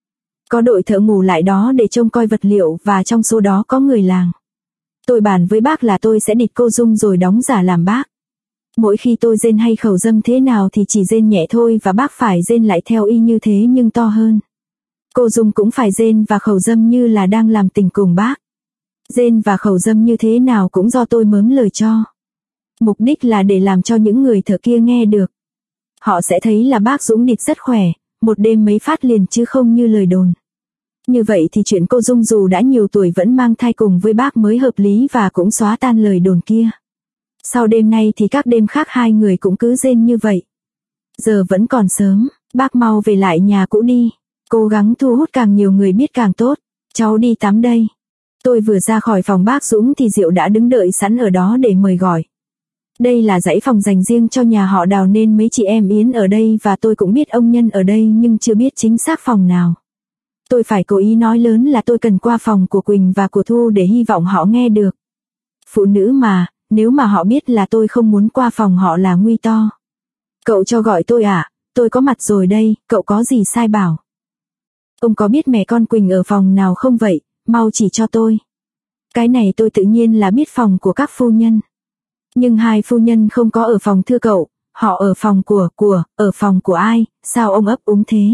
[SPEAKER 1] Có đội thợ ngủ lại đó để trông coi vật liệu và trong số đó có người làng. Tôi bàn với bác là tôi sẽ địt cô Dung rồi đóng giả làm bác. Mỗi khi tôi rên hay khẩu dâm thế nào thì chỉ rên nhẹ thôi và bác phải rên lại theo y như thế nhưng to hơn. Cô Dung cũng phải rên và khẩu dâm như là đang làm tình cùng bác. Rên và khẩu dâm như thế nào cũng do tôi mớm lời cho. Mục đích là để làm cho những người thợ kia nghe được. Họ sẽ thấy là bác Dũng địt rất khỏe, một đêm mấy phát liền chứ không như lời đồn. Như vậy thì chuyện cô Dung dù đã nhiều tuổi vẫn mang thai cùng với bác mới hợp lý và cũng xóa tan lời đồn kia. Sau đêm nay thì các đêm khác hai người cũng cứ rên như vậy. Giờ vẫn còn sớm, bác mau về lại nhà cũ đi. Cố gắng thu hút càng nhiều người biết càng tốt. Cháu đi tắm đây. Tôi vừa ra khỏi phòng bác Dũng thì Diệu đã đứng đợi sẵn ở đó để mời gọi. Đây là dãy phòng dành riêng cho nhà họ Đào nên mấy chị em Yến ở đây và tôi cũng biết ông Nhân ở đây nhưng chưa biết chính xác phòng nào. Tôi phải cố ý nói lớn là tôi cần qua phòng của Quỳnh và của Thu để hy vọng họ nghe được. Phụ nữ mà, nếu mà họ biết là tôi không muốn qua phòng họ là nguy to. Cậu cho gọi tôi à, tôi có mặt rồi đây, cậu có gì sai bảo. Ông có biết mẹ con Quỳnh ở phòng nào không vậy, mau chỉ cho tôi. Cái này tôi tự nhiên là biết phòng của các phu nhân. Nhưng hai phu nhân không có ở phòng thưa cậu, họ ở phòng ở phòng của ai, sao ông ấp úng thế?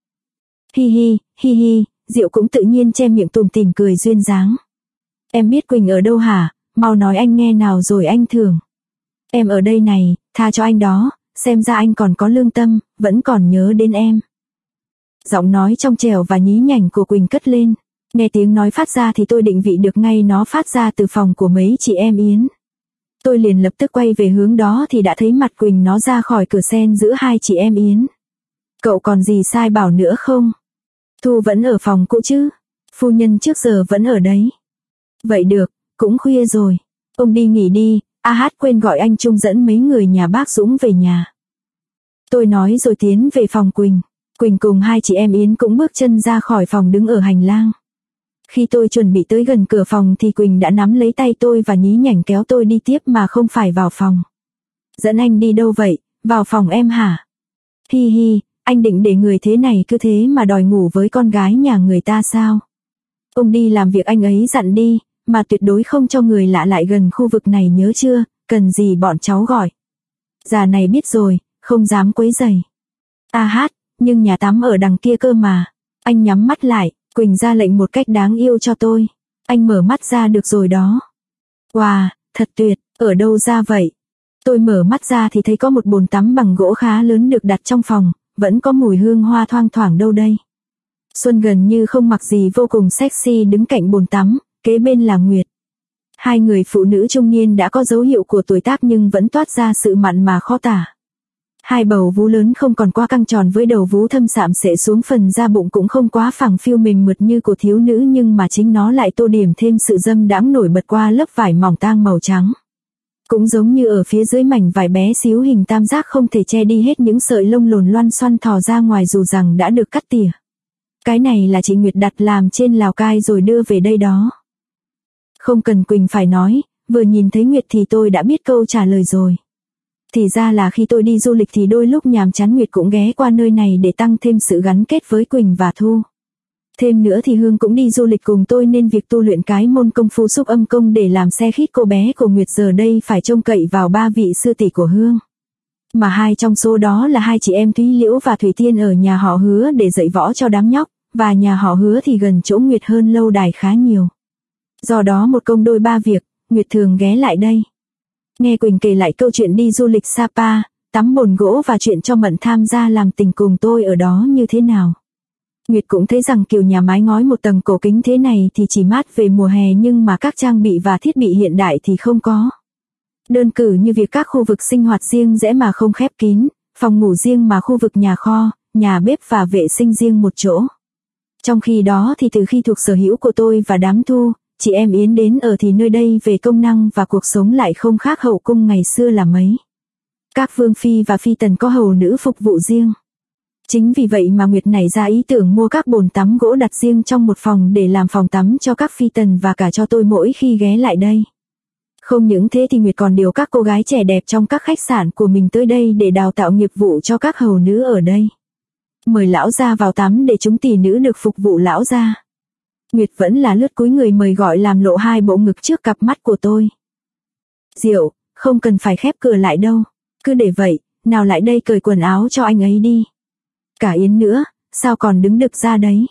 [SPEAKER 1] Hi hi, Diệu cũng tự nhiên che miệng tủm tỉm cười duyên dáng. Em biết Quỳnh ở đâu hả, mau nói anh nghe nào rồi anh thưởng. Em ở đây này, tha cho anh đó, xem ra anh còn có lương tâm, vẫn còn nhớ đến em. Giọng nói trong trẻo và nhí nhảnh của Quỳnh cất lên. Nghe tiếng nói phát ra thì tôi định vị được ngay nó phát ra từ phòng của mấy chị em Yến. Tôi liền lập tức quay về hướng đó thì đã thấy mặt Quỳnh nó ra khỏi cửa sen giữa hai chị em Yến. Cậu còn gì sai bảo nữa không? Thu vẫn ở phòng cũ chứ? Phu nhân trước giờ vẫn ở đấy. Vậy được, cũng khuya rồi. Ông đi nghỉ đi, quên gọi anh Trung dẫn mấy người nhà bác Dũng về nhà. Tôi nói rồi tiến về phòng Quỳnh. Quỳnh cùng hai chị em Yến cũng bước chân ra khỏi phòng đứng ở hành lang. Khi tôi chuẩn bị tới gần cửa phòng thì Quỳnh đã nắm lấy tay tôi và nhí nhảnh kéo tôi đi tiếp mà không phải vào phòng. Dẫn anh đi đâu vậy, vào phòng em hả? Hi, anh định để người thế này cứ thế mà đòi ngủ với con gái nhà người ta sao? Ông đi làm việc anh ấy dặn đi, mà tuyệt đối không cho người lạ lại gần khu vực này nhớ chưa, cần gì bọn cháu gọi. Già này biết rồi, không dám quấy rầy. Nhưng nhà tắm ở đằng kia cơ mà. Anh nhắm mắt lại, Quỳnh ra lệnh một cách đáng yêu cho tôi. Anh mở mắt ra được rồi đó. Wow, thật tuyệt, ở đâu ra vậy? Tôi mở mắt ra thì thấy có một bồn tắm bằng gỗ khá lớn được đặt trong phòng, vẫn có mùi hương hoa thoang thoảng đâu đây. Xuân gần như không mặc gì vô cùng sexy đứng cạnh bồn tắm, kế bên là Nguyệt. Hai người phụ nữ trung niên đã có dấu hiệu của tuổi tác nhưng vẫn toát ra sự mặn mà khó tả. Hai bầu vú lớn không còn quá căng tròn với đầu vú thâm sạm xệ xuống phần da bụng cũng không quá phẳng phiu mềm mượt như của thiếu nữ nhưng mà chính nó lại tô điểm thêm sự dâm đãng nổi bật qua lớp vải mỏng tang màu trắng. Cũng giống như ở phía dưới mảnh vải bé xíu hình tam giác không thể che đi hết những sợi lông lồn loăn xoăn thò ra ngoài dù rằng đã được cắt tỉa. Cái này là chị Nguyệt đặt làm trên Lào Cai rồi đưa về đây đó. Không cần Quỳnh phải nói, vừa nhìn thấy Nguyệt thì tôi đã biết câu trả lời rồi. Thì ra là khi tôi đi du lịch thì đôi lúc nhàm chán Nguyệt cũng ghé qua nơi này để tăng thêm sự gắn kết với Quỳnh và Thu. Thêm nữa thì Hương cũng đi du lịch cùng tôi nên việc tu luyện cái môn công phu xúc âm công để làm xe khít cô bé của Nguyệt giờ đây phải trông cậy vào ba vị sư tỷ của Hương. Mà hai trong số đó là hai chị em Thúy Liễu và Thủy Tiên ở nhà họ Hứa để dạy võ cho đám nhóc, và nhà họ Hứa thì gần chỗ Nguyệt hơn lâu đài khá nhiều. Do đó một công đôi ba việc, Nguyệt thường ghé lại đây. Nghe Quỳnh kể lại câu chuyện đi du lịch Sapa, tắm bồn gỗ và chuyện cho Mận tham gia làm tình cùng tôi ở đó như thế nào. Nguyệt cũng thấy rằng kiểu nhà mái ngói một tầng cổ kính thế này thì chỉ mát về mùa hè nhưng mà các trang bị và thiết bị hiện đại thì không có. Đơn cử như việc các khu vực sinh hoạt riêng rẽ mà không khép kín, phòng ngủ riêng mà khu vực nhà kho, nhà bếp và vệ sinh riêng một chỗ. Trong khi đó thì từ khi thuộc sở hữu của tôi và đám Thu, chị em Yến đến ở thì nơi đây về công năng và cuộc sống lại không khác hậu cung ngày xưa là mấy. Các vương phi và phi tần có hầu nữ phục vụ riêng. Chính vì vậy mà Nguyệt nảy ra ý tưởng mua các bồn tắm gỗ đặt riêng trong một phòng để làm phòng tắm cho các phi tần và cả cho tôi mỗi khi ghé lại đây. Không những thế thì Nguyệt còn điều các cô gái trẻ đẹp trong các khách sạn của mình tới đây để đào tạo nghiệp vụ cho các hầu nữ ở đây. Mời lão gia vào tắm để chúng tỷ nữ được phục vụ lão gia. Nguyệt vẫn là lướt cúi người mời gọi làm lộ hai bộ ngực trước cặp mắt của tôi. Diệu, không cần phải khép cửa lại đâu. Cứ để vậy, nào lại đây cởi quần áo cho anh ấy đi. Cả Yến nữa, sao còn đứng đực ra đấy?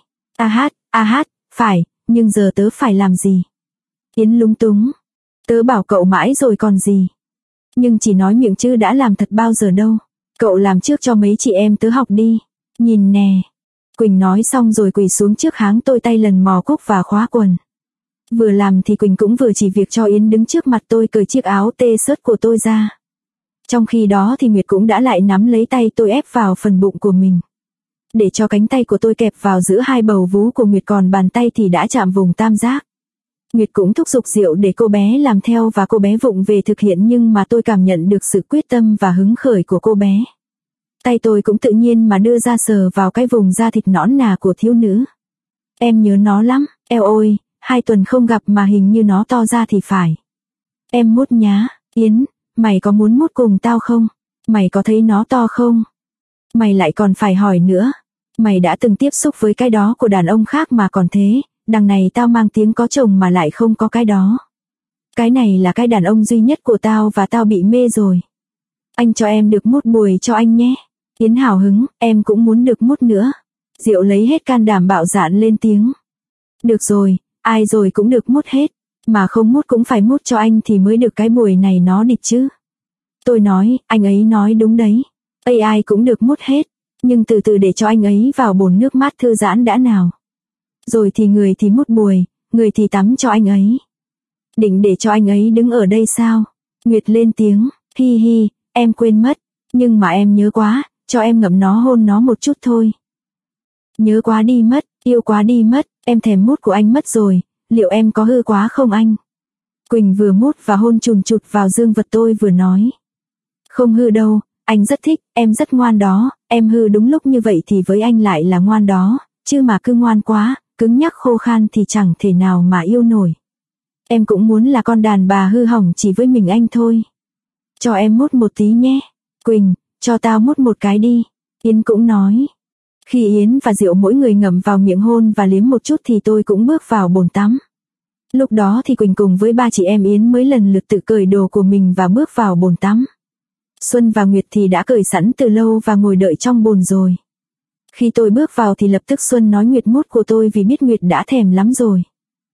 [SPEAKER 1] A hát, phải, nhưng giờ tớ phải làm gì? Yến lúng túng. Tớ bảo cậu mãi rồi còn gì. Nhưng chỉ nói miệng chứ đã làm thật bao giờ đâu. Cậu làm trước cho mấy chị em tớ học đi. Nhìn nè. Quỳnh nói xong rồi quỳ xuống trước háng tôi, tay lần mò cúc và khóa quần. Vừa làm thì Quỳnh cũng vừa chỉ việc cho Yến đứng trước mặt tôi cởi chiếc áo t-shirt của tôi ra. Trong khi đó thì Nguyệt cũng đã lại nắm lấy tay tôi ép vào phần bụng của mình. Để cho cánh tay của tôi kẹp vào giữa hai bầu vú của Nguyệt, còn bàn tay thì đã chạm vùng tam giác. Nguyệt cũng thúc giục Diệu để cô bé làm theo và cô bé vụng về thực hiện, nhưng mà tôi cảm nhận được sự quyết tâm và hứng khởi của cô bé. Tay tôi cũng tự nhiên mà đưa ra sờ vào cái vùng da thịt nõn nà của thiếu nữ. Em nhớ nó lắm, eo ôi, 2 tuần không gặp mà hình như nó to ra thì phải. Em mút nhá, Yến, mày có muốn mút cùng tao không? Mày có thấy nó to không? Mày lại còn phải hỏi nữa. Mày đã từng tiếp xúc với cái đó của đàn ông khác mà còn thế, đằng này tao mang tiếng có chồng mà lại không có cái đó. Cái này là cái đàn ông duy nhất của tao và tao bị mê rồi. Anh cho em được mút bùi cho anh nhé. Yến hào hứng, em cũng muốn được mút nữa. Diệu lấy hết can đảm bạo dạn lên tiếng. Được rồi, ai rồi cũng được mút hết. Mà không mút cũng phải mút cho anh thì mới được cái bùi này nó địch chứ. Tôi nói, anh ấy nói đúng đấy. Ai cũng được mút hết. Nhưng từ từ để cho anh ấy vào bồn nước mát thư giãn đã nào. Rồi thì người thì mút bùi, người thì tắm cho anh ấy. Định để cho anh ấy đứng ở đây sao? Nguyệt lên tiếng, hi hi, em quên mất. Nhưng mà em nhớ quá, cho em ngậm nó hôn nó một chút thôi. Nhớ quá đi mất, yêu quá đi mất, em thèm mút của anh mất rồi, liệu em có hư quá không anh? Quỳnh vừa mút và hôn chùn chụt vào dương vật tôi vừa nói. Không hư đâu, anh rất thích, em rất ngoan đó, em hư đúng lúc như vậy thì với anh lại là ngoan đó, chứ mà cứ ngoan quá, cứng nhắc khô khan thì chẳng thể nào mà yêu nổi. Em cũng muốn là con đàn bà hư hỏng chỉ với mình anh thôi. Cho em mút một tí nhé. Quỳnh, cho tao mút một cái đi. Yến cũng nói. Khi Yến và Diệu mỗi người ngậm vào miệng hôn và liếm một chút thì tôi cũng bước vào bồn tắm. Lúc đó thì Quỳnh cùng với 3 chị em Yến mới lần lượt tự cởi đồ của mình và bước vào bồn tắm. Xuân và Nguyệt thì đã cởi sẵn từ lâu và ngồi đợi trong bồn rồi. Khi tôi bước vào thì lập tức Xuân nói Nguyệt mút của tôi vì biết Nguyệt đã thèm lắm rồi.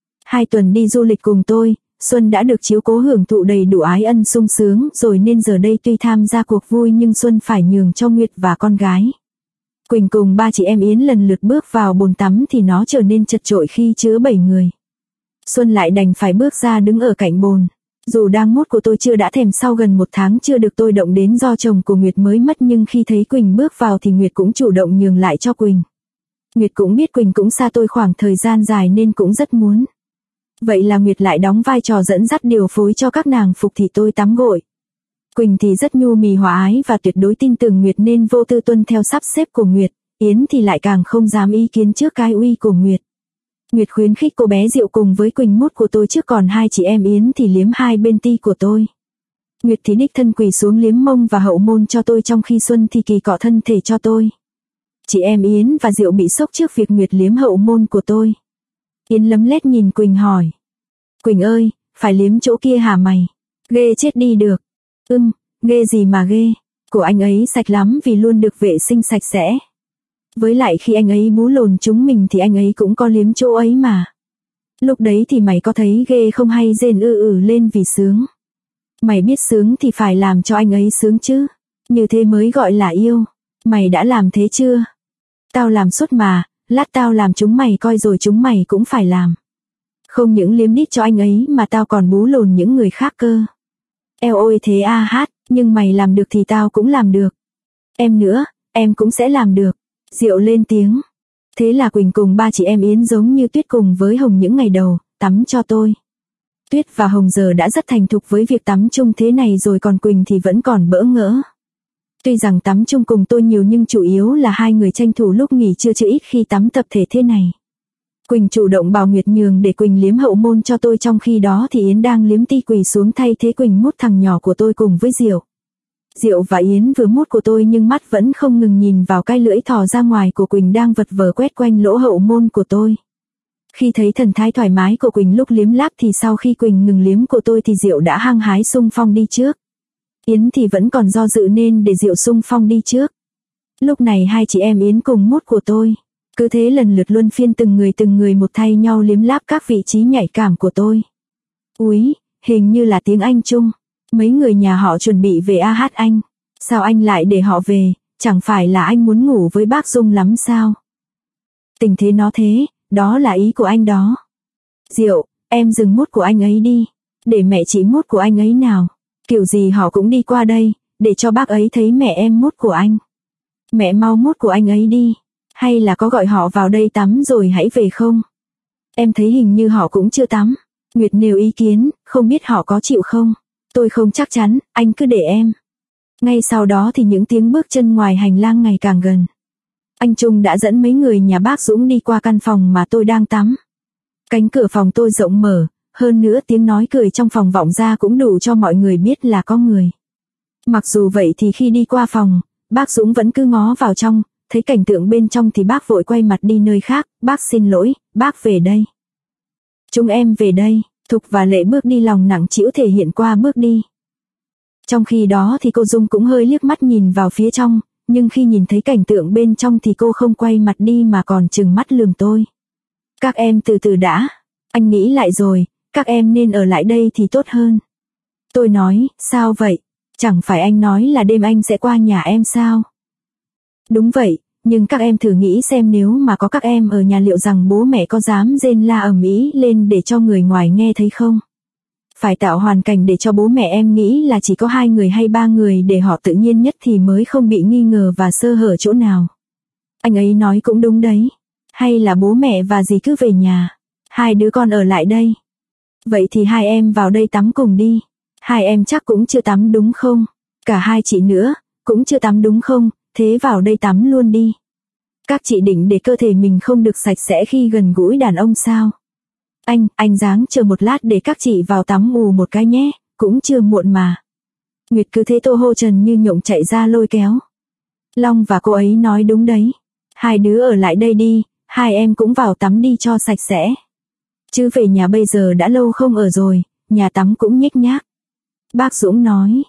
[SPEAKER 1] 2 tuần đi du lịch cùng tôi, Xuân đã được chiếu cố hưởng thụ đầy đủ ái ân sung sướng rồi, nên giờ đây tuy tham gia cuộc vui nhưng Xuân phải nhường cho Nguyệt và con gái. Quỳnh cùng 3 chị em Yến lần lượt bước vào bồn tắm thì nó trở nên chật chội khi chứa 7 người. Xuân lại đành phải bước ra đứng ở cạnh bồn. Dù đang mút của tôi chưa đã thèm sau gần 1 tháng chưa được tôi động đến do chồng của Nguyệt mới mất, nhưng khi thấy Quỳnh bước vào thì Nguyệt cũng chủ động nhường lại cho Quỳnh. Nguyệt cũng biết Quỳnh cũng xa tôi khoảng thời gian dài nên cũng rất muốn. Vậy là Nguyệt lại đóng vai trò dẫn dắt điều phối cho các nàng phục thì tôi tắm gội. Quỳnh thì rất nhu mì hòa ái và tuyệt đối tin tưởng Nguyệt nên vô tư tuân theo sắp xếp của Nguyệt. Yến thì lại càng không dám ý kiến trước cái uy của Nguyệt. Nguyệt khuyến khích cô bé Diệu cùng với Quỳnh mút của tôi trước, còn 2 chị em Yến thì liếm hai bên ti của tôi. Nguyệt thì đích thân quỳ xuống liếm mông và hậu môn cho tôi, trong khi Xuân thì kỳ cọ thân thể cho tôi. Chị em Yến và Diệu bị sốc trước việc Nguyệt liếm hậu môn của tôi. Yến lấm lét nhìn Quỳnh hỏi. Quỳnh ơi, phải liếm chỗ kia hả mày? Ghê chết đi được. Ghê gì mà ghê. Của anh ấy sạch lắm vì luôn được vệ sinh sạch sẽ. Với lại khi anh ấy bú lồn chúng mình thì anh ấy cũng có liếm chỗ ấy mà. Lúc đấy thì mày có thấy ghê không hay rên lên vì sướng? Mày biết sướng thì phải làm cho anh ấy sướng chứ. Như thế mới gọi là yêu. Mày đã làm thế chưa? Tao làm suốt mà, lát tao làm chúng mày coi rồi chúng mày cũng phải làm. Không những liếm đít cho anh ấy mà tao còn bú lồn những người khác cơ. Eo ôi thế hát, nhưng mày làm được thì tao cũng làm được. Em nữa, em cũng sẽ làm được. Diệu lên tiếng. Thế là Quỳnh cùng 3 chị em Yến giống như Tuyết cùng với Hồng những ngày đầu, tắm cho tôi. Tuyết và Hồng giờ đã rất thành thục với việc tắm chung thế này rồi, còn Quỳnh thì vẫn còn bỡ ngỡ. Tuy rằng tắm chung cùng tôi nhiều nhưng chủ yếu là 2 người tranh thủ lúc nghỉ trưa chứ ít khi tắm tập thể thế này. Quỳnh chủ động bảo Nguyệt nhường để Quỳnh liếm hậu môn cho tôi, trong khi đó thì Yến đang liếm ti quỳ xuống thay thế Quỳnh mút thằng nhỏ của tôi cùng với Diệu. Diệu và Yến vừa mút của tôi nhưng mắt vẫn không ngừng nhìn vào cái lưỡi thò ra ngoài của Quỳnh đang vật vờ quét quanh lỗ hậu môn của tôi. Khi thấy thần thái thoải mái của Quỳnh lúc liếm láp thì sau khi Quỳnh ngừng liếm của tôi thì Diệu đã hăng hái xung phong đi trước. Yến thì vẫn còn do dự nên để Diệu xung phong đi trước. Lúc này hai chị em Yến cùng mút của tôi. Cứ thế lần lượt luân phiên từng người một thay nhau liếm láp các vị trí nhạy cảm của tôi. Úi, hình như là tiếng Anh Trung. Mấy người nhà họ chuẩn bị về hát anh. Sao anh lại để họ về, chẳng phải là anh muốn ngủ với bác Dung lắm sao? Tình thế nó thế, đó là ý của anh đó. Diệu, em dừng mút của anh ấy đi. Để mẹ chị mút của anh ấy nào. Kiểu gì họ cũng đi qua đây, để cho bác ấy thấy mẹ em mút của anh. Mẹ mau mút của anh ấy đi. Hay là có gọi họ vào đây tắm rồi hãy về không? Em thấy hình như họ cũng chưa tắm. Nguyệt nêu ý kiến, không biết họ có chịu không? Tôi không chắc chắn, anh cứ để em. Ngay sau đó thì những tiếng bước chân ngoài hành lang ngày càng gần. Anh Trung đã dẫn mấy người nhà bác Dũng đi qua căn phòng mà tôi đang tắm. Cánh cửa phòng tôi rộng mở, hơn nữa tiếng nói cười trong phòng vọng ra cũng đủ cho mọi người biết là có người. Mặc dù vậy thì khi đi qua phòng, bác Dũng vẫn cứ ngó vào trong, thấy cảnh tượng bên trong thì bác vội quay mặt đi nơi khác. Bác xin lỗi, bác về đây. Chúng em về đây. Thục và Lệ bước đi lòng nặng trĩu thể hiện qua bước đi. Trong khi đó thì cô Dung cũng hơi liếc mắt nhìn vào phía trong, nhưng khi nhìn thấy cảnh tượng bên trong thì cô không quay mặt đi mà còn trừng mắt lườm tôi. Các em từ từ đã, anh nghĩ lại rồi, các em nên ở lại đây thì tốt hơn. Tôi nói, sao vậy? Chẳng phải anh nói là đêm anh sẽ qua nhà em sao? Đúng vậy, nhưng các em thử nghĩ xem nếu mà có các em ở nhà liệu rằng bố mẹ có dám rên la ầm ĩ lên để cho người ngoài nghe thấy không? Phải tạo hoàn cảnh để cho bố mẹ em nghĩ là chỉ có 2 người hay 3 người để họ tự nhiên nhất thì mới không bị nghi ngờ và sơ hở chỗ nào. Anh ấy nói cũng đúng đấy. Hay là bố mẹ và dì cứ về nhà, 2 đứa con ở lại đây. Vậy thì 2 em vào đây tắm cùng đi. 2 em chắc cũng chưa tắm đúng không? Cả 2 chị nữa, cũng chưa tắm đúng không? Thế vào đây tắm luôn đi. Các chị định để cơ thể mình không được sạch sẽ khi gần gũi đàn ông sao? Anh ráng chờ một lát để các chị vào tắm ù một cái nhé, cũng chưa muộn mà. Nguyệt cứ thế Tô Hô Trần như nhộng chạy ra lôi kéo. Long và cô ấy nói đúng đấy. 2 đứa ở lại đây đi, 2 em cũng vào tắm đi cho sạch sẽ. Chứ về nhà bây giờ đã lâu không ở rồi, nhà tắm cũng nhếch nhác. Bác Dũng nói.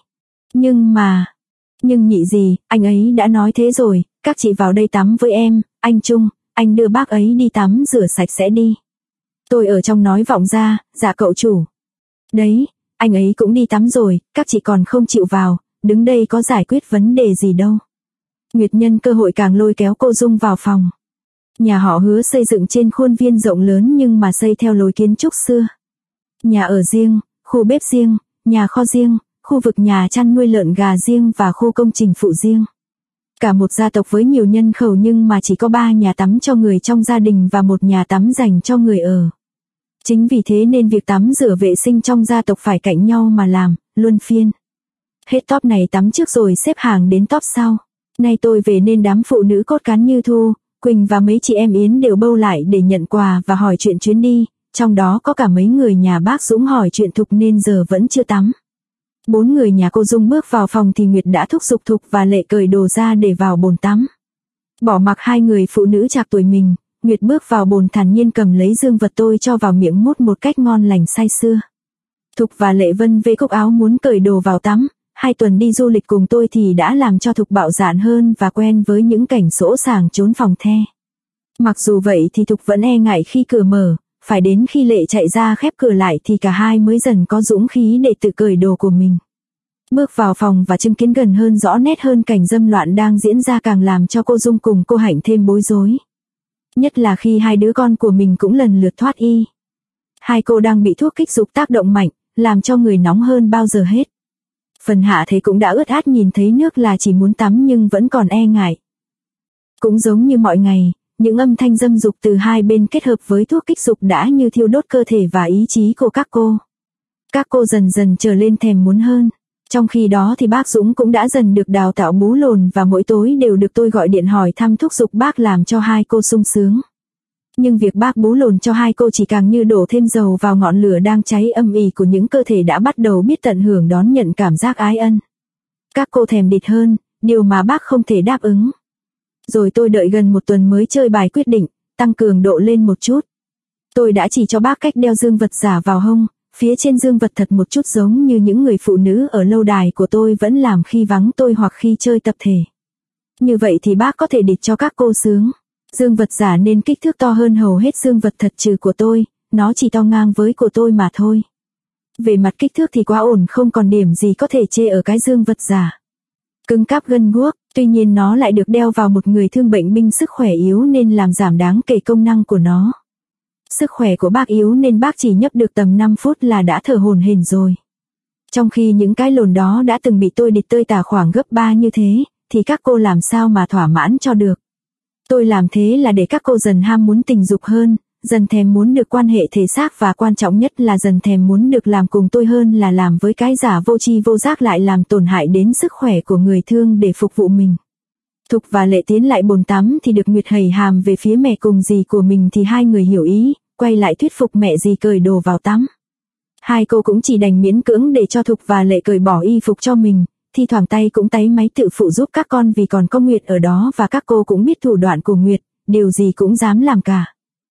[SPEAKER 1] Nhưng nhị gì, anh ấy đã nói thế rồi, các chị vào đây tắm với em, anh Trung, anh đưa bác ấy đi tắm rửa sạch sẽ đi. Tôi ở trong nói vọng ra, dạ cậu chủ. Đấy, anh ấy cũng đi tắm rồi, các chị còn không chịu vào, đứng đây có giải quyết vấn đề gì đâu. Nguyệt nhân cơ hội càng lôi kéo cô Dung vào phòng. Nhà họ Hứa xây dựng trên khuôn viên rộng lớn nhưng mà xây theo lối kiến trúc xưa. Nhà ở riêng, khu bếp riêng, nhà kho riêng, khu vực nhà chăn nuôi lợn gà riêng và khu công trình phụ riêng. Cả một gia tộc với nhiều nhân khẩu nhưng mà chỉ có 3 nhà tắm cho người trong gia đình và 1 nhà tắm dành cho người ở. Chính vì thế nên việc tắm rửa vệ sinh trong gia tộc phải cạnh nhau mà làm, luân phiên. Hết top này tắm trước rồi xếp hàng đến top sau. Nay tôi về nên đám phụ nữ cốt cán như Thu, Quỳnh và mấy chị em Yến đều bâu lại để nhận quà và hỏi chuyện chuyến đi, trong đó có cả mấy người nhà bác Dũng hỏi chuyện Thục nên giờ vẫn chưa tắm. 4 người nhà cô Dung bước vào phòng thì Nguyệt đã thúc giục Thục và Lệ cởi đồ ra để vào bồn tắm. Bỏ mặc 2 người phụ nữ trạc tuổi mình, Nguyệt bước vào bồn thản nhiên cầm lấy dương vật tôi cho vào miệng mút một cách ngon lành say sưa. Thục và Lệ vân vê cúc áo muốn cởi đồ vào tắm, 2 tuần đi du lịch cùng tôi thì đã làm cho Thục bạo dạn hơn và quen với những cảnh sỗ sàng trốn phòng the. Mặc dù vậy thì Thục vẫn e ngại khi cửa mở, phải đến khi Lệ chạy ra khép cửa lại thì cả hai mới dần có dũng khí để tự cởi đồ của mình. Bước vào phòng và chứng kiến gần hơn rõ nét hơn cảnh dâm loạn đang diễn ra càng làm cho cô Dung cùng cô Hạnh thêm bối rối. Nhất là khi 2 đứa con của mình cũng lần lượt thoát y. 2 cô đang bị thuốc kích dục tác động mạnh, làm cho người nóng hơn bao giờ hết. Phần Hạ thấy cũng đã ướt át nhìn thấy nước là chỉ muốn tắm nhưng vẫn còn e ngại. Cũng giống như mọi ngày, những âm thanh dâm dục từ hai bên kết hợp với thuốc kích dục đã như thiêu đốt cơ thể và ý chí của các cô. Các cô dần dần trở lên thèm muốn hơn. Trong khi đó thì bác Dũng cũng đã dần được đào tạo bú lồn và mỗi tối đều được tôi gọi điện hỏi thăm thúc giục bác làm cho 2 cô sung sướng. Nhưng việc bác bú lồn cho 2 cô chỉ càng như đổ thêm dầu vào ngọn lửa đang cháy âm ỉ của những cơ thể đã bắt đầu biết tận hưởng đón nhận cảm giác ái ân. Các cô thèm địt hơn, điều mà bác không thể đáp ứng. Rồi tôi đợi gần 1 tuần mới chơi bài quyết định, tăng cường độ lên một chút. Tôi đã chỉ cho bác cách đeo dương vật giả vào hông, phía trên dương vật thật một chút giống như những người phụ nữ ở lâu đài của tôi vẫn làm khi vắng tôi hoặc khi chơi tập thể. Như vậy thì bác có thể địt cho các cô sướng. Dương vật giả nên kích thước to hơn hầu hết dương vật thật trừ của tôi, nó chỉ to ngang với của tôi mà thôi. Về mặt kích thước thì quá ổn, không còn điểm gì có thể chê ở cái dương vật giả. Cứng cáp gân guốc, tuy nhiên nó lại được đeo vào một người thương bệnh binh sức khỏe yếu nên làm giảm đáng kể công năng của nó. Sức khỏe của bác yếu nên bác chỉ nhấp được tầm 5 phút là đã thở hổn hển rồi. Trong khi những cái lồn đó đã từng bị tôi địt tơi tả khoảng gấp 3 như thế, thì các cô làm sao mà thỏa mãn cho được. Tôi làm thế là để các cô dần ham muốn tình dục hơn, dần thèm muốn được quan hệ thể xác và quan trọng nhất là dần thèm muốn được làm cùng tôi hơn là làm với cái giả vô tri vô giác lại làm tổn hại đến sức khỏe của người thương để phục vụ mình. Thục và Lệ tiến lại bồn tắm thì được Nguyệt hầy hàm về phía mẹ cùng dì của mình thì hai người hiểu ý, quay lại thuyết phục mẹ dì cởi đồ vào tắm. Hai cô cũng chỉ đành miễn cưỡng để cho Thục và Lệ cởi bỏ y phục cho mình, thi thoảng tay cũng táy máy tự phụ giúp các con vì còn có Nguyệt ở đó và các cô cũng biết thủ đoạn của Nguyệt, điều gì cũng dám làm cả.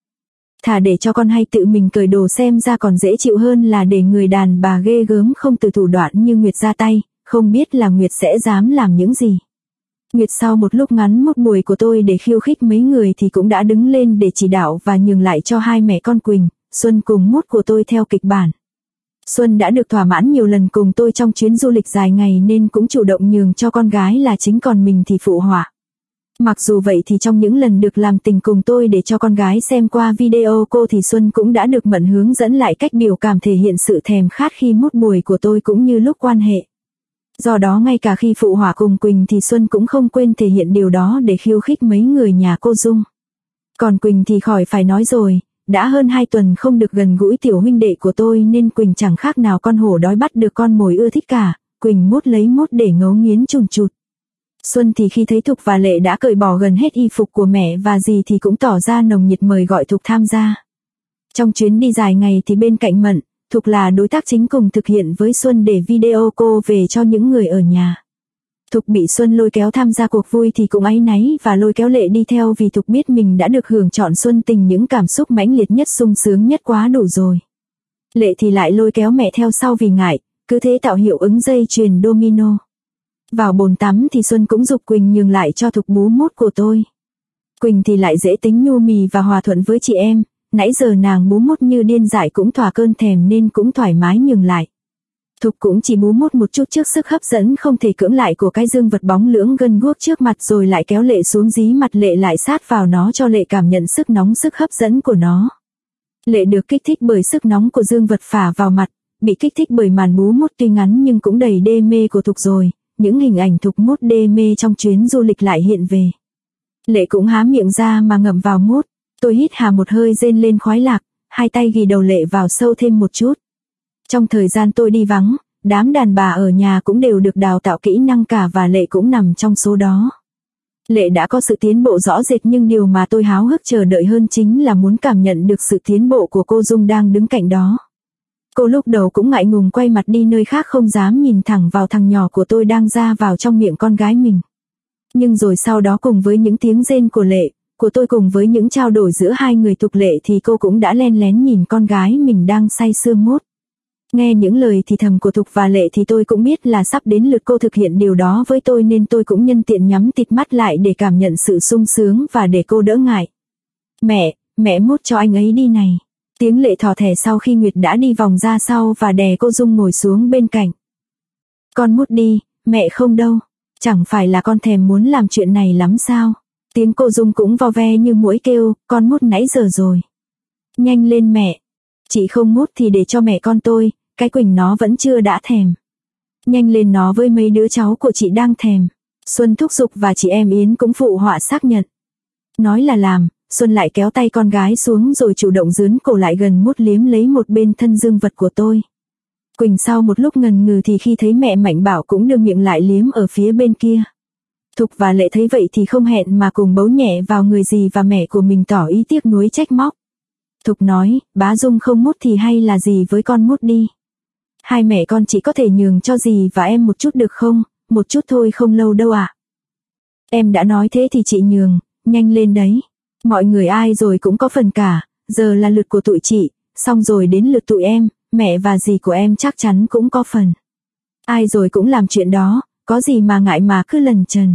[SPEAKER 1] Thà để cho con hay tự mình cởi đồ xem ra còn dễ chịu hơn là để người đàn bà ghê gớm không từ thủ đoạn như Nguyệt ra tay, không biết là Nguyệt sẽ dám làm những gì. Nguyệt sau một lúc ngắn một buổi của tôi để khiêu khích mấy người thì cũng đã đứng lên để chỉ đạo và nhường lại cho hai mẹ con Quỳnh, Xuân cùng Mút của tôi theo kịch bản. Xuân đã được thỏa mãn nhiều lần cùng tôi trong chuyến du lịch dài ngày nên cũng chủ động nhường cho con gái là chính, còn mình thì phụ họa. Mặc dù vậy thì trong những lần được làm tình cùng tôi để cho con gái xem qua video cô thì Xuân cũng đã được Mận hướng dẫn lại cách biểu cảm thể hiện sự thèm khát khi mút mùi của tôi cũng như lúc quan hệ. Do đó ngay cả khi phụ họa cùng Quỳnh thì Xuân cũng không quên thể hiện điều đó để khiêu khích mấy người nhà cô Dung. Còn Quỳnh thì khỏi phải nói rồi, đã hơn 2 tuần không được gần gũi tiểu huynh đệ của tôi nên Quỳnh chẳng khác nào con hổ đói bắt được con mồi ưa thích cả, Quỳnh mút lấy mút để ngấu nghiến chùn chụt. Xuân thì khi thấy Thục và Lệ đã cởi bỏ gần hết y phục của mẹ và dì thì cũng tỏ ra nồng nhiệt mời gọi Thục tham gia. Trong chuyến đi dài ngày thì bên cạnh Mận, Thục là đối tác chính cùng thực hiện với Xuân để video cô về cho những người ở nhà. Thục bị Xuân lôi kéo tham gia cuộc vui thì cũng áy náy và lôi kéo Lệ đi theo vì Thục biết mình đã được hưởng trọn Xuân tình những cảm xúc mãnh liệt nhất, sung sướng nhất quá đủ rồi. Lệ thì lại lôi kéo mẹ theo sau vì ngại, cứ thế tạo hiệu ứng dây chuyền domino. Vào bồn tắm thì Xuân cũng giục Quỳnh nhường lại cho Thục bú mút của tôi. Quỳnh thì lại dễ tính nhu mì và hòa thuận với chị em, nãy giờ nàng bú mút như điên dại cũng thỏa cơn thèm nên cũng thoải mái nhường lại. Thục cũng chỉ bú mút một chút trước sức hấp dẫn không thể cưỡng lại của cái dương vật bóng lưỡng gân guốc trước mặt rồi lại kéo Lệ xuống dí mặt Lệ lại sát vào nó cho Lệ cảm nhận sức nóng sức hấp dẫn của nó. Lệ được kích thích bởi sức nóng của dương vật phả vào mặt, bị kích thích bởi màn bú mút tuy ngắn nhưng cũng đầy đê mê của Thục rồi. Những hình ảnh Thục mút đê mê trong chuyến du lịch lại hiện về. Lệ cũng há miệng ra mà ngậm vào mút. Tôi hít hà một hơi rên lên khoái lạc, hai tay ghì đầu Lệ vào sâu thêm một chút. Trong thời gian tôi đi vắng, đám đàn bà ở nhà cũng đều được đào tạo kỹ năng cả và Lệ cũng nằm trong số đó. Lệ đã có sự tiến bộ rõ rệt nhưng điều mà tôi háo hức chờ đợi hơn chính là muốn cảm nhận được sự tiến bộ của cô Dung đang đứng cạnh đó. Cô lúc đầu cũng ngại ngùng quay mặt đi nơi khác không dám nhìn thẳng vào thằng nhỏ của tôi đang ra vào trong miệng con gái mình. Nhưng rồi sau đó cùng với những tiếng rên của Lệ, của tôi cùng với những trao đổi giữa hai người Thục Lệ thì cô cũng đã len lén nhìn con gái mình đang say sưa mút. Nghe những lời thì thầm của Thục và Lệ thì tôi cũng biết là sắp đến lượt cô thực hiện điều đó với tôi nên tôi cũng nhân tiện nhắm tịt mắt lại để cảm nhận sự sung sướng và để cô đỡ ngại. Mẹ mút cho anh ấy đi này. Tiếng Lệ thỏ thẻ sau khi Nguyệt đã đi vòng ra sau và đè cô Dung ngồi xuống bên cạnh. Con mút đi, mẹ không đâu. Chẳng phải là con thèm muốn làm chuyện này lắm sao? Tiếng cô Dung cũng vo ve như muỗi kêu, con mút nãy giờ rồi. Nhanh lên mẹ. Chị không mút thì để cho mẹ con tôi, cái Quỳnh nó vẫn chưa đã thèm. Nhanh lên nó với mấy đứa cháu của chị đang thèm. Xuân thúc giục và chị em Yến cũng phụ họa xác nhận. Nói là làm. Xuân lại kéo tay con gái xuống rồi chủ động dướn cổ lại gần mút liếm lấy một bên thân dương vật của tôi. Quỳnh sau một lúc ngần ngừ thì khi thấy mẹ Mạnh bảo cũng đưa miệng lại liếm ở phía bên kia. Thục và Lệ thấy vậy thì không hẹn mà cùng bấu nhẹ vào người dì và mẹ của mình tỏ ý tiếc nuối trách móc. Thục nói, bá Dung không mút thì hay là dì với con mút đi. Hai mẹ con chỉ có thể nhường cho dì và em một chút được không, một chút thôi không lâu đâu ạ. Em đã nói thế thì chị nhường, nhanh lên đấy. Mọi người ai rồi cũng có phần cả, giờ là lượt của tụi chị, xong rồi đến lượt tụi em, mẹ và dì của em chắc chắn cũng có phần. Ai rồi cũng làm chuyện đó, có gì mà ngại mà cứ lẩn trần.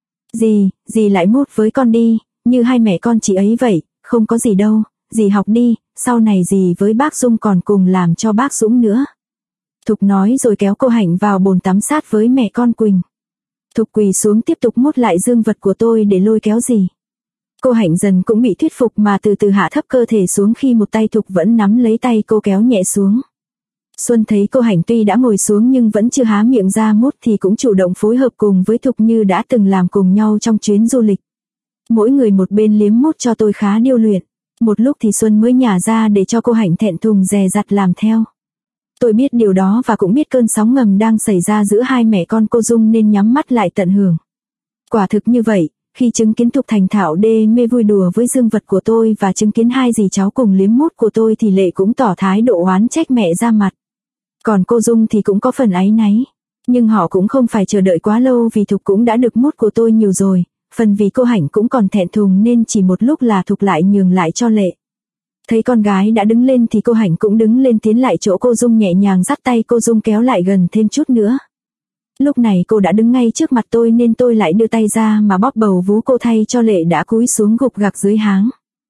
[SPEAKER 1] Dì lại mút với con đi, như hai mẹ con chị ấy vậy, không có gì đâu, dì học đi, sau này dì với bác Dung còn cùng làm cho bác Dũng nữa. Thục nói rồi kéo cô Hạnh vào bồn tắm sát với mẹ con Quỳnh. Thục quỳ xuống tiếp tục mút lại dương vật của tôi để lôi kéo dì. Cô Hạnh dần cũng bị thuyết phục mà từ từ hạ thấp cơ thể xuống khi một tay Thục vẫn nắm lấy tay cô kéo nhẹ xuống. Xuân thấy cô Hạnh tuy đã ngồi xuống nhưng vẫn chưa há miệng ra mút thì cũng chủ động phối hợp cùng với Thục như đã từng làm cùng nhau trong chuyến du lịch. Mỗi người một bên liếm mút cho tôi khá điêu luyện. Một lúc thì Xuân mới nhả ra để cho cô Hạnh thẹn thùng dè dặt làm theo. Tôi biết điều đó và cũng biết cơn sóng ngầm đang xảy ra giữa hai mẹ con cô Dung nên nhắm mắt lại tận hưởng. Quả thực như vậy, khi chứng kiến Thục thành thạo đê mê vui đùa với dương vật của tôi và chứng kiến hai dì cháu cùng liếm mút của tôi thì Lệ cũng tỏ thái độ oán trách mẹ ra mặt. Còn cô Dung thì cũng có phần áy náy. Nhưng họ cũng không phải chờ đợi quá lâu vì Thục cũng đã được mút của tôi nhiều rồi. Phần vì cô Hạnh cũng còn thẹn thùng nên chỉ một lúc là Thục lại nhường lại cho Lệ. Thấy con gái đã đứng lên thì cô Hạnh cũng đứng lên tiến lại chỗ cô Dung nhẹ nhàng dắt tay cô Dung kéo lại gần thêm chút nữa. Lúc này cô đã đứng ngay trước mặt tôi nên tôi lại đưa tay ra mà bóp bầu vú cô thay cho Lệ đã cúi xuống gục gặc dưới háng.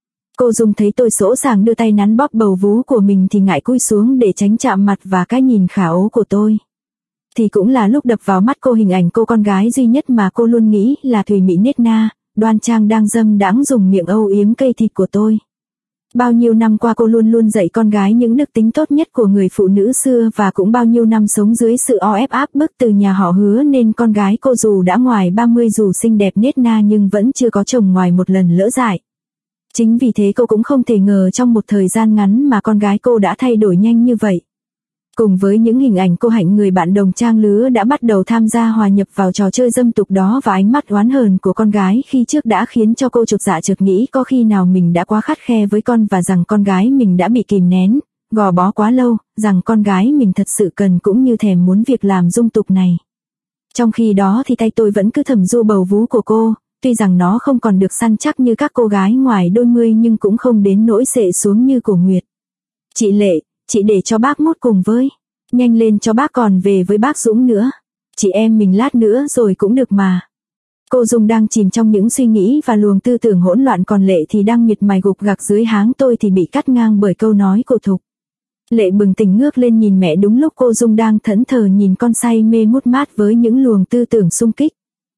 [SPEAKER 1] Cô Dung thấy tôi sỗ sàng đưa tay nắn bóp bầu vú của mình thì ngại cúi xuống để tránh chạm mặt và cái nhìn khả ố của tôi. Thì cũng là lúc đập vào mắt cô hình ảnh cô con gái duy nhất mà cô luôn nghĩ là thùy mị nết na, đoan trang đang dâm đãng dùng miệng âu yếm cây thịt của tôi. Bao nhiêu năm qua cô luôn luôn dạy con gái những đức tính tốt nhất của người phụ nữ xưa và cũng bao nhiêu năm sống dưới sự o ép áp bức từ nhà họ Hứa nên con gái cô dù đã ngoài 30 dù xinh đẹp nết na nhưng vẫn chưa có chồng ngoài một lần lỡ dại. Chính vì thế cô cũng không thể ngờ trong một thời gian ngắn mà con gái cô đã thay đổi nhanh như vậy. Cùng với những hình ảnh cô Hạnh người bạn đồng trang lứa đã bắt đầu tham gia hòa nhập vào trò chơi dâm tục đó và ánh mắt oán hờn của con gái khi trước đã khiến cho cô chột dạ chợt nghĩ có khi nào mình đã quá khắt khe với con và rằng con gái mình đã bị kìm nén, gò bó quá lâu, rằng con gái mình thật sự cần cũng như thèm muốn việc làm dung tục này. Trong khi đó thì tay tôi vẫn cứ thầm du bầu vú của cô, tuy rằng nó không còn được săn chắc như các cô gái ngoài đôi mươi nhưng cũng không đến nỗi xệ xuống như cổ Nguyệt. Chị Lệ, chị để cho bác mút cùng với. Nhanh lên cho bác còn về với bác Dũng nữa. Chị em mình lát nữa rồi cũng được mà. Cô Dung đang chìm trong những suy nghĩ và luồng tư tưởng hỗn loạn còn Lệ thì đang miệt mài gục gặc dưới háng tôi thì bị cắt ngang bởi câu nói của Thục. Lệ bừng tỉnh ngước lên nhìn mẹ đúng lúc cô Dung đang thẫn thờ nhìn con say mê mút mát với những luồng tư tưởng xung kích.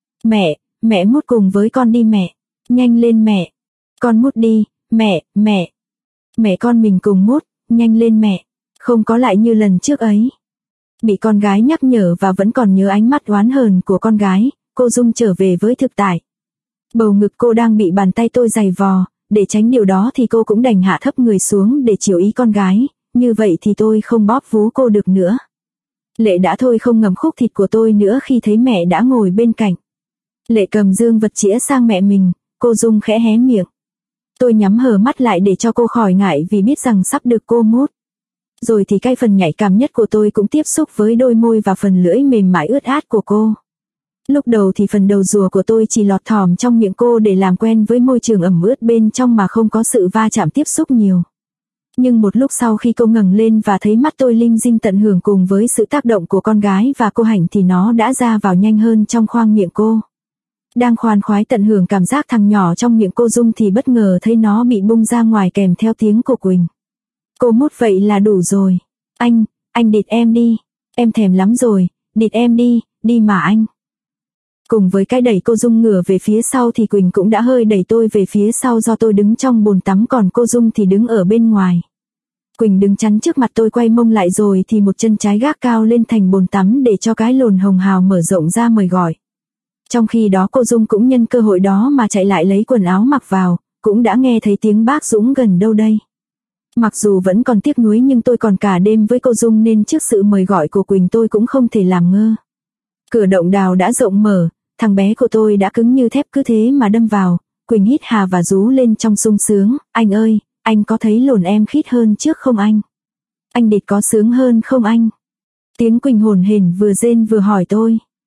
[SPEAKER 1] Mẹ mút cùng với con đi mẹ. Nhanh lên mẹ. Con mút đi, mẹ. Mẹ con mình cùng mút, nhanh lên mẹ. Không có lại như lần trước ấy. Bị con gái nhắc nhở và vẫn còn nhớ ánh mắt oán hờn của con gái, cô Dung trở về với thực tại. Bầu ngực cô đang bị bàn tay tôi giày vò, để tránh điều đó thì cô cũng đành hạ thấp người xuống để chiều ý con gái, như vậy thì tôi không bóp vú cô được nữa. Lệ đã thôi không ngầm khúc thịt của tôi nữa khi thấy mẹ đã ngồi bên cạnh. Lệ cầm dương vật chĩa sang mẹ mình, cô Dung khẽ hé miệng. Tôi nhắm hờ mắt lại để cho cô khỏi ngại vì biết rằng sắp được cô mút. Rồi thì cái phần nhạy cảm nhất của tôi cũng tiếp xúc với đôi môi và phần lưỡi mềm mại ướt át của cô. Lúc đầu thì phần đầu rùa của tôi chỉ lọt thỏm trong miệng cô để làm quen với môi trường ẩm ướt bên trong mà không có sự va chạm tiếp xúc nhiều. Nhưng một lúc sau khi cô ngẩng lên và thấy mắt tôi lim dim tận hưởng cùng với sự tác động của con gái và cô Hạnh thì nó đã ra vào nhanh hơn trong khoang miệng cô. Đang khoan khoái tận hưởng cảm giác thằng nhỏ trong miệng cô Dung thì bất ngờ thấy nó bị bung ra ngoài kèm theo tiếng của Quỳnh. Cô mút vậy là đủ rồi. Anh địt em đi. Em thèm lắm rồi, địt em đi, đi mà anh. Cùng với cái đẩy cô Dung ngửa về phía sau thì Quỳnh cũng đã hơi đẩy tôi về phía sau do tôi đứng trong bồn tắm còn cô Dung thì đứng ở bên ngoài. Quỳnh đứng chắn trước mặt tôi quay mông lại rồi thì một chân trái gác cao lên thành bồn tắm để cho cái lồn hồng hào mở rộng ra mời gọi. Trong khi đó cô Dung cũng nhân cơ hội đó mà chạy lại lấy quần áo mặc vào, cũng đã nghe thấy tiếng bác Dũng gần đâu đây. Mặc dù vẫn còn tiếc nuối nhưng tôi còn cả đêm với cô Dung nên trước sự mời gọi của Quỳnh tôi cũng không thể làm ngơ. Cửa động đào đã rộng mở, thằng bé của tôi đã cứng như thép cứ thế mà đâm vào, Quỳnh hít hà và rú lên trong sung sướng, anh ơi, anh có thấy lồn em khít hơn trước không anh? Anh địt có sướng hơn không anh? Tiếng Quỳnh hồn hển vừa rên vừa hỏi tôi.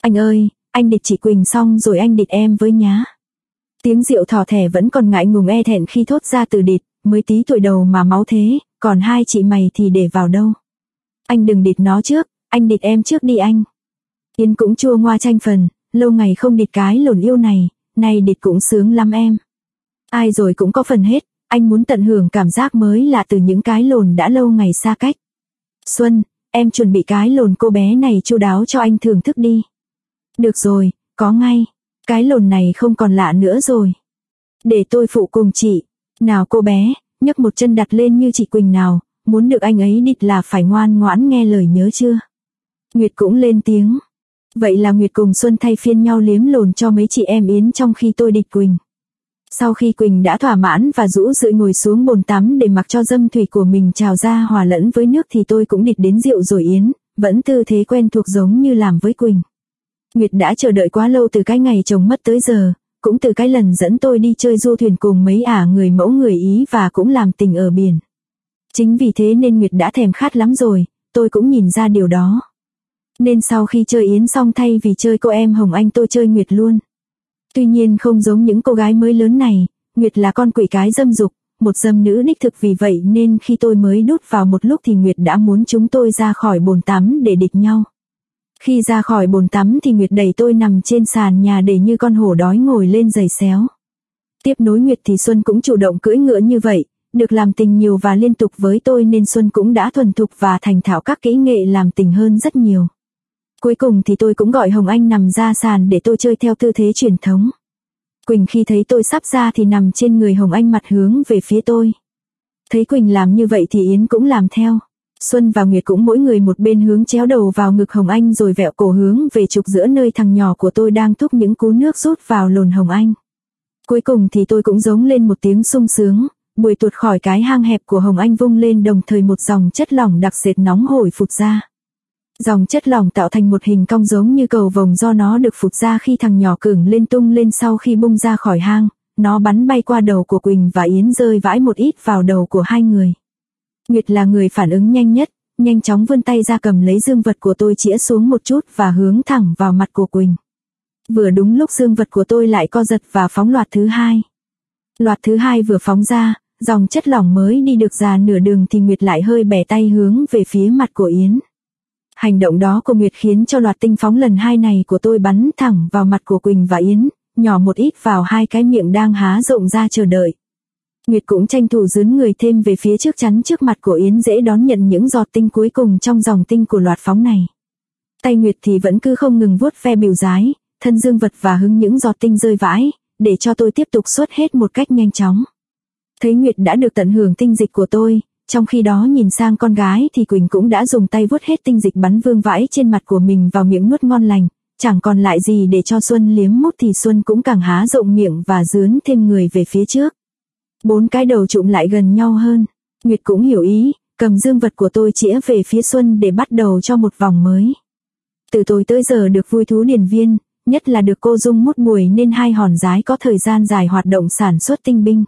[SPEAKER 1] Anh ơi, anh địch chị Quỳnh xong rồi anh địch em với nhá. Tiếng Diệu thỏ thẻ vẫn còn ngại ngùng e thẹn khi thốt ra từ địch, mới tí tuổi đầu mà máu thế, còn hai chị mày thì để vào đâu. Anh đừng địch nó trước, anh địch em trước đi anh. Yến cũng chua ngoa chanh phần, lâu ngày không địch cái lồn yêu này, nay địch cũng sướng lắm em. Ai rồi cũng có phần hết, anh muốn tận hưởng cảm giác mới lạ từ những cái lồn đã lâu ngày xa cách. Xuân, em chuẩn bị cái lồn cô bé này chu đáo cho anh thưởng thức đi. Được rồi, có ngay, cái lồn này không còn lạ nữa rồi. Để tôi phụ cùng chị. Nào cô bé, nhấc một chân đặt lên như chị Quỳnh nào, muốn được anh ấy địch là phải ngoan ngoãn nghe lời nhớ chưa? Nguyệt cũng lên tiếng. Vậy là Nguyệt cùng Xuân thay phiên nhau liếm lồn cho mấy chị em Yến trong khi tôi địch Quỳnh. Sau khi Quỳnh đã thỏa mãn và rũ rượi ngồi xuống bồn tắm để mặc cho dâm thủy của mình trào ra hòa lẫn với nước thì tôi cũng địch đến Diệu rồi Yến, vẫn tư thế quen thuộc giống như làm với Quỳnh. Nguyệt đã chờ đợi quá lâu từ cái ngày chồng mất tới giờ, cũng từ cái lần dẫn tôi đi chơi du thuyền cùng mấy người mẫu người Ý và cũng làm tình ở biển. Chính vì thế nên Nguyệt đã thèm khát lắm rồi, tôi cũng nhìn ra điều đó. Nên sau khi chơi Yến xong thay vì chơi cô em Hồng Anh tôi chơi Nguyệt luôn. Tuy nhiên không giống những cô gái mới lớn này, Nguyệt là con quỷ cái dâm dục, một dâm nữ đích thực, vì vậy nên khi tôi mới đút vào một lúc thì Nguyệt đã muốn chúng tôi ra khỏi bồn tắm để địch nhau. Khi ra khỏi bồn tắm thì Nguyệt đẩy tôi nằm trên sàn nhà để như con hổ đói ngồi lên giày xéo. Tiếp nối Nguyệt thì Xuân cũng chủ động cưỡi ngựa như vậy, được làm tình nhiều và liên tục với tôi nên Xuân cũng đã thuần thục và thành thạo các kỹ nghệ làm tình hơn rất nhiều. Cuối cùng thì tôi cũng gọi Hồng Anh nằm ra sàn để tôi chơi theo tư thế truyền thống. Quỳnh khi thấy tôi sắp ra thì nằm trên người Hồng Anh mặt hướng về phía tôi. Thấy Quỳnh làm như vậy thì Yến cũng làm theo. Xuân và Nguyệt cũng mỗi người một bên hướng chéo đầu vào ngực Hồng Anh rồi vẹo cổ hướng về trục giữa nơi thằng nhỏ của tôi đang thúc những cú nước rút vào lồn Hồng Anh. Cuối cùng thì tôi cũng giống lên một tiếng sung sướng, bùi tuột khỏi cái hang hẹp của Hồng Anh vung lên, đồng thời một dòng chất lỏng đặc sệt nóng hổi phụt ra. Dòng chất lỏng tạo thành một hình cong giống như cầu vồng do nó được phụt ra khi thằng nhỏ cứng lên tung lên. Sau khi bung ra khỏi hang, nó bắn bay qua đầu của Quỳnh và Yến, rơi vãi một ít vào đầu của hai người. Nguyệt là người phản ứng nhanh nhất, nhanh chóng vươn tay ra cầm lấy dương vật của tôi chĩa xuống một chút và hướng thẳng vào mặt của Quỳnh. Vừa đúng lúc dương vật của tôi lại co giật và phóng loạt thứ hai. Loạt thứ hai vừa phóng ra, dòng chất lỏng mới đi được ra nửa đường thì Nguyệt lại hơi bẻ tay hướng về phía mặt của Yến. Hành động đó của Nguyệt khiến cho loạt tinh phóng lần hai này của tôi bắn thẳng vào mặt của Quỳnh và Yến, nhỏ một ít vào hai cái miệng đang há rộng ra chờ đợi. Nguyệt cũng tranh thủ dướn người thêm về phía trước chắn trước mặt của Yến dễ đón nhận những giọt tinh cuối cùng trong dòng tinh của loạt phóng này. Tay Nguyệt thì vẫn cứ không ngừng vuốt ve bìu dái, thân dương vật và hứng những giọt tinh rơi vãi, để cho tôi tiếp tục xuất hết một cách nhanh chóng. Thấy Nguyệt đã được tận hưởng tinh dịch của tôi, trong khi đó nhìn sang con gái thì Quỳnh cũng đã dùng tay vuốt hết tinh dịch bắn vương vãi trên mặt của mình vào miệng nuốt ngon lành, chẳng còn lại gì để cho Xuân liếm mút thì Xuân cũng càng há rộng miệng và dướn thêm người về phía trước. Bốn cái đầu trụm lại gần nhau hơn. Nguyệt cũng hiểu ý, cầm dương vật của tôi chĩa về phía Xuân để bắt đầu cho một vòng mới. Từ tôi tới giờ được vui thú điển viên, nhất là được cô Dung mút bùi nên hai hòn dái có thời gian dài hoạt động sản xuất tinh binh.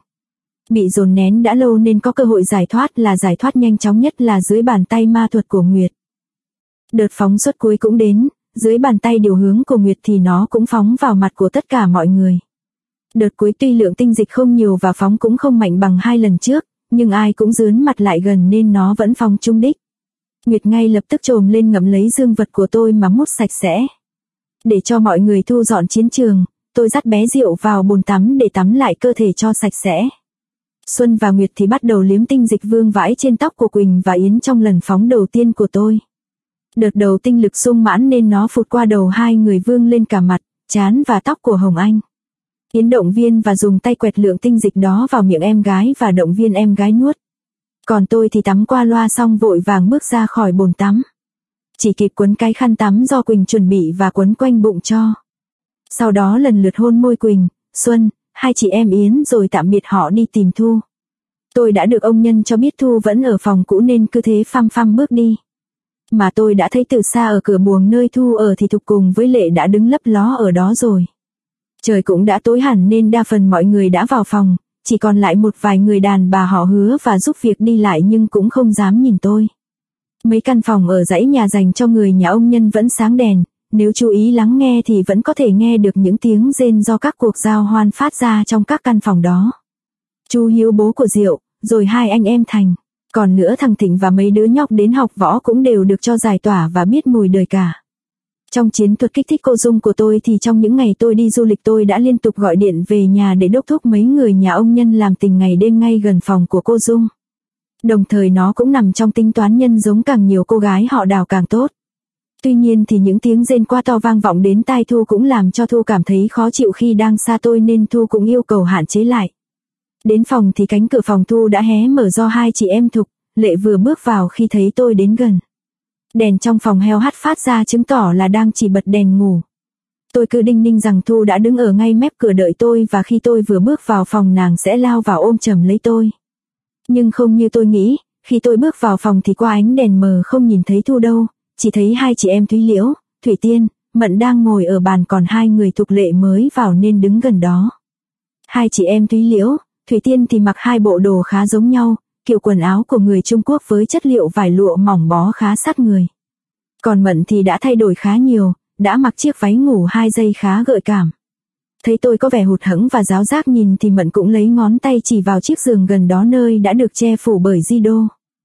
[SPEAKER 1] Bị dồn nén đã lâu nên có cơ hội giải thoát nhanh chóng nhất là dưới bàn tay ma thuật của Nguyệt. Đợt phóng xuất cuối cũng đến, dưới bàn tay điều hướng của Nguyệt thì nó cũng phóng vào mặt của tất cả mọi người. Đợt cuối tuy lượng tinh dịch không nhiều và phóng cũng không mạnh bằng hai lần trước, nhưng ai cũng dướn mặt lại gần nên nó vẫn phóng trúng đích. Nguyệt ngay lập tức chồm lên ngậm lấy dương vật của tôi mà mút sạch sẽ. Để cho mọi người thu dọn chiến trường, tôi dắt bé Diệu vào bồn tắm để tắm lại cơ thể cho sạch sẽ. Xuân và Nguyệt thì bắt đầu liếm tinh dịch vương vãi trên tóc của Quỳnh và Yến trong lần phóng đầu tiên của tôi. Đợt đầu tinh lực sung mãn nên nó phụt qua đầu hai người vương lên cả mặt, trán và tóc của Hồng Anh. Yến động viên và dùng tay quẹt lượng tinh dịch đó vào miệng em gái và động viên em gái nuốt. Còn tôi thì tắm qua loa xong vội vàng bước ra khỏi bồn tắm. Chỉ kịp quấn cái khăn tắm do Quỳnh chuẩn bị và quấn quanh bụng cho. Sau đó lần lượt hôn môi Quỳnh, Xuân, hai chị em Yến rồi tạm biệt họ đi tìm Thu. Tôi đã được ông nhân cho biết Thu vẫn ở phòng cũ nên cứ thế phăm phăm bước đi. Mà tôi đã thấy từ xa ở cửa buồng nơi Thu ở thì Thục cùng với Lệ đã đứng lấp ló ở đó rồi. Trời cũng đã tối hẳn nên đa phần mọi người đã vào phòng, chỉ còn lại một vài người đàn bà họ Hứa và giúp việc đi lại nhưng cũng không dám nhìn tôi. Mấy căn phòng ở dãy nhà dành cho người nhà ông nhân vẫn sáng đèn, nếu chú ý lắng nghe thì vẫn có thể nghe được những tiếng rên do các cuộc giao hoan phát ra trong các căn phòng đó. Chú Hiếu bố của Diệu, rồi hai anh em Thành, còn nữa thằng Thịnh và mấy đứa nhóc đến học võ cũng đều được cho giải tỏa và biết mùi đời cả. Trong chiến thuật kích thích cô Dung của tôi thì trong những ngày tôi đi du lịch tôi đã liên tục gọi điện về nhà để đốc thúc mấy người nhà ông Nhân làm tình ngày đêm ngay gần phòng của cô Dung. Đồng thời nó cũng nằm trong tính toán nhân giống càng nhiều cô gái họ Đào càng tốt. Tuy nhiên thì những tiếng rên quá to vang vọng đến tai Thu cũng làm cho Thu cảm thấy khó chịu khi đang xa tôi nên Thu cũng yêu cầu hạn chế lại. Đến phòng thì cánh cửa phòng Thu đã hé mở do hai chị em Thục, Lệ vừa bước vào khi thấy tôi đến gần. Đèn trong phòng heo hắt phát ra chứng tỏ là đang chỉ bật đèn ngủ. Tôi cứ đinh ninh rằng Thu đã đứng ở ngay mép cửa đợi tôi và khi tôi vừa bước vào phòng nàng sẽ lao vào ôm chầm lấy tôi. Nhưng không như tôi nghĩ, khi tôi bước vào phòng thì qua ánh đèn mờ không nhìn thấy Thu đâu, chỉ thấy hai chị em Thúy Liễu, Thủy Tiên, Mận đang ngồi ở bàn còn hai người Thục Lệ mới vào nên đứng gần đó. Hai chị em Thúy Liễu, Thủy Tiên thì mặc hai bộ đồ khá giống nhau, kiểu quần áo của người Trung Quốc với chất liệu vải lụa mỏng bó khá sát người. Còn Mận thì đã thay đổi khá nhiều, đã mặc chiếc váy ngủ 2 dây khá gợi cảm. Thấy tôi có vẻ hụt hẫng và giáo giác nhìn thì Mận cũng lấy ngón tay chỉ vào chiếc giường gần đó nơi đã được che phủ bởi di đô.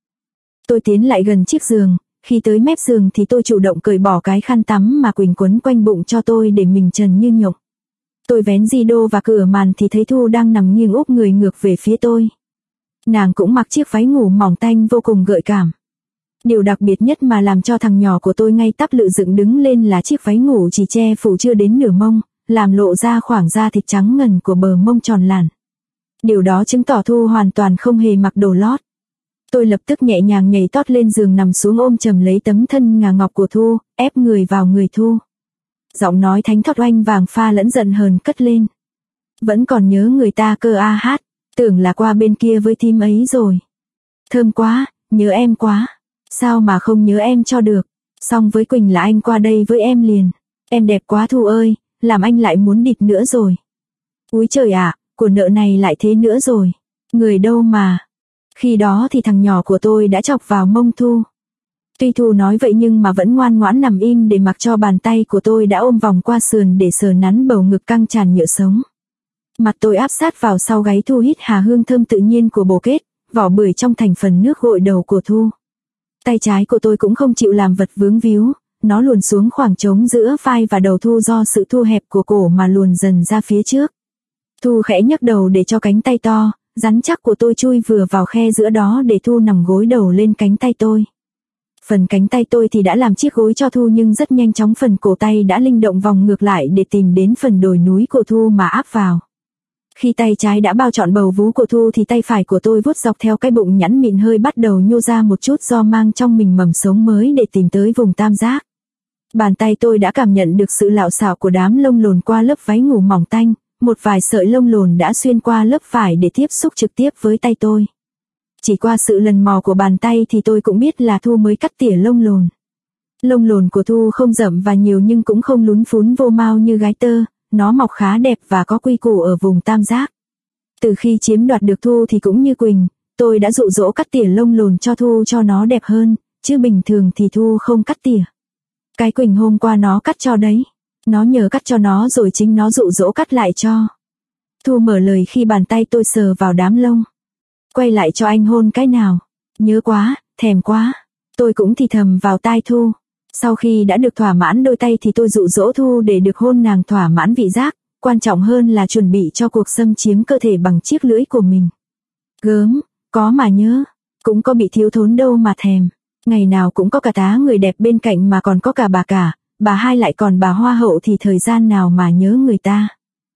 [SPEAKER 1] Tôi tiến lại gần chiếc giường, khi tới mép giường thì tôi chủ động cởi bỏ cái khăn tắm mà Quỳnh quấn quanh bụng cho tôi để mình trần như nhộng. Tôi vén di đô và cửa màn thì thấy Thu đang nằm nghiêng úp người ngược về phía tôi. Nàng cũng mặc chiếc váy ngủ mỏng tanh vô cùng gợi cảm. Điều đặc biệt nhất mà làm cho thằng nhỏ của tôi ngay tắp lự dựng đứng lên là chiếc váy ngủ chỉ che phủ chưa đến nửa mông, làm lộ ra khoảng da thịt trắng ngần của bờ mông tròn làn. Điều đó chứng tỏ Thu hoàn toàn không hề mặc đồ lót. Tôi lập tức nhẹ nhàng nhảy tót lên giường nằm xuống ôm chầm lấy tấm thân ngà ngọc của Thu, ép người vào người Thu. Giọng nói thánh thót oanh vàng pha lẫn giận hờn cất lên. Vẫn còn nhớ người ta cơ a hát, tưởng là qua bên kia với thím ấy rồi. Thơm quá, nhớ em quá. Sao mà không nhớ em cho được. Xong với Quỳnh là anh qua đây với em liền. Em đẹp quá Thu ơi, làm anh lại muốn địt nữa rồi. Úi trời ạ, của nợ này lại thế nữa rồi. Người đâu mà. Khi đó thì thằng nhỏ của tôi đã chọc vào mông Thu. Tuy Thu nói vậy nhưng mà vẫn ngoan ngoãn nằm im để mặc cho bàn tay của tôi đã ôm vòng qua sườn để sờ nắn bầu ngực căng tràn nhựa sống. Mặt tôi áp sát vào sau gáy Thu hít hà hương thơm tự nhiên của bồ kết, vỏ bưởi trong thành phần nước gội đầu của Thu. Tay trái của tôi cũng không chịu làm vật vướng víu, nó luồn xuống khoảng trống giữa vai và đầu Thu do sự thu hẹp của cổ mà luồn dần ra phía trước. Thu khẽ nhấc đầu để cho cánh tay to, rắn chắc của tôi chui vừa vào khe giữa đó để Thu nằm gối đầu lên cánh tay tôi. Phần cánh tay tôi thì đã làm chiếc gối cho Thu nhưng rất nhanh chóng phần cổ tay đã linh động vòng ngược lại để tìm đến phần đồi núi của Thu mà áp vào. Khi tay trái đã bao trọn bầu vú của Thu thì tay phải của tôi vuốt dọc theo cái bụng nhẵn mịn hơi bắt đầu nhô ra một chút do mang trong mình mầm sống mới để tìm tới vùng tam giác. Bàn tay tôi đã cảm nhận được sự lạo xạo của đám lông lồn qua lớp váy ngủ mỏng tanh, một vài sợi lông lồn đã xuyên qua lớp vải để tiếp xúc trực tiếp với tay tôi. Chỉ qua sự lần mò của bàn tay thì tôi cũng biết là Thu mới cắt tỉa lông lồn. Lông lồn của Thu không rậm và nhiều nhưng cũng không lún phún vô mau như gái tơ, nó mọc khá đẹp và có quy củ ở vùng tam giác. Từ khi chiếm đoạt được Thu thì cũng như Quỳnh, tôi đã dụ dỗ cắt tỉa lông lồn cho Thu cho nó đẹp hơn, chứ bình thường thì Thu không cắt tỉa. Cái Quỳnh hôm qua nó cắt cho đấy. Nó nhờ cắt cho nó rồi chính nó dụ dỗ cắt lại cho. Thu mở lời khi bàn tay tôi sờ vào đám lông. Quay lại cho anh hôn cái nào. Nhớ quá, thèm quá. Tôi cũng thì thầm vào tai Thu. Sau khi đã được thỏa mãn đôi tay thì tôi dụ dỗ Thu để được hôn nàng thỏa mãn vị giác. Quan trọng hơn là chuẩn bị cho cuộc xâm chiếm cơ thể bằng chiếc lưỡi của mình. Gớm, có mà nhớ. Cũng có bị thiếu thốn đâu mà thèm. Ngày nào cũng có cả tá người đẹp bên cạnh mà còn có cả bà hai lại còn bà hoa hậu thì thời gian nào mà nhớ người ta.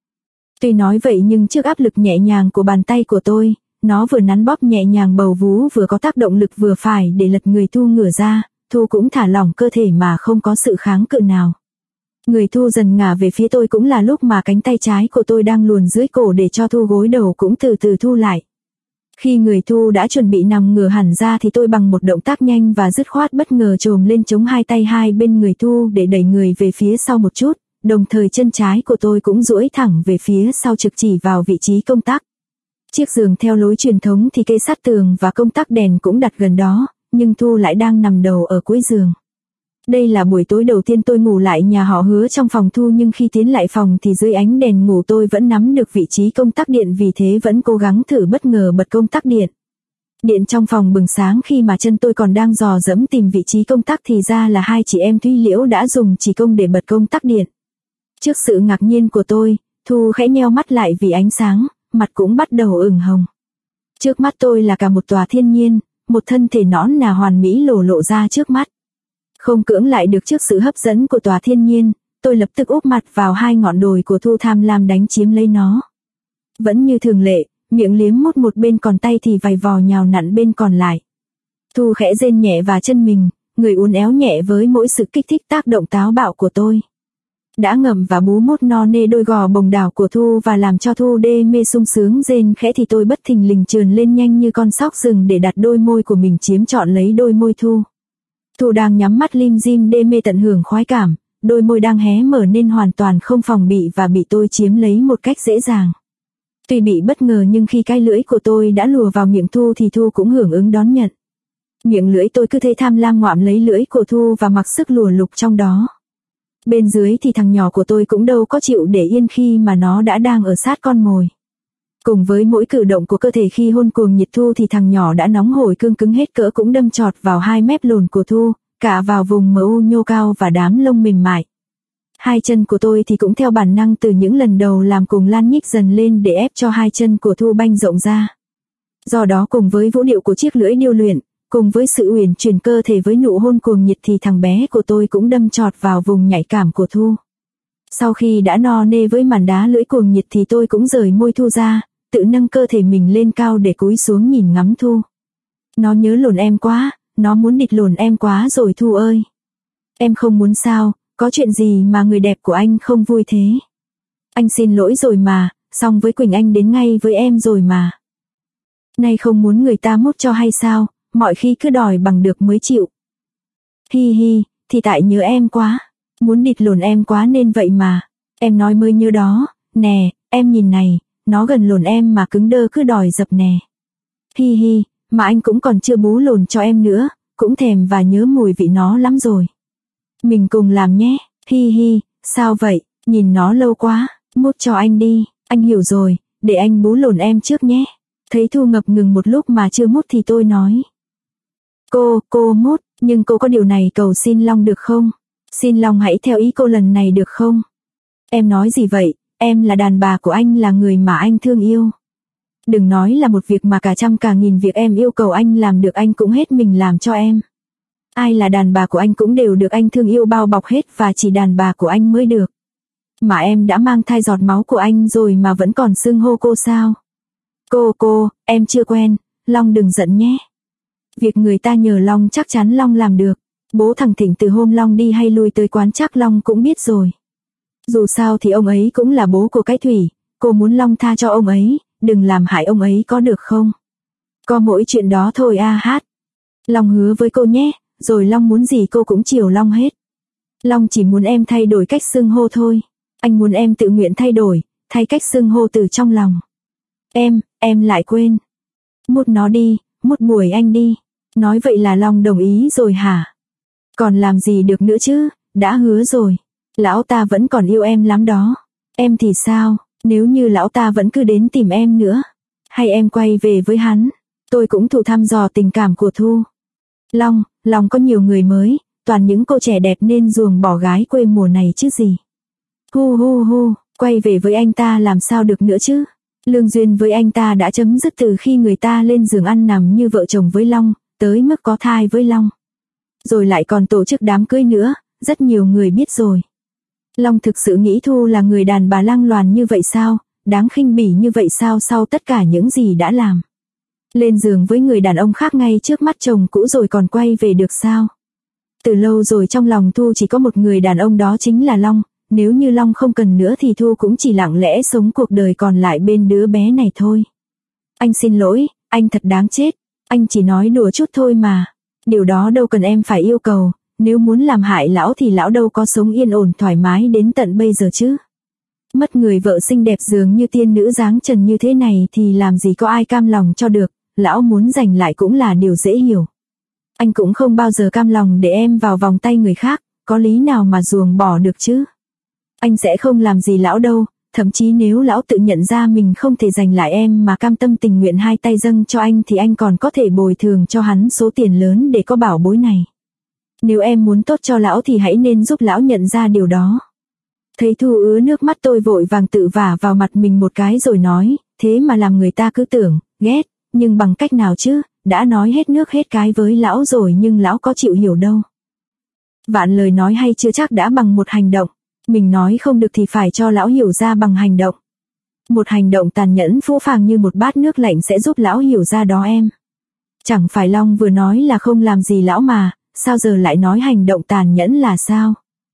[SPEAKER 1] Tuy nói vậy nhưng trước áp lực nhẹ nhàng của bàn tay của tôi, nó vừa nắn bóp nhẹ nhàng bầu vú vừa có tác động lực vừa phải để lật người Thu ngửa ra, Thu cũng thả lỏng cơ thể mà không có sự kháng cự nào. Người Thu dần ngả về phía tôi cũng là lúc mà cánh tay trái của tôi đang luồn dưới cổ để cho Thu gối đầu cũng từ từ thu lại. Khi người Thu đã chuẩn bị nằm ngửa hẳn ra thì tôi bằng một động tác nhanh và dứt khoát bất ngờ chồm lên chống hai tay hai bên người Thu để đẩy người về phía sau một chút, đồng thời chân trái của tôi cũng duỗi thẳng về phía sau trực chỉ vào vị trí công tắc. Chiếc giường theo lối truyền thống thì kê sát tường và công tắc đèn cũng đặt gần đó, nhưng Thu lại đang nằm đầu ở cuối giường. Đây là buổi tối đầu tiên tôi ngủ lại nhà họ Hứa trong phòng Thu, nhưng khi tiến lại phòng thì dưới ánh đèn ngủ tôi vẫn nắm được vị trí công tắc điện, vì thế vẫn cố gắng thử bất ngờ bật công tắc điện. Điện trong phòng bừng sáng khi mà chân tôi còn đang dò dẫm tìm vị trí công tắc thì ra là hai chị em Thúy Liễu đã dùng chỉ công để bật công tắc điện. Trước sự ngạc nhiên của tôi, Thu khẽ nheo mắt lại vì ánh sáng, mặt cũng bắt đầu ửng hồng. Trước mắt tôi là cả một tòa thiên nhiên, một thân thể nõn nà hoàn mỹ lộ ra trước mắt. Không cưỡng lại được trước sự hấp dẫn của tòa thiên nhiên, tôi lập tức úp mặt vào hai ngọn đồi của Thu, tham lam đánh chiếm lấy nó. Vẫn như thường lệ, miệng liếm mút một bên, còn tay thì vài vò nhào nặn bên còn lại. Thu khẽ rên nhẹ và chân mình, người uốn éo nhẹ với mỗi sự kích thích tác động táo bạo của tôi. Đã ngậm và bú mút no nê đôi gò bồng đảo của Thu và làm cho Thu đê mê sung sướng rên khẽ thì tôi bất thình lình trườn lên nhanh như con sóc rừng để đặt đôi môi của mình chiếm trọn lấy đôi môi Thu. Thu đang nhắm mắt lim dim đê mê tận hưởng khoái cảm, đôi môi đang hé mở nên hoàn toàn không phòng bị và bị tôi chiếm lấy một cách dễ dàng. Tuy bị bất ngờ nhưng khi cái lưỡi của tôi đã lùa vào miệng Thu thì Thu cũng hưởng ứng đón nhận. Miệng lưỡi tôi cứ thế tham lam ngoạm lấy lưỡi của Thu và mặc sức lùa lục trong đó. Bên dưới thì thằng nhỏ của tôi cũng đâu có chịu để yên khi mà nó đã đang ở sát con mồi. Cùng với mỗi cử động của cơ thể khi hôn cuồng nhiệt Thu thì thằng nhỏ đã nóng hổi cương cứng hết cỡ cũng đâm chọt vào hai mép lồn của Thu, cả vào vùng mờ u nhô cao và đám lông mềm mại. Hai chân của tôi thì cũng theo bản năng từ những lần đầu làm cùng lan nhích dần lên để ép cho hai chân của Thu banh rộng ra. Do đó cùng với vũ điệu của chiếc lưỡi điêu luyện, cùng với sự uyển chuyển cơ thể với nụ hôn cuồng nhiệt thì thằng bé của tôi cũng đâm chọt vào vùng nhạy cảm của Thu. Sau khi đã no nê với màn đá lưỡi cuồng nhiệt thì tôi cũng rời môi Thu ra, tự nâng cơ thể mình lên cao để cúi xuống nhìn ngắm Thu. Nó nhớ lồn em quá, nó muốn địt lồn em quá rồi Thu ơi. Em không muốn sao, có chuyện gì mà người đẹp của anh không vui thế? Anh xin lỗi rồi mà, xong với Quỳnh anh đến ngay với em rồi mà. Nay không muốn người ta mút cho hay sao, mọi khi cứ đòi bằng được mới chịu. Hi hi, thì tại nhớ em quá, muốn địt lồn em quá nên vậy mà. Em nói mới nhớ đó, nè, em nhìn này, nó gần lồn em mà cứng đơ cứ đòi dập nè. Hi hi, mà anh cũng còn chưa bú lồn cho em nữa, cũng thèm và nhớ mùi vị nó lắm rồi. Mình cùng làm nhé, hi hi, sao vậy, nhìn nó lâu quá, mút cho anh đi, anh hiểu rồi, để anh bú lồn em trước nhé. Thấy Thu ngập ngừng một lúc mà chưa mút thì tôi nói. Cô mút, nhưng cô có điều này cầu xin Long được không? Xin Long hãy theo ý cô lần này được không? Em nói gì vậy, em là đàn bà của anh, là người mà anh thương yêu. Đừng nói là một việc mà cả trăm cả nghìn việc em yêu cầu anh làm được anh cũng hết mình làm cho em. Ai là đàn bà của anh cũng đều được anh thương yêu bao bọc hết và chỉ đàn bà của anh mới được. Mà em đã mang thai giọt máu của anh rồi mà vẫn còn xưng hô cô sao? Cô, em chưa quen, Long đừng giận nhé. Việc người ta nhờ Long chắc chắn Long làm được. Bố thằng Thịnh từ hôm Long đi hay lui tới quán chắc Long cũng biết rồi. Dù sao thì ông ấy cũng là bố của cái Thủy, cô muốn Long tha cho ông ấy, đừng làm hại ông ấy có được không? Có mỗi chuyện đó thôi a hát. Long hứa với cô nhé, rồi Long muốn gì cô cũng chiều Long hết. Long chỉ muốn em thay đổi cách xưng hô thôi. Anh muốn em tự nguyện thay đổi, thay cách xưng hô từ trong lòng. Em lại quên. Mút nó đi, mút buổi anh đi. Nói vậy là Long đồng ý rồi hả? Còn làm gì được nữa chứ, đã hứa rồi. Lão ta vẫn còn yêu em lắm đó. Em thì sao, nếu như lão ta vẫn cứ đến tìm em nữa? Hay em quay về với hắn? Tôi cũng thử thăm dò tình cảm của Thu. Long có nhiều người mới, toàn những cô trẻ đẹp nên ruồng bỏ gái quê mùa này chứ gì. Hu, quay về với anh ta làm sao được nữa chứ? Lương duyên với anh ta đã chấm dứt từ khi người ta lên giường ăn nằm như vợ chồng với Long, tới mức có thai với Long. Rồi lại còn tổ chức đám cưới nữa, rất nhiều người biết rồi. Long thực sự nghĩ Thu là người đàn bà lang loàn như vậy sao, đáng khinh bỉ như vậy sao sau tất cả những gì đã làm. Lên giường với người đàn ông khác ngay trước mắt chồng cũ rồi còn quay về được sao? Từ lâu rồi trong lòng Thu chỉ có một người đàn ông, đó chính là Long. Nếu như Long không cần nữa thì Thu cũng chỉ lặng lẽ sống cuộc đời còn lại bên đứa bé này thôi. Anh xin lỗi, anh thật đáng chết. Anh chỉ nói đùa chút thôi mà. Điều đó đâu cần em phải yêu cầu. Nếu muốn làm hại lão thì lão đâu có sống yên ổn thoải mái đến tận bây giờ chứ. Mất người vợ xinh đẹp dường như tiên nữ dáng trần như thế này thì làm gì có ai cam lòng cho được. Lão muốn giành lại cũng là điều dễ hiểu. Anh cũng không bao giờ cam lòng để em vào vòng tay người khác, có lý nào mà ruồng bỏ được chứ. Anh sẽ không làm gì lão đâu, thậm chí nếu lão tự nhận ra mình không thể giành lại em mà cam tâm tình nguyện hai tay dâng cho anh thì anh còn có thể bồi thường cho hắn số tiền lớn để có bảo bối này. Nếu em muốn tốt cho lão thì hãy nên giúp lão nhận ra điều đó. Thấy Thu ứa nước mắt, tôi vội vàng tự vả vào mặt mình một cái rồi nói, thế mà làm người ta cứ tưởng, ghét, nhưng bằng cách nào chứ, đã nói hết nước hết cái với lão rồi nhưng lão có chịu hiểu đâu. Vạn lời nói hay chưa chắc đã bằng một hành động, mình nói không được thì phải cho lão hiểu ra bằng hành động. Một hành động tàn nhẫn phũ phàng như một bát nước lạnh sẽ giúp lão hiểu ra đó em. Chẳng phải Long vừa nói là không làm gì lão mà, sao giờ lại nói hành động tàn nhẫn là sao?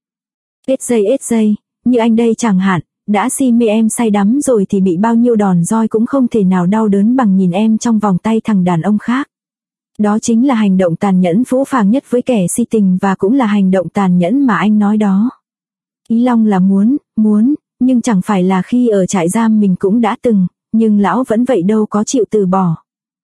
[SPEAKER 1] Ít giây, như anh đây chẳng hạn, đã si mê em say đắm rồi thì bị bao nhiêu đòn roi cũng không thể nào đau đớn bằng nhìn em trong vòng tay thằng đàn ông khác. Đó chính là hành động tàn nhẫn phũ phàng nhất với kẻ si tình và cũng là hành động tàn nhẫn mà anh nói đó. Ý Long là muốn, nhưng chẳng phải là khi ở trại giam mình cũng đã từng, nhưng lão vẫn vậy đâu có chịu từ bỏ.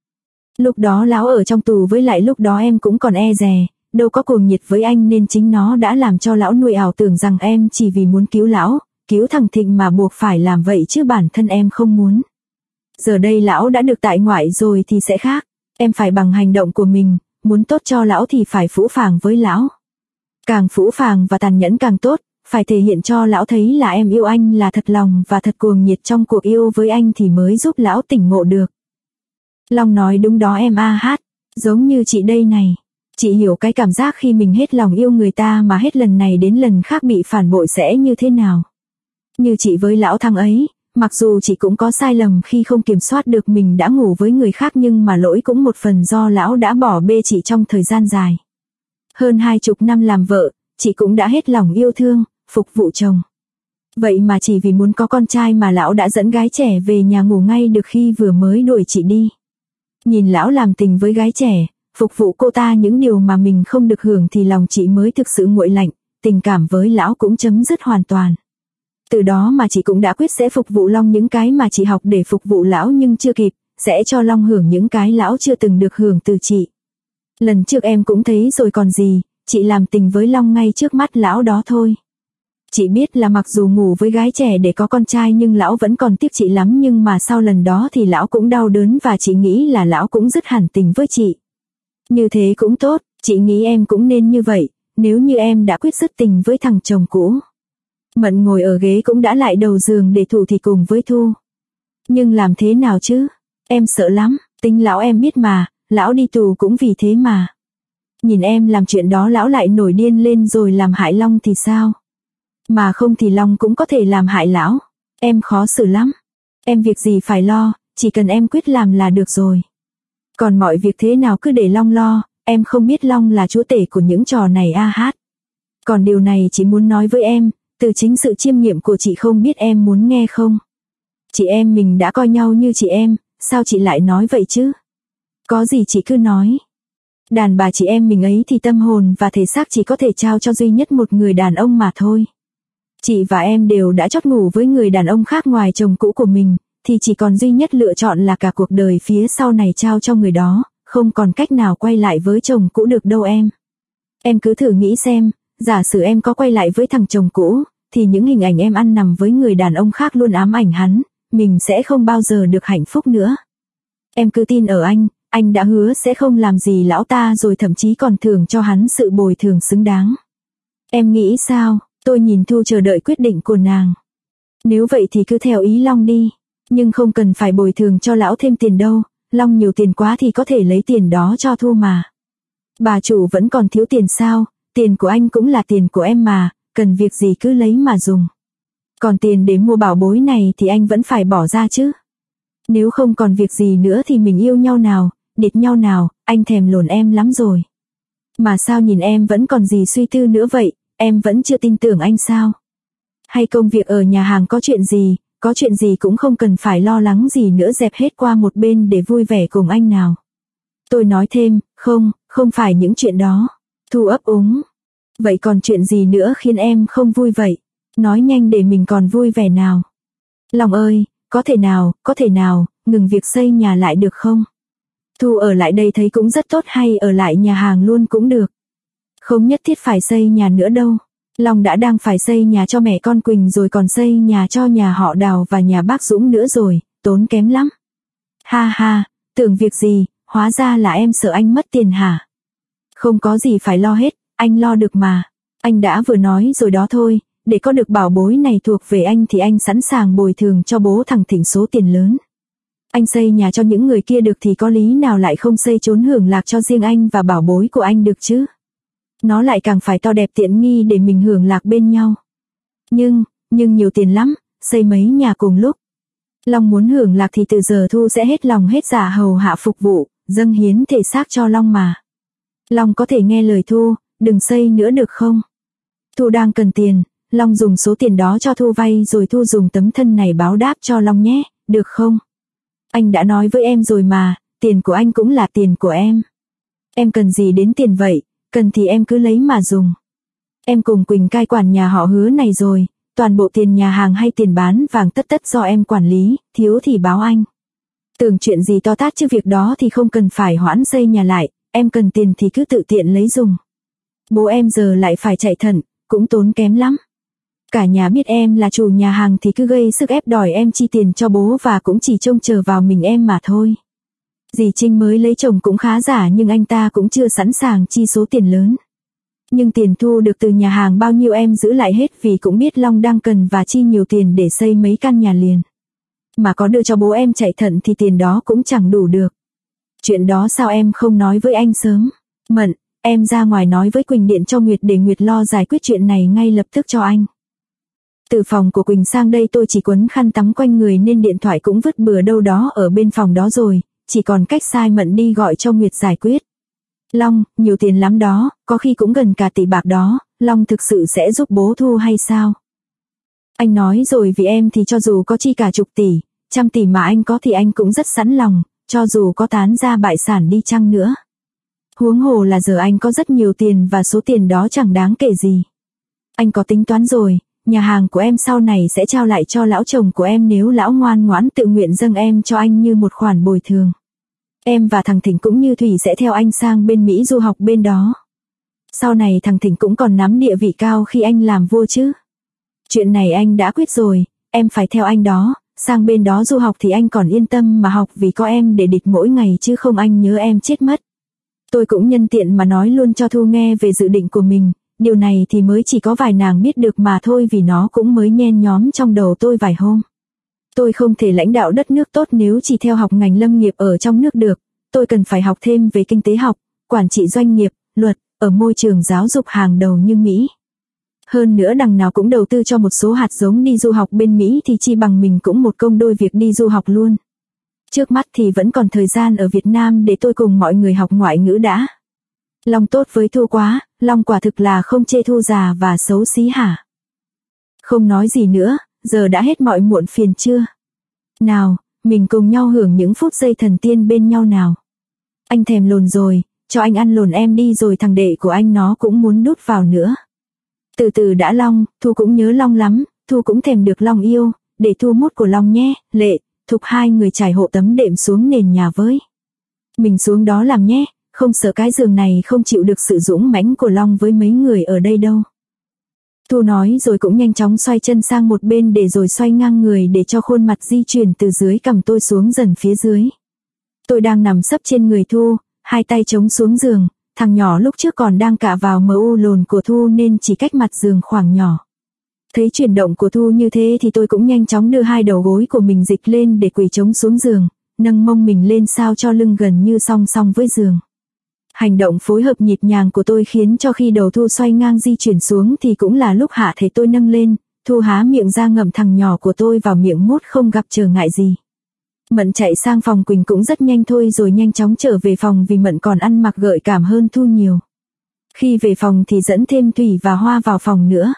[SPEAKER 1] Lúc đó lão ở trong tù với lại lúc đó em cũng còn e dè, đâu có cuồng nhiệt với anh nên chính nó đã làm cho lão nuôi ảo tưởng rằng em chỉ vì muốn cứu lão, cứu thằng Thịnh mà buộc phải làm vậy chứ bản thân em không muốn. Giờ đây lão đã được tại ngoại rồi thì sẽ khác, em phải bằng hành động của mình, muốn tốt cho lão thì phải phũ phàng với lão. Càng phũ phàng và tàn nhẫn càng tốt, phải thể hiện cho lão thấy là em yêu anh là thật lòng và thật cuồng nhiệt trong cuộc yêu với anh thì mới giúp lão tỉnh ngộ được. Long nói đúng đó em hát, giống như chị đây này. Chị hiểu cái cảm giác khi mình hết lòng yêu người ta mà hết lần này đến lần khác bị phản bội sẽ như thế nào. Như chị với lão thằng ấy, mặc dù chị cũng có sai lầm khi không kiểm soát được mình đã ngủ với người khác nhưng mà lỗi cũng một phần do lão đã bỏ bê chị trong thời gian dài. Hơn 20 năm làm vợ, chị cũng đã hết lòng yêu thương, phục vụ chồng. Vậy mà chỉ vì muốn có con trai mà lão đã dẫn gái trẻ về nhà ngủ ngay được khi vừa mới đuổi chị đi. Nhìn lão làm tình với gái trẻ, phục vụ cô ta những điều mà mình không được hưởng thì lòng chị mới thực sự nguội lạnh, tình cảm với lão cũng chấm dứt hoàn toàn. Từ đó mà chị cũng đã quyết sẽ phục vụ Long những cái mà chị học để phục vụ lão nhưng chưa kịp, sẽ cho Long hưởng những cái lão chưa từng được hưởng từ chị. Lần trước em cũng thấy rồi còn gì, chị làm tình với Long ngay trước mắt lão đó thôi. Chị biết là mặc dù ngủ với gái trẻ để có con trai nhưng lão vẫn còn tiếc chị lắm nhưng mà sau lần đó thì lão cũng đau đớn và chị nghĩ là lão cũng dứt hẳn tình với chị. Như thế cũng tốt, chị nghĩ em cũng nên như vậy, nếu như em đã quyết dứt tình với thằng chồng cũ. Mận ngồi ở ghế cũng đã lại đầu giường để thủ thì cùng với Thu. Nhưng làm thế nào chứ? Em sợ lắm, tính lão em biết mà, lão đi tù cũng vì thế mà. Nhìn em làm chuyện đó lão lại nổi điên lên rồi làm hại Long thì sao? Mà không thì Long cũng có thể làm hại lão. Em khó xử lắm. Em việc gì phải lo, chỉ cần em quyết làm là được rồi. Còn mọi việc thế nào cứ để Long lo, em không biết Long là chúa tể của những trò này hát. Còn điều này chị muốn nói với em, từ chính sự chiêm nghiệm của chị không biết em muốn nghe không? Chị em mình đã coi nhau như chị em, sao chị lại nói vậy chứ? Có gì chị cứ nói. Đàn bà chị em mình ấy thì tâm hồn và thể xác chỉ có thể trao cho duy nhất một người đàn ông mà thôi. Chị và em đều đã chót ngủ với người đàn ông khác ngoài chồng cũ của mình, thì chỉ còn duy nhất lựa chọn là cả cuộc đời phía sau này trao cho người đó, không còn cách nào quay lại với chồng cũ được đâu em. Em cứ thử nghĩ xem, giả sử em có quay lại với thằng chồng cũ, thì những hình ảnh em ăn nằm với người đàn ông khác luôn ám ảnh hắn, mình sẽ không bao giờ được hạnh phúc nữa. Em cứ tin ở anh đã hứa sẽ không làm gì lão ta rồi thậm chí còn thưởng cho hắn sự bồi thường xứng đáng. Em nghĩ sao? Tôi nhìn Thu chờ đợi quyết định của nàng. Nếu vậy thì cứ theo ý Long đi, nhưng không cần phải bồi thường cho lão thêm tiền đâu, Long nhiều tiền quá thì có thể lấy tiền đó cho Thu mà. Bà chủ vẫn còn thiếu tiền sao, tiền của anh cũng là tiền của em mà, cần việc gì cứ lấy mà dùng. Còn tiền để mua bảo bối này thì anh vẫn phải bỏ ra chứ. Nếu không còn việc gì nữa thì mình yêu nhau nào, địch nhau nào, anh thèm lồn em lắm rồi. Mà sao nhìn em vẫn còn gì suy tư nữa vậy, em vẫn chưa tin tưởng anh sao? Hay công việc ở nhà hàng có chuyện gì cũng không cần phải lo lắng gì nữa, dẹp hết qua một bên để vui vẻ cùng anh nào. Tôi nói thêm, không phải những chuyện đó. Thu ấp úng. Vậy còn chuyện gì nữa khiến em không vui vậy? Nói nhanh để mình còn vui vẻ nào. Long ơi, có thể nào, ngừng việc xây nhà lại được không? Thu ở lại đây thấy cũng rất tốt hay ở lại nhà hàng luôn cũng được. Không nhất thiết phải xây nhà nữa đâu. Long đã đang phải xây nhà cho mẹ con Quỳnh rồi còn xây nhà cho nhà họ Đào và nhà bác Dũng nữa rồi, tốn kém lắm. Ha ha, tưởng việc gì, hóa ra là em sợ anh mất tiền hả? Không có gì phải lo hết, anh lo được mà. Anh đã vừa nói rồi đó thôi, để có được bảo bối này thuộc về anh thì anh sẵn sàng bồi thường cho bố thằng Thịnh số tiền lớn. Anh xây nhà cho những người kia được thì có lý nào lại không xây chốn hưởng lạc cho riêng anh và bảo bối của anh được chứ? Nó lại càng phải to đẹp tiện nghi để mình hưởng lạc bên nhau. Nhưng nhiều tiền lắm, xây mấy nhà cùng lúc. Long muốn hưởng lạc thì từ giờ Thu sẽ hết lòng hết dạ hầu hạ phục vụ, dâng hiến thể xác cho Long mà. Long có thể nghe lời Thu, đừng xây nữa được không? Thu đang cần tiền, Long dùng số tiền đó cho Thu vay rồi Thu dùng tấm thân này báo đáp cho Long nhé, được không? Anh đã nói với em rồi mà, tiền của anh cũng là tiền của em. Em cần gì đến tiền vậy, cần thì em cứ lấy mà dùng. Em cùng Quỳnh cai quản nhà họ Hứa này rồi, toàn bộ tiền nhà hàng hay tiền bán vàng tất do em quản lý, thiếu thì báo anh. Tưởng chuyện gì to tát chứ việc đó thì không cần phải hoãn xây nhà lại, em cần tiền thì cứ tự tiện lấy dùng. Bố em giờ lại phải chạy thận, cũng tốn kém lắm. Cả nhà biết em là chủ nhà hàng thì cứ gây sức ép đòi em chi tiền cho bố và cũng chỉ trông chờ vào mình em mà thôi. Dì Trinh mới lấy chồng cũng khá giả nhưng anh ta cũng chưa sẵn sàng chi số tiền lớn. Nhưng tiền thu được từ nhà hàng bao nhiêu em giữ lại hết vì cũng biết Long đang cần và chi nhiều tiền để xây mấy căn nhà liền. Mà có đưa cho bố em chạy thận thì tiền đó cũng chẳng đủ được. Chuyện đó sao em không nói với anh sớm? Mận, em ra ngoài nói với Quỳnh điện cho Nguyệt để Nguyệt lo giải quyết chuyện này ngay lập tức cho anh. Từ phòng của Quỳnh sang đây tôi chỉ quấn khăn tắm quanh người nên điện thoại cũng vứt bừa đâu đó ở bên phòng đó rồi, chỉ còn cách sai Mận đi gọi cho Nguyệt giải quyết. Long, nhiều tiền lắm đó, có khi cũng gần cả tỷ bạc đó, Long thực sự sẽ giúp bố Thu hay sao? Anh nói rồi vì em thì cho dù có chi cả chục tỷ, trăm tỷ mà anh có thì anh cũng rất sẵn lòng, cho dù có tán ra bại sản đi chăng nữa. Huống hồ là giờ anh có rất nhiều tiền và số tiền đó chẳng đáng kể gì. Anh có tính toán rồi, nhà hàng của em sau này sẽ trao lại cho lão chồng của em nếu lão ngoan ngoãn tự nguyện dâng em cho anh như một khoản bồi thường. Em và thằng Thịnh cũng như Thủy sẽ theo anh sang bên Mỹ du học bên đó. Sau này thằng Thịnh cũng còn nắm địa vị cao khi anh làm vua chứ. Chuyện này anh đã quyết rồi, em phải theo anh đó, sang bên đó du học thì anh còn yên tâm mà học vì có em để địch mỗi ngày chứ không anh nhớ em chết mất. Tôi cũng nhân tiện mà nói luôn cho Thu nghe về dự định của mình, điều này thì mới chỉ có vài nàng biết được mà thôi vì nó cũng mới nhen nhóm trong đầu tôi vài hôm. Tôi không thể lãnh đạo đất nước tốt nếu chỉ theo học ngành lâm nghiệp ở trong nước được, tôi cần phải học thêm về kinh tế học, quản trị doanh nghiệp, luật, ở môi trường giáo dục hàng đầu như Mỹ. Hơn nữa đằng nào cũng đầu tư cho một số hạt giống đi du học bên Mỹ thì chi bằng mình cũng một công đôi việc đi du học luôn. Trước mắt thì vẫn còn thời gian ở Việt Nam để tôi cùng mọi người học ngoại ngữ đã. Long tốt với Thu quá, Long quả thực là không chê Thu già và xấu xí hả? Không nói gì nữa, giờ đã hết mọi muộn phiền chưa? Nào, mình cùng nhau hưởng những phút giây thần tiên bên nhau nào. Anh thèm lồn rồi, cho anh ăn lồn em đi rồi thằng đệ của anh nó cũng muốn đút vào nữa. Từ từ đã Long, Thu cũng nhớ Long lắm, Thu cũng thèm được Long yêu, để Thu mút của Long nhé, Lệ, Thục hai người trải hộ tấm đệm xuống nền nhà với. Mình xuống đó làm nhé, không sợ cái giường này không chịu được sự dũng mãnh của Long với mấy người ở đây đâu. Thu nói rồi cũng nhanh chóng xoay chân sang một bên để rồi xoay ngang người để cho khuôn mặt di chuyển từ dưới cằm tôi xuống dần phía dưới. Tôi đang nằm sấp trên người Thu, hai tay chống xuống giường, thằng nhỏ lúc trước còn đang cạ vào MU lồn của Thu nên chỉ cách mặt giường khoảng nhỏ. Thấy chuyển động của Thu như thế thì tôi cũng nhanh chóng đưa hai đầu gối của mình dịch lên để quỳ chống xuống giường, nâng mông mình lên sao cho lưng gần như song song với giường. Hành động phối hợp nhịp nhàng của tôi khiến cho khi đầu Thu xoay ngang di chuyển xuống thì cũng là lúc hạ thể tôi nâng lên, Thu há miệng ra ngậm thằng nhỏ của tôi vào miệng mút không gặp trở ngại gì. Mận chạy sang phòng Quỳnh cũng rất nhanh thôi rồi nhanh chóng trở về phòng vì Mận còn ăn mặc gợi cảm hơn Thu nhiều. Khi về phòng thì dẫn thêm Thủy và Hoa vào phòng nữa.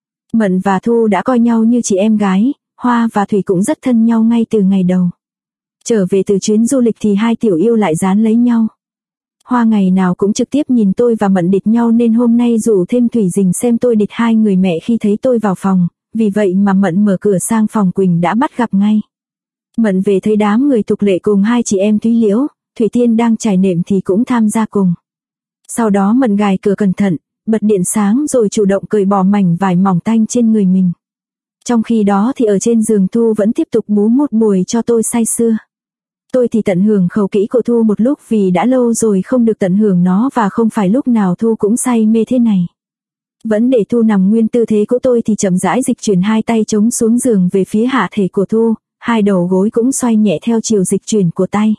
[SPEAKER 1] Mận và Thu đã coi nhau như chị em gái, Hoa và Thủy cũng rất thân nhau ngay từ ngày đầu. Trở về từ chuyến du lịch thì hai tiểu yêu lại dán lấy nhau. Hoa ngày nào cũng trực tiếp nhìn tôi và Mận địch nhau nên hôm nay rủ thêm Thủy Dình xem tôi địch hai người mẹ khi thấy tôi vào phòng, vì vậy mà Mận mở cửa sang phòng Quỳnh đã bắt gặp ngay. Mận về thấy đám người Thục Lệ cùng hai chị em Thúy Liễu, Thủy Tiên đang trải nệm thì cũng tham gia cùng. Sau đó Mận gài cửa cẩn thận, bật điện sáng rồi chủ động cởi bỏ mảnh vải mỏng tanh trên người mình. Trong khi đó thì ở trên giường Thu vẫn tiếp tục bú một buổi cho tôi say sưa. Tôi thì tận hưởng khẩu kỹ của Thu một lúc vì đã lâu rồi không được tận hưởng nó và không phải lúc nào Thu cũng say mê thế này. Vẫn để Thu nằm nguyên tư thế của tôi thì chậm rãi dịch chuyển hai tay chống xuống giường về phía hạ thể của Thu, hai đầu gối cũng xoay nhẹ theo chiều dịch chuyển của tay.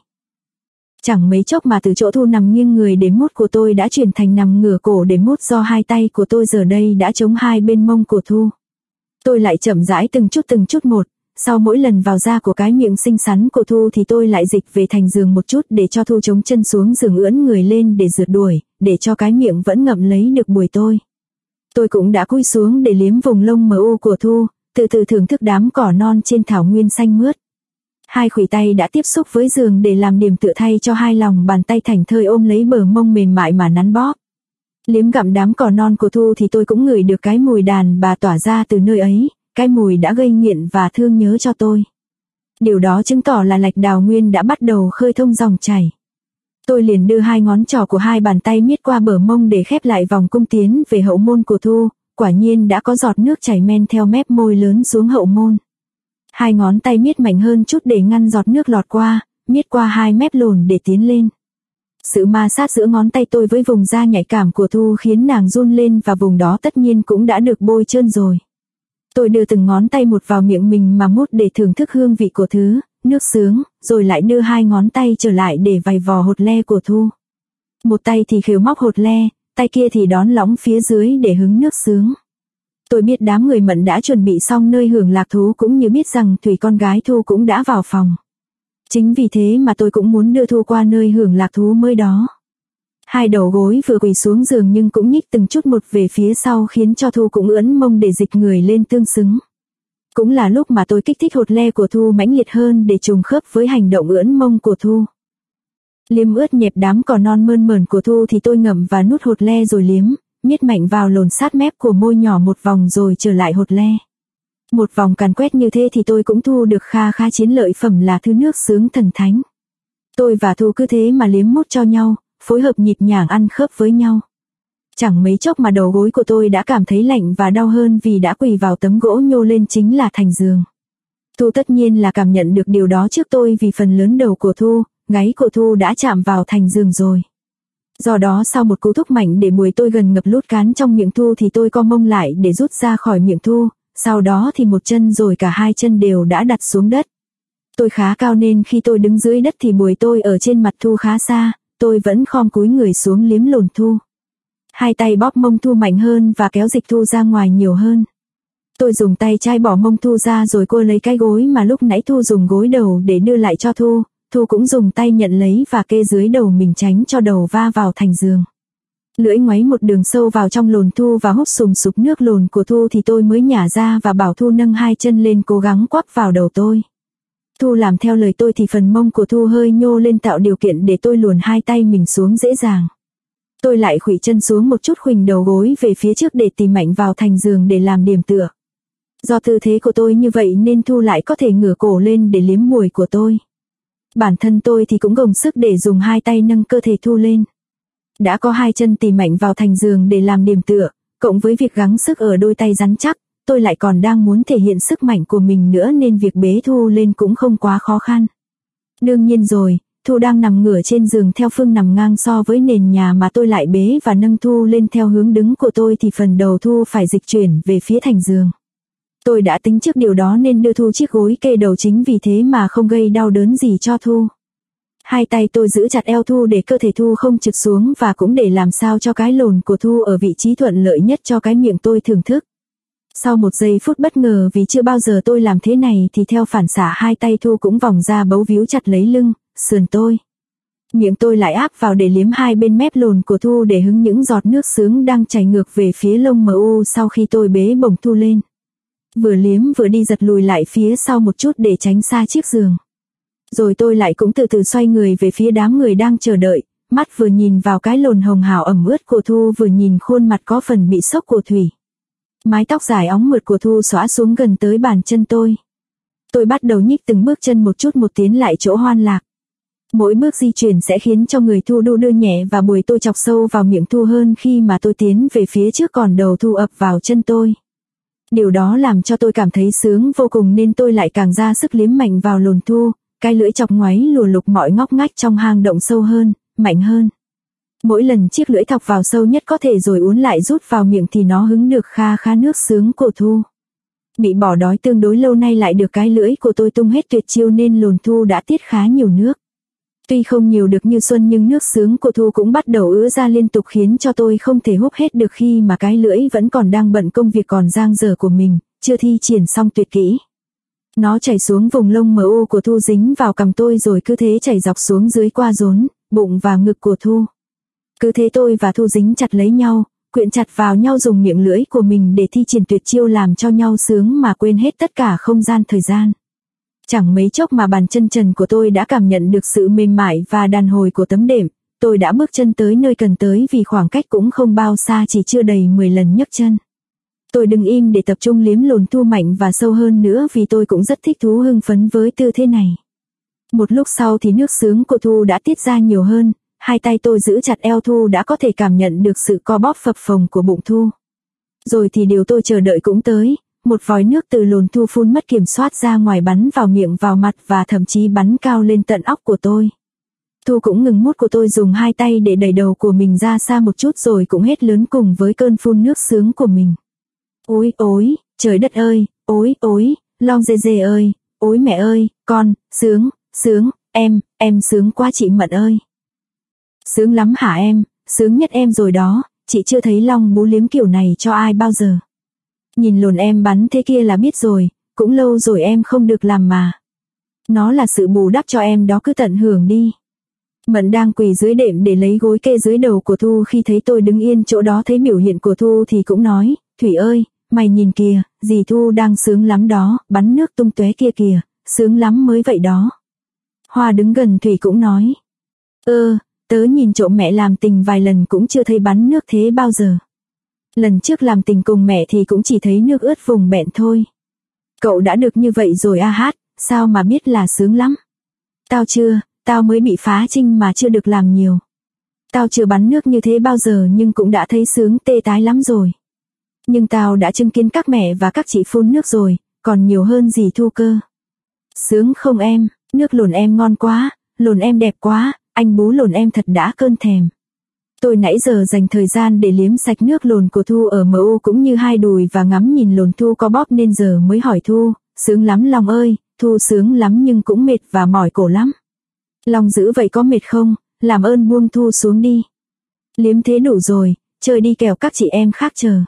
[SPEAKER 1] Chẳng mấy chốc mà từ chỗ Thu nằm nghiêng người để mút của tôi đã chuyển thành nằm ngửa cổ để mút do hai tay của tôi giờ đây đã chống hai bên mông của Thu. Tôi lại chậm rãi từng chút một, sau mỗi lần vào da của cái miệng xinh xắn của Thu thì tôi lại dịch về thành giường một chút để cho Thu chống chân xuống giường ưỡn người lên để rượt đuổi, để cho cái miệng vẫn ngậm lấy được bùi tôi. Tôi cũng đã cúi xuống để liếm vùng lông mờ u của Thu, từ từ thưởng thức đám cỏ non trên thảo nguyên xanh mướt. Hai khuỷu tay đã tiếp xúc với giường để làm điểm tựa thay cho hai lòng bàn tay thảnh thơi ôm lấy bờ mông mềm mại mà nắn bóp. Liếm gặm đám cỏ non của Thu thì tôi cũng ngửi được cái mùi đàn bà tỏa ra từ nơi ấy, cái mùi đã gây nghiện và thương nhớ cho tôi. Điều đó chứng tỏ là lạch đào nguyên đã bắt đầu khơi thông dòng chảy. Tôi liền đưa hai ngón trỏ của hai bàn tay miết qua bờ mông để khép lại vòng cung tiến về hậu môn của Thu, quả nhiên đã có giọt nước chảy men theo mép môi lớn xuống hậu môn. Hai ngón tay miết mạnh hơn chút để ngăn giọt nước lọt qua, miết qua hai mép lồn để tiến lên. Sự ma sát giữa ngón tay tôi với vùng da nhạy cảm của Thu khiến nàng run lên và vùng đó tất nhiên cũng đã được bôi trơn rồi. Tôi đưa từng ngón tay một vào miệng mình mà mút để thưởng thức hương vị của thứ nước sướng, rồi lại đưa hai ngón tay trở lại để vày vò hột le của Thu. Một tay thì khều móc hột le, tay kia thì đón lõng phía dưới để hứng nước sướng. Tôi biết đám người Mận đã chuẩn bị xong nơi hưởng lạc thú cũng như biết rằng Thủy con gái Thu cũng đã vào phòng. Chính vì thế mà tôi cũng muốn đưa Thu qua nơi hưởng lạc thú mới đó. Hai đầu gối vừa quỳ xuống giường nhưng cũng nhích từng chút một về phía sau khiến cho Thu cũng ưỡn mông để dịch người lên tương xứng. Cũng là lúc mà tôi kích thích hột le của Thu mãnh liệt hơn để trùng khớp với hành động ưỡn mông của Thu. Liếm ướt nhẹp đám cỏ non mơn mởn của Thu thì tôi ngậm và nuốt hột le rồi liếm, miết mạnh vào lồn sát mép của môi nhỏ một vòng rồi trở lại hột le. Một vòng càn quét như thế thì tôi cũng thu được kha khá chiến lợi phẩm là thứ nước sướng thần thánh. Tôi và Thu cứ thế mà liếm mút cho nhau, phối hợp nhịp nhàng ăn khớp với nhau. Chẳng mấy chốc mà đầu gối của tôi đã cảm thấy lạnh và đau hơn vì đã quỳ vào tấm gỗ nhô lên chính là thành giường. Thu tất nhiên là cảm nhận được điều đó trước tôi vì phần lớn đầu của Thu, gáy của Thu đã chạm vào thành giường rồi. Do đó sau một cú thúc mạnh để bùi tôi gần ngập lút cán trong miệng Thu thì tôi co mông lại để rút ra khỏi miệng Thu, sau đó thì một chân rồi cả hai chân đều đã đặt xuống đất. Tôi khá cao nên khi tôi đứng dưới đất thì bùi tôi ở trên mặt Thu khá xa, tôi vẫn khom cúi người xuống liếm lồn Thu. Hai tay bóp mông Thu mạnh hơn và kéo dịch Thu ra ngoài nhiều hơn. Tôi dùng tay chai bỏ mông Thu ra rồi cô lấy cái gối mà lúc nãy Thu dùng gối đầu để đưa lại cho Thu. Thu cũng dùng tay nhận lấy và kê dưới đầu mình tránh cho đầu va vào thành giường. Lưỡi ngoáy một đường sâu vào trong lồn Thu và hút sùm sụp nước lồn của Thu thì tôi mới nhả ra và bảo Thu nâng hai chân lên cố gắng quắp vào đầu tôi. Thu làm theo lời tôi thì phần mông của Thu hơi nhô lên tạo điều kiện để tôi luồn hai tay mình xuống dễ dàng. Tôi lại khuỵu chân xuống một chút khuỳnh đầu gối về phía trước để tìm mạnh vào thành giường để làm điểm tựa. Do tư thế của tôi như vậy nên Thu lại có thể ngửa cổ lên để liếm mùi của tôi. Bản thân tôi thì cũng gồng sức để dùng hai tay nâng cơ thể Thu lên. Đã có hai chân tì mạnh vào thành giường để làm điểm tựa, cộng với việc gắng sức ở đôi tay rắn chắc, tôi lại còn đang muốn thể hiện sức mạnh của mình nữa nên việc bế Thu lên cũng không quá khó khăn. Đương nhiên rồi, Thu đang nằm ngửa trên giường theo phương nằm ngang so với nền nhà mà tôi lại bế và nâng Thu lên theo hướng đứng của tôi thì phần đầu Thu phải dịch chuyển về phía thành giường. Tôi đã tính trước điều đó nên đưa Thu chiếc gối kê đầu chính vì thế mà không gây đau đớn gì cho Thu. Hai tay tôi giữ chặt eo Thu để cơ thể Thu không trượt xuống và cũng để làm sao cho cái lồn của Thu ở vị trí thuận lợi nhất cho cái miệng tôi thưởng thức. Sau một giây phút bất ngờ vì chưa bao giờ tôi làm thế này thì theo phản xạ hai tay Thu cũng vòng ra bấu víu chặt lấy lưng, sườn tôi. Miệng tôi lại áp vào để liếm hai bên mép lồn của Thu để hứng những giọt nước sướng đang chảy ngược về phía lông mờ u sau khi tôi bế bổng Thu lên. Vừa liếm vừa đi giật lùi lại phía sau một chút để tránh xa chiếc giường. Rồi tôi lại cũng từ từ xoay người về phía đám người đang chờ đợi, mắt vừa nhìn vào cái lồn hồng hào ẩm ướt của Thu vừa nhìn khuôn mặt có phần bị sốc của Thủy. Mái tóc dài óng mượt của Thu xõa xuống gần tới bàn chân tôi. Tôi bắt đầu nhích từng bước chân một chút một tiến lại chỗ Hoan Lạc. Mỗi bước di chuyển sẽ khiến cho người Thu đu đưa nhẹ và bùi tôi chọc sâu vào miệng Thu hơn khi mà tôi tiến về phía trước còn đầu Thu ập vào chân tôi. Điều đó làm cho tôi cảm thấy sướng vô cùng nên tôi lại càng ra sức liếm mạnh vào lồn Thu, cái lưỡi chọc ngoáy lùa lục mọi ngóc ngách trong hang động sâu hơn, mạnh hơn. Mỗi lần chiếc lưỡi thọc vào sâu nhất có thể rồi uốn lại rút vào miệng thì nó hứng được kha khá nước sướng của Thu. Bị bỏ đói tương đối lâu nay lại được cái lưỡi của tôi tung hết tuyệt chiêu nên lồn Thu đã tiết khá nhiều nước. Tuy không nhiều được như xuân nhưng nước sướng của Thu cũng bắt đầu ứa ra liên tục khiến cho tôi không thể húp hết được khi mà cái lưỡi vẫn còn đang bận công việc còn dang dở của mình, chưa thi triển xong tuyệt kỹ. Nó chảy xuống vùng lông mờ u của Thu dính vào cằm tôi rồi cứ thế chảy dọc xuống dưới qua rốn, bụng và ngực của Thu. Cứ thế tôi và Thu dính chặt lấy nhau, quyện chặt vào nhau dùng miệng lưỡi của mình để thi triển tuyệt chiêu làm cho nhau sướng mà quên hết tất cả không gian thời gian. Chẳng mấy chốc mà bàn chân trần của tôi đã cảm nhận được sự mềm mại và đàn hồi của tấm đệm, tôi đã bước chân tới nơi cần tới vì khoảng cách cũng không bao xa chỉ chưa đầy 10 lần nhấc chân. Tôi đừng im để tập trung liếm lồn Thu mạnh và sâu hơn nữa vì tôi cũng rất thích thú hưng phấn với tư thế này. Một lúc sau thì nước sướng của Thu đã tiết ra nhiều hơn, hai tay tôi giữ chặt eo Thu đã có thể cảm nhận được sự co bóp phập phồng của bụng Thu. Rồi thì điều tôi chờ đợi cũng tới, một vòi nước từ lồn Thu phun mất kiểm soát ra ngoài bắn vào miệng vào mặt và thậm chí bắn cao lên tận óc của tôi. Thu cũng ngừng mút của tôi dùng hai tay để đẩy đầu của mình ra xa một chút rồi cũng hét lớn cùng với cơn phun nước sướng của mình. Ôi ôi, trời đất ơi, ôi ôi, Long dê dê ơi, ôi mẹ ơi, con, sướng, sướng, em sướng quá chị Mận ơi. Sướng lắm hả em, sướng nhất em rồi đó, chị chưa thấy Long bú liếm kiểu này cho ai bao giờ. Nhìn lồn em bắn thế kia là biết rồi, cũng lâu rồi em không được làm mà. Nó là sự bù đắp cho em đó cứ tận hưởng đi. Mận đang quỳ dưới đệm để lấy gối kê dưới đầu của Thu khi thấy tôi đứng yên chỗ đó thấy biểu hiện của Thu thì cũng nói, Thủy ơi, mày nhìn kìa, dì Thu đang sướng lắm đó, bắn nước tung tóe kia kìa, sướng lắm mới vậy đó. Hoa đứng gần Thủy cũng nói, tớ nhìn trộm mẹ làm tình vài lần cũng chưa thấy bắn nước thế bao giờ. Lần trước làm tình cùng mẹ thì cũng chỉ thấy nước ướt vùng bẹn thôi. Cậu đã được như vậy rồi a hát, sao mà biết là sướng lắm. Tao chưa, tao mới bị phá trinh mà chưa được làm nhiều. Tao chưa bắn nước như thế bao giờ nhưng cũng đã thấy sướng tê tái lắm rồi. Nhưng tao đã chứng kiến các mẹ và các chị phun nước rồi, còn nhiều hơn gì Thu cơ. Sướng không em, nước lồn em ngon quá, lồn em đẹp quá, anh bú lồn em thật đã cơn thèm. Tôi nãy giờ dành thời gian để liếm sạch nước lồn của Thu ở MU cũng như hai đùi và ngắm nhìn lồn Thu co bóp nên giờ mới hỏi Thu, sướng lắm Long ơi, Thu sướng lắm nhưng cũng mệt và mỏi cổ lắm. Long giữ vậy có mệt không, làm ơn buông Thu xuống đi. Liếm thế đủ rồi, chơi đi kẻo các chị em khác chờ.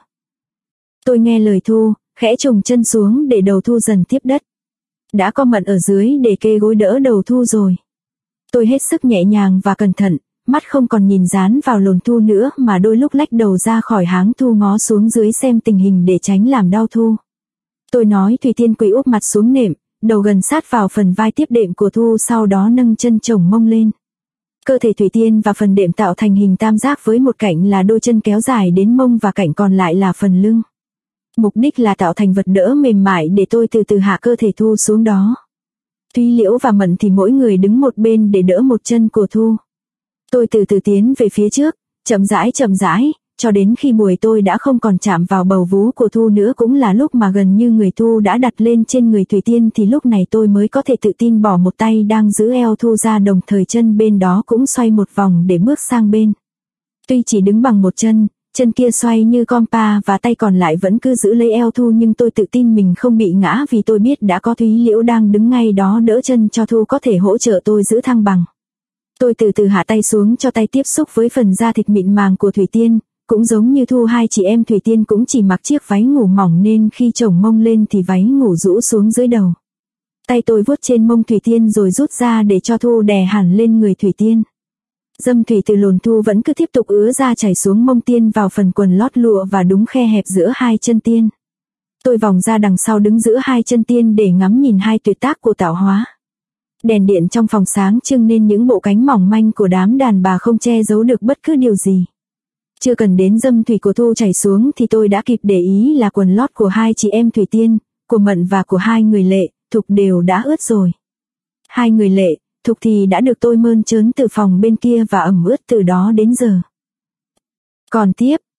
[SPEAKER 1] Tôi nghe lời Thu, khẽ chồng chân xuống để đầu Thu dần tiếp đất. Đã có Mận ở dưới để kê gối đỡ đầu Thu rồi. Tôi hết sức nhẹ nhàng và cẩn thận, mắt không còn nhìn dán vào lồn Thu nữa mà đôi lúc lách đầu ra khỏi háng Thu ngó xuống dưới xem tình hình để tránh làm đau Thu. Tôi nói Thủy Tiên quỳ úp mặt xuống nệm, đầu gần sát vào phần vai tiếp đệm của Thu sau đó nâng chân chồng mông lên. Cơ thể Thủy Tiên và phần đệm tạo thành hình tam giác với một cạnh là đôi chân kéo dài đến mông và cạnh còn lại là phần lưng. Mục đích là tạo thành vật đỡ mềm mại để tôi từ từ hạ cơ thể Thu xuống đó. Thúy Liễu và Mận thì mỗi người đứng một bên để đỡ một chân của Thu. Tôi từ từ tiến về phía trước, chậm rãi, cho đến khi bùi tôi đã không còn chạm vào bầu vú của Thu nữa cũng là lúc mà gần như người Thu đã đặt lên trên người Thủy Tiên thì lúc này tôi mới có thể tự tin bỏ một tay đang giữ eo Thu ra đồng thời chân bên đó cũng xoay một vòng để bước sang bên. Tuy chỉ đứng bằng một chân kia xoay như compa và tay còn lại vẫn cứ giữ lấy eo Thu nhưng tôi tự tin mình không bị ngã vì tôi biết đã có Thúy Liễu đang đứng ngay đó đỡ chân cho Thu có thể hỗ trợ tôi giữ thăng bằng. Tôi từ từ hạ tay xuống cho tay tiếp xúc với phần da thịt mịn màng của Thủy Tiên, cũng giống như Thu hai chị em Thủy Tiên cũng chỉ mặc chiếc váy ngủ mỏng nên khi chồng mông lên thì váy ngủ rũ xuống dưới đầu. Tay tôi vuốt trên mông Thủy Tiên rồi rút ra để cho Thu đè hẳn lên người Thủy Tiên. Dâm thủy từ lồn Thu vẫn cứ tiếp tục ứa ra chảy xuống mông Tiên vào phần quần lót lụa và đúng khe hẹp giữa hai chân Tiên. Tôi vòng ra đằng sau đứng giữa hai chân Tiên để ngắm nhìn hai tuyệt tác của tạo hóa. Đèn điện trong phòng sáng trưng nên những bộ cánh mỏng manh của đám đàn bà không che giấu được bất cứ điều gì. Chưa cần đến dâm thủy của Thu chảy xuống thì tôi đã kịp để ý là quần lót của hai chị em Thủy Tiên, của Mận và của hai người Lệ, Thục đều đã ướt rồi. Hai người Lệ, Thục thì đã được tôi mơn trớn từ phòng bên kia và ẩm ướt từ đó đến giờ. Còn tiếp,